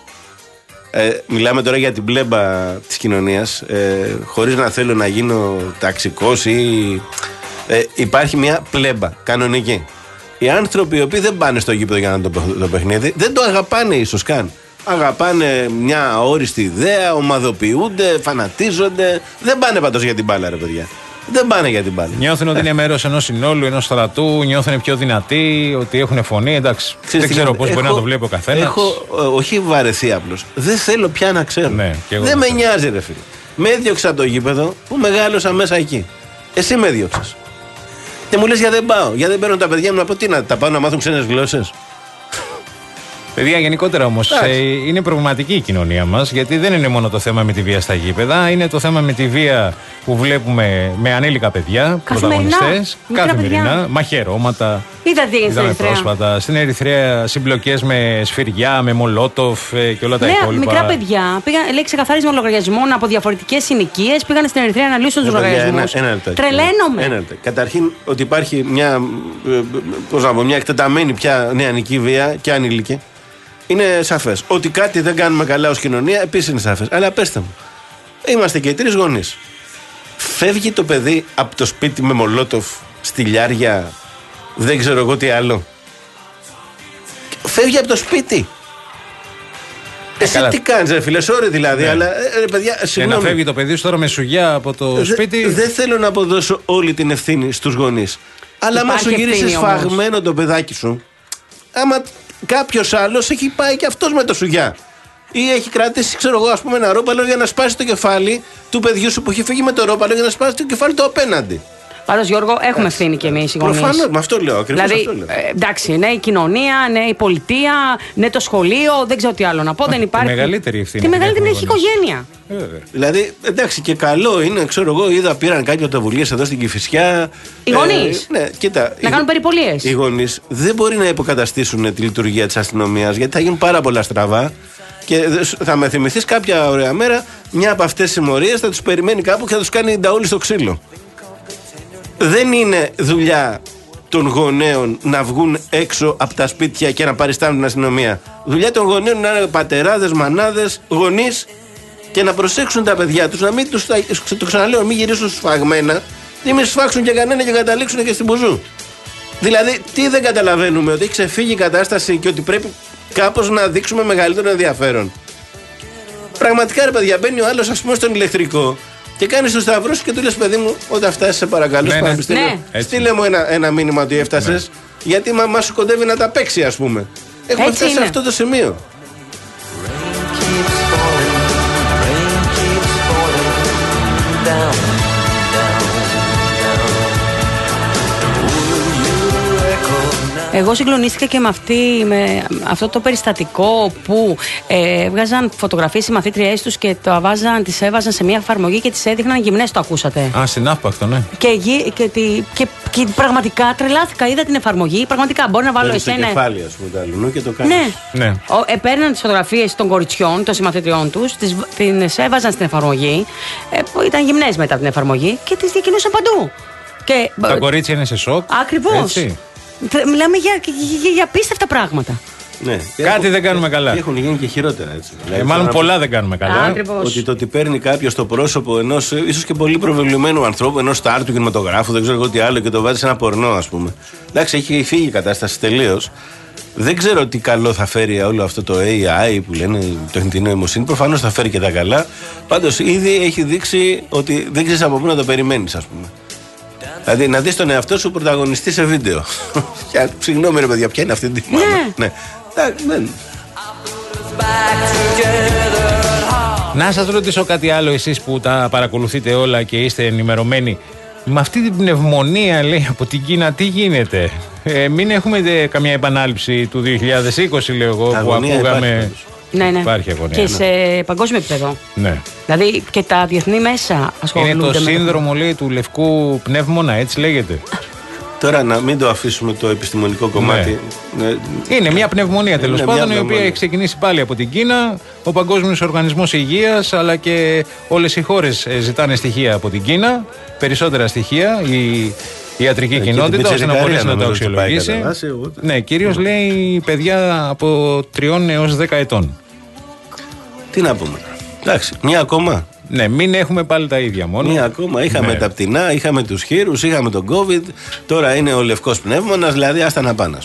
Ε, μιλάμε τώρα για την πλέμπα της κοινωνίας. Ε, χωρίς να θέλω να γίνω ταξικός ή. Ε, υπάρχει μια πλέμπα κανονική. Οι άνθρωποι οι οποίοι δεν πάνε στο γήπεδο για να το, το παιχνίδι, δεν το αγαπάνε ίσως καν. Αγαπάνε μια αόριστη ιδέα, ομαδοποιούνται, φανατίζονται. Δεν πάνε πάντως για την μπάλα, ρε παιδιά. Δεν πάνε για την μπάλα. Νιώθουν ότι είναι μέρος ενός συνόλου, ενός στρατού, νιώθουν πιο δυνατοί, ότι έχουν φωνή. Εντάξει, ξέρεις, δεν ξέρω πώς έχω, μπορεί να το βλέπει ο καθένας. Έχω, όχι βαρεθεί απλώς. Δεν θέλω πια να ξέρω. Ναι, δεν με νοιάζει, ρε φίλε. Με έδιωξα από το γήπεδο που μεγάλωσα μέσα εκεί. Εσύ με έδιωξες. Και μου λες για δεν πάω, για δεν παίρνω τα παιδιά μου να πω τι να τα πάω να μάθουν ξένες γλώσσες. Παιδιά, γενικότερα όμως ε, είναι προβληματική η κοινωνία μας, γιατί δεν είναι μόνο το θέμα με τη βία στα γήπεδα, είναι το θέμα με τη βία που βλέπουμε με ανήλικα παιδιά, πρωταγωνιστές, καθημερινά, παιδιά. Μαχαιρώματα. Είδα τι έγινε στην Ερυθρέα. Πρόσφατα. Στην Ερυθρέα συμπλοκές με σφυριά, με μολότοφ ε, και όλα τα ναι, υπόλοιπα. Μικρά παιδιά, πήγαν, λέει ξεκαθάρισμα λογαριασμών από διαφορετικές συνοικίες, πήγαν στην Ερυθρέα να λύσουν τους λογαριασμούς. Τρελαίνομαι. Καταρχήν ότι υπάρχει μια, πώς να πω, μια εκτεταμένη πια νεανική βία και ανήλικη. Είναι σαφές. Ότι κάτι δεν κάνουμε καλά ως κοινωνία, επίσης είναι σαφές. Αλλά πέστε μου, είμαστε και οι τρεις γονείς. Φεύγει το παιδί από το σπίτι με μολότοφ, στυλιάρια, δεν ξέρω εγώ τι άλλο. Φεύγει από το σπίτι. Ε, Εσύ καλά. Τι κάνεις, ρε φίλε, sorry δηλαδή, ναι. Αλλά ρε παιδιά, συγγνώμη. Και να φεύγει το παιδί σου τώρα με σουγιά από το Δε, σπίτι. Δεν θέλω να αποδώσω όλη την ευθύνη στους γονείς. Αλλά άμα σου γυρίσει σφαγμένο το παιδάκι σου, άμα κάποιος άλλος έχει πάει και αυτός με το σουγιά. Ή έχει κρατήσει, ξέρω εγώ, ας πούμε, ένα ρόπαλο για να σπάσει το κεφάλι του παιδιού σου που έχει φύγει με το ρόπαλο για να σπάσει το κεφάλι του απέναντι. Πάντως, Γιώργο, έχουμε ευθύνη κι εμείς οι γονείς. Προφανώς, με αυτό λέω. Ακριβώς δηλαδή, αυτό λέω. Ε, εντάξει, ναι, η κοινωνία, ναι, η πολιτεία, ναι, το σχολείο, δεν ξέρω τι άλλο να πω. Α, δεν υπάρχει. Τη μεγαλύτερη ευθύνη. Τη μεγαλύτερη έχει η οικογένεια. Ε, δηλαδή, εντάξει, και καλό είναι, ξέρω εγώ, είδα πήραν κάποιες πρωτοβουλίες εδώ στην Κηφισιά. Οι γονείς. Ε, ναι, κοίτα. Να οι, κάνουν περιπολίες. Οι γονείς δεν μπορεί να υποκαταστήσουν τη λειτουργία της αστυνομίας, γιατί θα γίνουν πάρα πολλά στραβά. Και θα με θυμηθείς κάποια ωραία μέρα, μια από αυτές τις συμμορίες θα τους περιμένει κάπου και θα τους κάνει νταούλι στο ξύλο. Δεν είναι δουλειά των γονέων να βγουν έξω από τα σπίτια και να παριστάνουν την αστυνομία. Δουλειά των γονέων να είναι πατεράδες, μανάδες, γονείς και να προσέξουν τα παιδιά τους, να μην τους, το ξαναλέω, μην γυρίσουν σφαγμένα, ή μην σφάξουν και κανένα και καταλήξουν και στην μπουζού. Δηλαδή, τι δεν καταλαβαίνουμε, ότι έχει ξεφύγει η κατάσταση και ότι πρέπει κάπως να δείξουμε μεγαλύτερο ενδιαφέρον. Πραγματικά, ρε παιδιά, μπαίνει ο άλλος, ας πούμε, στον ηλεκτρικό. Και κάνει το σταυρό και του λες, παιδί μου, όταν φτάσει, σε παρακαλώ, ναι, ναι. Στείλε, ναι. στείλε μου ένα, ένα μήνυμα ότι έφτασες, ναι. Γιατί μα, μας σου κοντεύει να τα παίξει, ας πούμε. Έχουμε έτσι φτάσει είναι. σε αυτό το σημείο. Εγώ συγκλονίστηκα και με, αυτή, με αυτό το περιστατικό που ε, έβγαζαν φωτογραφίες οι μαθήτριές τους και το βάζαν, τις έβαζαν σε μια εφαρμογή και τις έδειχναν γυμνές, το ακούσατε. Α, στην Αύπακτο, ναι. Και, και, και, και, και πραγματικά τρελάθηκα, είδα την εφαρμογή, πραγματικά μπορεί να βάλω Παίρνεις εσένα. το κεφάλι, ας πούμε, το αλλού και το κάνεις. Ναι, ναι. Ε, παίρναν τις φωτογραφίες των κοριτσιών, των συμμαθητριών τους, τις, τις έβαζαν στην εφαρμογή, ε, που ήταν γυμνές μετά την εφαρμογή και τις διακοινούσαν παντού. Και, τα κορίτσια είναι σε σοκ. Ακριβώς. Μιλάμε για, για, για απίστευτα πράγματα. Ναι. Κάτι έχουν, δεν κάνουμε καλά. Έχουν γίνει και χειρότερα, έτσι. Ε, μάλλον πολλά δεν κάνουμε καλά. Α, ότι το ότι παίρνει κάποιο το πρόσωπο ενός ίσως και πολύ προβεβλημένου ανθρώπου, ενός στάρ του κινηματογράφου, δεν ξέρω εγώ τι άλλο, και το βάζει σε ένα πορνό, ας πούμε. Εντάξει, έχει φύγει η κατάσταση τελείως. Δεν ξέρω τι καλό θα φέρει όλο αυτό το έι άι που λένε, το τεχνητή νοημοσύνη. Προφανώς θα φέρει και τα καλά. Πάντως ήδη έχει δείξει ότι δεν ξέρεις από πού να το περιμένεις, ας πούμε. Δηλαδή να δεις τον εαυτό σου πρωταγωνιστή σε βίντεο. Συγγνώμη ρε παιδιά, ποια είναι αυτή τη μάνα. Ναι. Ναι. Να σας ρωτήσω κάτι άλλο, εσείς που τα παρακολουθείτε όλα και είστε ενημερωμένοι. Με αυτή την πνευμονία, λέει, από την Κίνα, τι γίνεται? Ε, μην έχουμε δε, καμιά επανάληψη του δύο χιλιάδες είκοσι, λέω εγώ, που ακούγαμε. Ναι, ναι. Υπάρχει αγωνία, και σε ναι. παγκόσμιο επίπεδο. Ναι. Δηλαδή και τα διεθνή μέσα ασχολούνται. Είναι το με σύνδρομο, λέει, του λευκού πνεύμονα, έτσι λέγεται. Τώρα να μην το αφήσουμε το επιστημονικό κομμάτι. Ναι. Ναι. Είναι μια πνευμονία, τέλος πάντων, η οποία έχει ξεκινήσει πάλι από την Κίνα. Ο Παγκόσμιος Οργανισμός Υγείας, αλλά και όλες οι χώρες ζητάνε στοιχεία από την Κίνα. Περισσότερα στοιχεία. Η η ιατρική ε, κοινότητα, ώστε να μπορέσει να το αξιολογήσει. Ναι, κυρίως λέει παιδιά από τριών έως δέκα ετών. Τι να πούμε. Εντάξει, μια ακόμα. Ναι, μην έχουμε πάλι τα ίδια μόνο. Μία ακόμα. Είχαμε ναι. τα πτηνά, είχαμε τους χείρους, είχαμε τον COVID. Τώρα είναι ο λευκός πνεύμονας, δηλαδή άστα να πάνε.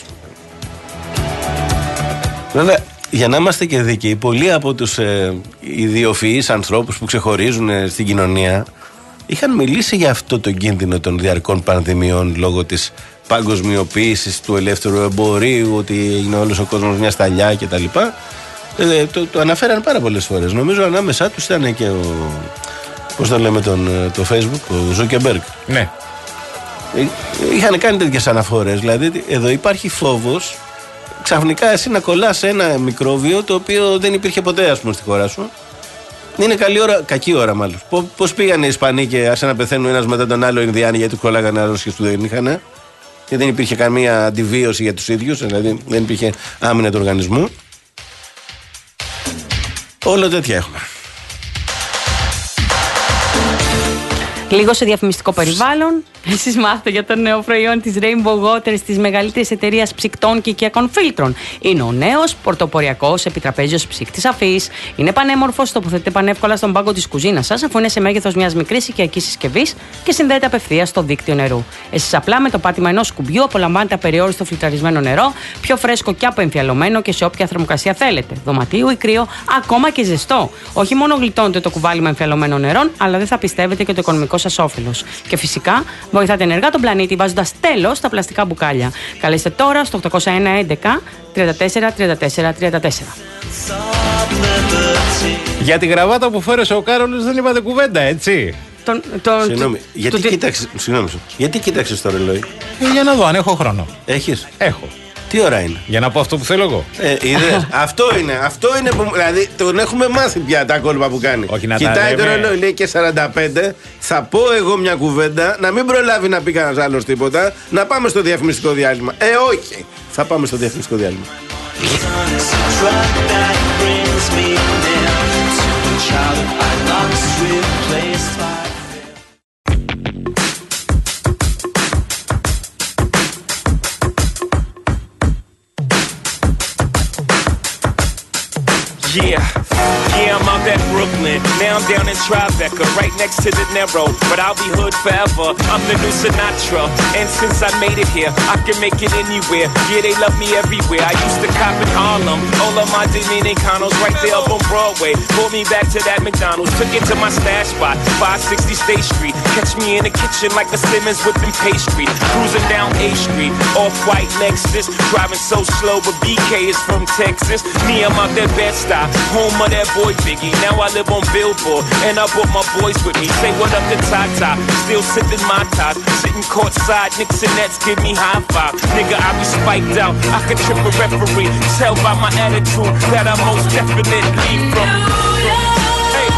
Βέβαια, για να είμαστε και δίκαιοι, πολλοί από τους ε, ιδιοφυείς ανθρώπους που ξεχωρίζουν ε, στην κοινωνία είχαν μιλήσει για αυτό το κίνδυνο των διαρκών πανδημιών λόγω της παγκοσμιοποίησης του ελεύθερου εμπορίου, ότι είναι όλος ο κόσμος μια σταλιά κτλ. Ε, το, το αναφέραν πάρα πολλές φορές. Νομίζω ανάμεσά τους ήταν και ο. Πώς το λέμε τον, το Facebook, ο Ζούκεμπεργκ. Ναι. Ε, είχαν κάνει τέτοιες αναφορές. Δηλαδή εδώ υπάρχει φόβος. ξαφνικά εσύ να κολλάς σε ένα μικρόβιο το οποίο δεν υπήρχε ποτέ, ας πούμε, στη χώρα σου. Είναι καλή ώρα, κακή ώρα μάλλον. Πώς πήγαν οι Ισπανοί και ας να πεθαίνουν ένας μετά τον άλλο Ινδιάνοι γιατί κολλάγανε αρρώστιες που δεν είχαν. Και δεν υπήρχε καμία αντιβίωση για τους ίδιους, δηλαδή δεν υπήρχε άμυνα του οργανισμού. Όλο τέτοια έχουμε. Λίγο σε διαφημιστικό περιβάλλον. Εσείς μάθετε για το νέο προϊόν της Rainbow Waters, της μεγαλύτερης εταιρείας ψυκτών και οικιακών φίλτρων. Είναι ο νέος πορτοποριακός επιτραπέζιος ψύκτης αφής. Είναι πανέμορφος, τοποθετείται πανεύκολα στον πάγκο της κουζίνας σας, αφού είναι σε μέγεθος μιας μικρής οικιακής συσκευής και συνδέεται απευθείας στο δίκτυο νερού. Εσείς απλά με το πάτημα ενός κουμπιού απολαμβάνετε απεριόριστο φιλτραρισμένο νερό, πιο φρέσκο και αποεμφιαλωμένο και σε όποια θερμοκρασία θέλετε. Δωματίου ή κρύο, ακόμα και ζεστό. Όχι μόνο γλιτώνετε το κουβάλιμα εμφιαλωμένων νερών, αλλά δεν θα πιστεύετε και το οικονομικό σας όφελος. Και φυσικά βοηθάτε ενεργά τον πλανήτη βάζοντας τέλος στα πλαστικά μπουκάλια. Καλέστε τώρα στο οκτώ μηδέν ένα έντεκα τριάντα τέσσερα τριάντα τέσσερα τριάντα τέσσερα. Για τη γραβάτα που φόρεσε ο Κάρολος δεν είπατε κουβέντα, έτσι. Τον, τον, Συγγνώμη, γιατί το, κοίταξες, συγγνώμη, γιατί κοίταξες το ρολόι? Ε, για να δω αν έχω χρόνο. Έχεις? Έχω. Τι ώρα είναι? Για να πω αυτό που θέλω εγώ. Ε, είδες, αυτό είναι, αυτό είναι που, δηλαδή τον έχουμε μάθει πια τα κόλπα που κάνει. Όχι, να κοιτάει τα το λέμε. ρολόι, λέει και σαράντα πέντε. Θα πω εγώ μια κουβέντα, να μην προλάβει να πει κανένας άλλος τίποτα, να πάμε στο διαφημιστικό διάλειμμα. Ε, όχι. Θα πάμε στο διαφημιστικό διάλειμμα. Yeah, yeah, I'm out at Brooklyn. Now I'm down in Tribeca, right next to the Narrow. But I'll be hood forever. I'm the new Sinatra. And since I made it here, I can make it anywhere. Yeah, they love me everywhere. I used to cop in Harlem. All of my Dominicanos right there up on Broadway. Pulled me back to that McDonald's. Took it to my stash spot, five sixty State Street. Catch me in the kitchen like a Simmons whipping pastry. Cruising down A Street, off-white Lexus. Driving so slow, but B K is from Texas. Me, I'm out there Bed-Stuy. Home of that boy Biggie. Now I live on Billboard, and I brought my boys with me. Say what up to Tata. Still sipping my ties. Sitting courtside, Knicks and Nets give me high five. Nigga, I be spiked out. I could trip a referee. Tell by my attitude that I most definitely from. Hey.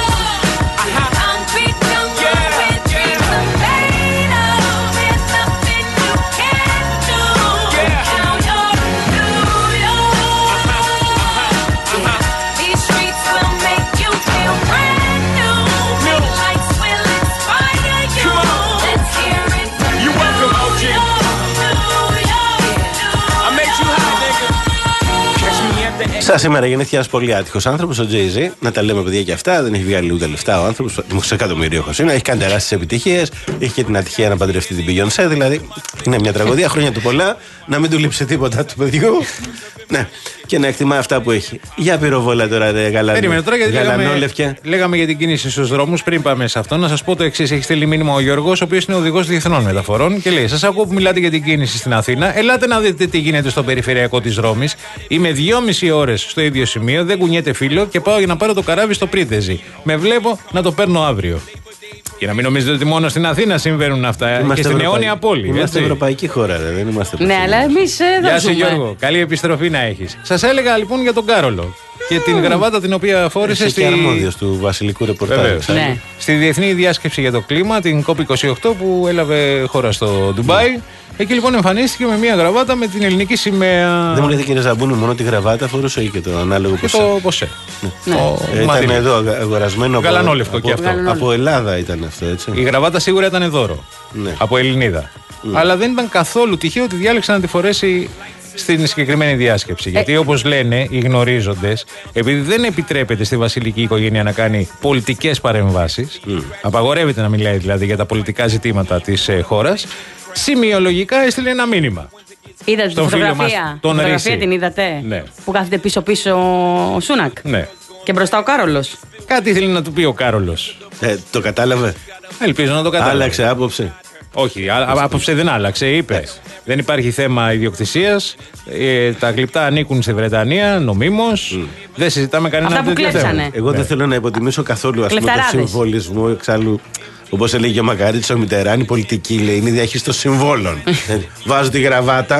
Σαν σήμερα γεννήθηκε ένας πολύ άτυχος άνθρωπος, ο Jay-Z. Να τα λέμε παιδιά και αυτά. Δεν έχει βγάλει ούτε λεφτά ο άνθρωπος. Δημοσιοεκατομμυρίουχος είναι. Έχει κάνει τεράστιες επιτυχίες. Έχει και την ατυχία να παντρευτεί την Beyoncé. Δηλαδή είναι μια τραγωδία. Χρόνια του πολλά. Να μην του λείψει τίποτα του παιδιού. Ναι. Και να εκτιμά αυτά που έχει. Για πυροβόλα τώρα, ρε γαλανό. Περίμενε τώρα γιατί λέγαμε, λέγαμε για την κίνηση στους δρόμους. Πριν πάμε σε αυτό, να σας πω το εξής. Έχει στείλει μήνυμα ο Γιώργος, ο οποίος είναι οδηγός διεθνών μεταφορών και λέει: σας ακούω που μιλάτε για την κίνηση στην Αθήνα. Ελάτε να δείτε τι γίνεται στο περιφερειακό της Ρώμης. Είμαι δυόμιση ώρες στο ίδιο σημείο, δεν κουνιέται φύλλο και πάω για να πάρω το καράβι στο Πρίτεζι. Με βλέπω να το παίρνω αύριο. Και να μην νομίζετε ότι μόνο στην Αθήνα συμβαίνουν αυτά. Είμαστε και στην αιώνια πόλη. Είμαστε έτσι. Ευρωπαϊκή χώρα, ρε, δεν είμαστε. Ναι, αλλά εμείς δεν Γεια σου Γιώργο, καλή επιστροφή να έχεις. Σας έλεγα λοιπόν για τον Κάρολο και την γραβάτα την οποία φόρησε στη... και αρμόδιος του βασιλικού ρεπορτάζ. Ναι. Στη Διεθνή Διάσκεψη για το Κλίμα, την κόπ είκοσι οκτώ που έλαβε χώρα στο Ντουμπάι. Εκεί λοιπόν εμφανίστηκε με μια γραβάτα με την ελληνική σημαία. Δεν μου λέτε κύριε Ζαμπούνη, μόνο τη γραβάτα φορούσε ή και το ανάλογο ποσέ. Και το ποσέ. Ναι. Ναι. Ε, ήταν εδώ αγορασμένο από, γαλανόλευκο από, και αυτό. Από Ελλάδα ήταν αυτό, έτσι. Η γραβάτα σίγουρα ήταν δώρο. Ναι. Από Ελληνίδα. Mm. Αλλά δεν ήταν καθόλου τυχαίο ότι διάλεξε να τη φορέσει στην συγκεκριμένη διάσκεψη. Ε. Γιατί όπως λένε οι γνωρίζοντες, επειδή δεν επιτρέπεται στη βασιλική οικογένεια να κάνει πολιτικές παρεμβάσεις, mm. απαγορεύεται να μιλάει δηλαδή για τα πολιτικά ζητήματα της ε, χώρας, σημειολογικά έστειλε ένα μήνυμα. Είδατε τη φωτογραφία, μας, τον φωτογραφία την είδατε, ναι. Που κάθεται πίσω-πίσω ο Σούνακ. Ναι. Και μπροστά ο Κάρολος. Κάτι ήθελε να του πει ο Κάρολος. Ε, το κατάλαβε. Ελπίζω να το κατάλαβε. Άλλαξε άποψη. Όχι, άποψη δεν άλλαξε, είπε. Yes. Δεν υπάρχει θέμα ιδιοκτησίας. Ε, τα γλυπτά ανήκουν στη Βρετανία, νομίμως. Mm. Δεν συζητάμε κανένα τέτοιο θέμα. Εγώ ναι. δεν θέλω να υποτιμήσω καθόλου ας πούμε, το συμβολισμό εξάλλου. Όπως έλεγε ο Μακαρίτης ο Μιτεράν, η πολιτική λέει είναι η διαχείριση των συμβόλων. Βάζω τη γραβάτα,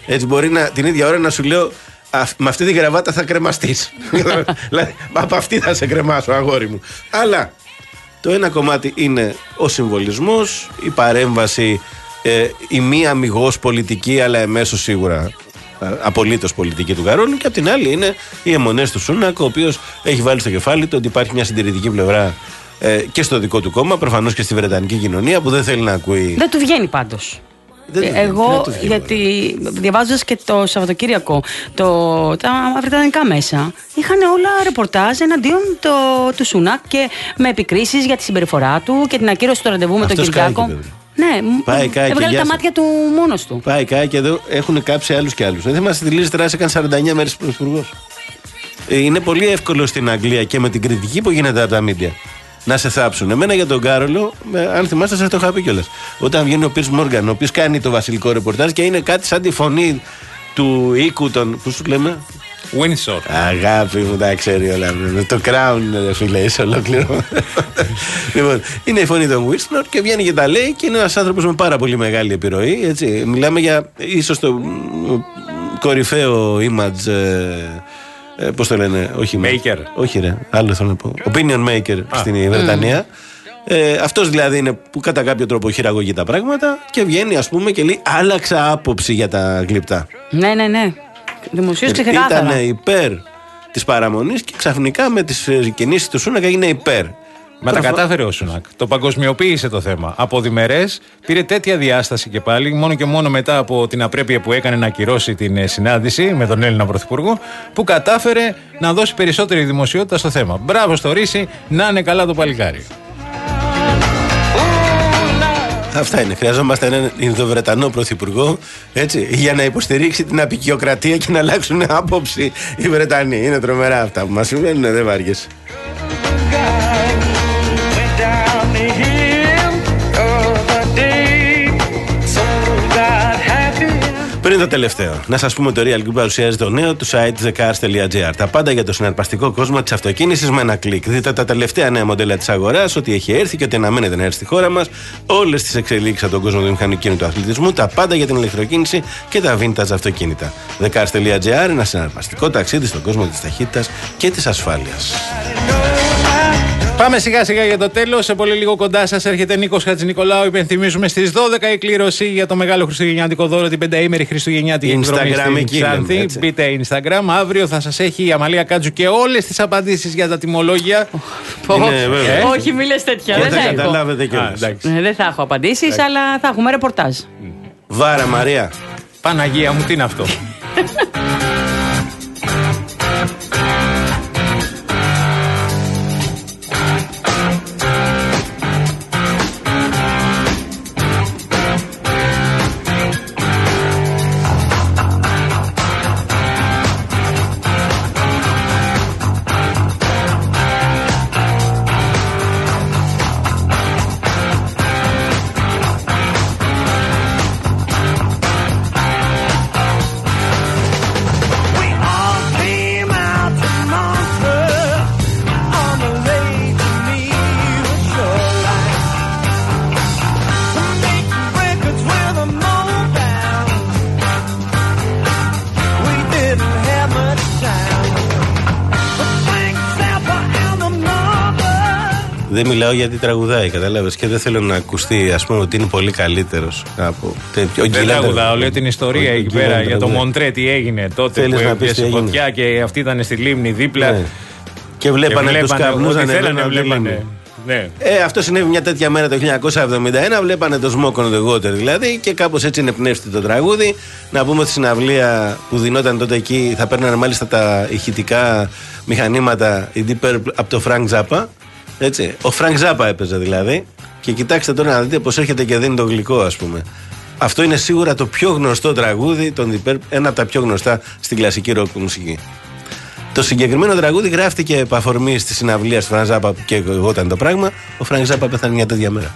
Έτσι μπορεί να, την ίδια ώρα να σου λέω με αυτή τη γραβάτα θα κρεμαστείς. Δηλαδή από αυτή θα σε κρεμάσω, αγόρι μου. Αλλά το ένα κομμάτι είναι ο συμβολισμός, η παρέμβαση, ε, η μία αμιγώς πολιτική αλλά εμέσως σίγουρα απολύτως πολιτική του Καρόλου, και απ' την άλλη είναι οι αιμονές του Σούνακ, ο οποίος έχει βάλει στο κεφάλι του ότι υπάρχει μια συντηρητική πλευρά ε, και στο δικό του κόμμα, προφανώς και στη βρετανική κοινωνία, που δεν θέλει να ακούει. Δεν του βγαίνει πάντως. Δεν, Εγώ, δεν γιατί διαβάζοντας και το Σαββατοκύριακο το, τα βρετανικά μέσα, είχαν όλα ρεπορτάζ εναντίον το, του Σούνακ και με επικρίσεις για τη συμπεριφορά του και την ακύρωση του ραντεβού με τον Κυριάκο. Ναι, πάει, κάει, έβγαλε τα μάτια του μόνος του. Πάει, κάει, και εδώ έχουν κάψει άλλους και άλλους. Δεν θυμάστε τη Λίζ Τρας έκανε σαράντα εννιά μέρες πρωθυπουργός. Είναι πολύ εύκολο στην Αγγλία και με την κριτική που γίνεται από τα μίντια να σε θάψουν. Εμένα για τον Κάρολο, αν θυμάστε, σας το είχα πει κιόλας. Όταν βγαίνει ο Πίρς Μόργαν, ο οποίος κάνει το βασιλικό ρεπορτάζ και είναι κάτι σαν τη φωνή του οίκου των. Πώς του λέμε? Windsor. Αγάπη μου, τα ξέρει όλα. Το Crown, φίλε, είσαι ολόκληρο. Λοιπόν, είναι η φωνή των Windsor και βγαίνει και τα λέει και είναι ένας άνθρωπος με πάρα πολύ μεγάλη επιρροή. Έτσι. Μιλάμε για ίσως το κορυφαίο image. Ε, πώς το λένε, όχι Maker. Όχι, ρε, άλλο θέλω να πω. Opinion maker ah. στην Βρετανία. Mm. Ε, αυτός δηλαδή είναι που κατά κάποιο τρόπο χειραγωγεί τα πράγματα και βγαίνει, ας πούμε, και λέει: άλλαξα άποψη για τα γλυπτά. Ναι, ναι, ναι. Δημοσίως ξεκάθαρα. Ήταν υπέρ της παραμονής και ξαφνικά με τις κινήσεις του Σούνακ έγινε υπέρ. Μα τα κατάφερε ο Σούνακ. Το παγκοσμιοποίησε το θέμα. Από διμερές πήρε τέτοια διάσταση και πάλι, μόνο και μόνο μετά από την απρέπεια που έκανε να ακυρώσει την συνάντηση με τον Έλληνα Πρωθυπουργό, που κατάφερε να δώσει περισσότερη δημοσιότητα στο θέμα. Μπράβο στο Ρίση, να είναι καλά το παλικάρι. Αυτά είναι. Χρειαζόμαστε έναν Ινδοβρετανό πρωθυπουργό, έτσι, για να υποστηρίξει την αποικιοκρατία και να αλλάξουν άποψη οι Βρετανοί. Είναι τρομερά αυτά που μας συμβαίνουν, δεν βάριεσαι. Πριν το τελευταίο, να σας πούμε το Real Group παρουσιάζει το νέο του site the cars dot gr. Τα πάντα για το συναρπαστικό κόσμο της αυτοκίνησης με ένα κλικ. Δείτε τα τελευταία νέα μοντέλα της αγοράς, ό,τι έχει έρθει και ό,τι αναμένεται να έρθει στη χώρα μας. Όλες τις εξελίξεις από τον κόσμο του μηχανικού του αθλητισμού, τα πάντα για την ηλεκτροκίνηση και τα vintage αυτοκίνητα. the cars dot gr, ένα συναρπαστικό ταξίδι στον κόσμο της ταχύτητας και της ασφάλειας. Πάμε σιγά σιγά για το τέλος. Σε πολύ λίγο κοντά σας έρχεται Νίκος Χατζηνικολάου. Υπενθυμίζουμε στις δώδεκα η κλήρωση για το μεγάλο χριστουγεννιάτικο δώρο, την πενταήμερη χριστουγεννιάτικη εκδρομή στην Ξάνθη. Μπείτε Instagram. Αύριο θα σας έχει η Αμαλία Κάτζου και όλες τις απαντήσεις για τα τιμολόγια. Όχι, μη λες τέτοια. Δεν θα καταλάβετε κιόλας. Δεν θα έχω απαντήσεις, αλλά θα έχουμε ρεπορτάζ. Βάρα Μαρία. Παναγία μου, τι είναι αυτό? Δεν μιλάω γιατί τραγουδάει, κατάλαβες, και δεν θέλω να ακουστεί, ας πούμε, ότι είναι πολύ καλύτερος από τέτοιο. Δεν τραγουδάω, λέω την ιστορία εκεί πέρα για το Μοντρέ, τι έγινε τότε που έπιασε φωτιά και αυτή ήταν στη λίμνη δίπλα. Ναι. Και βλέπανε, και βλέπανε τους καπνούς να θέλανε, βλέπανε. Ναι. Ε, αυτό συνέβη μια τέτοια μέρα το χίλια εννιακόσια εβδομήντα ένα. Βλέπανε το Smoke on the Water δηλαδή, και κάπως έτσι είναι πνεύστη το τραγούδι. Να πούμε στη συναυλία που δινόταν τότε εκεί, θα παίρνανε μάλιστα τα ηχητικά μηχανήματα η Deep Purple από το Frank Zappa. Έτσι. Ο Frank Zappa έπαιζε δηλαδή. Και κοιτάξτε τώρα να δείτε πως έρχεται και δίνει το γλυκό, ας πούμε. Αυτό είναι σίγουρα το πιο γνωστό τραγούδι, τον Deep Purple, ένα από τα πιο γνωστά στην κλασική ροκ μουσική. Το συγκεκριμένο τραγούδι γράφτηκε επ' αφορμή στη συναυλία του Φρανκ Ζάπα και εγώ ήταν το πράγμα. Ο Φρανκ Ζάπα πέθανε μια τέτοια μέρα.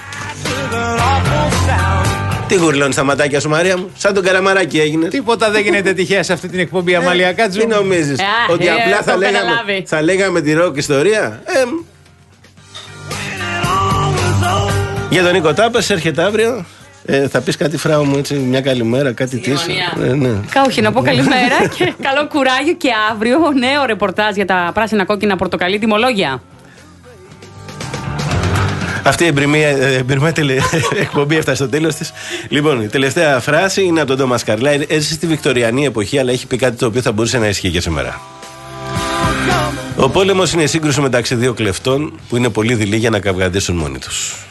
Τι γουρλώνει στα ματάκια σου, Μαρία μου, σαν τον Καραμαράκι έγινε. Τίποτα δεν γίνεται τυχαία σε αυτή την εκπομπή, Αμαλία Κάτζου. Τι νομίζεις, ότι απλά θα λέγαμε, θα λέγαμε τη ροκ ιστορία? Ε, για τον Νίκο Τάπας έρχεται αύριο. Ε, θα πεις κάτι, Φράου μου, έτσι, μια καλημέρα, κάτι της. Ε, ναι. Όχι, να πω καλημέρα και καλό κουράγιο. Και αύριο νέο ρεπορτάζ για τα πράσινα, κόκκινα, πορτοκαλί τιμολόγια. Αυτή η εμπειρία, εμπειρία τελε, εκπομπή έφτασε στο τέλος της. Λοιπόν, η τελευταία φράση είναι από τον Τόμας Καρλάι. Έζησε στη Βικτωριανή εποχή, αλλά έχει πει κάτι το οποίο θα μπορούσε να ισχύει και σήμερα. Ο πόλεμος είναι η σύγκρουση μεταξύ δύο κλεφτών που είναι πολύ δειλοί για να καυγαντήσουν μόνοι τους.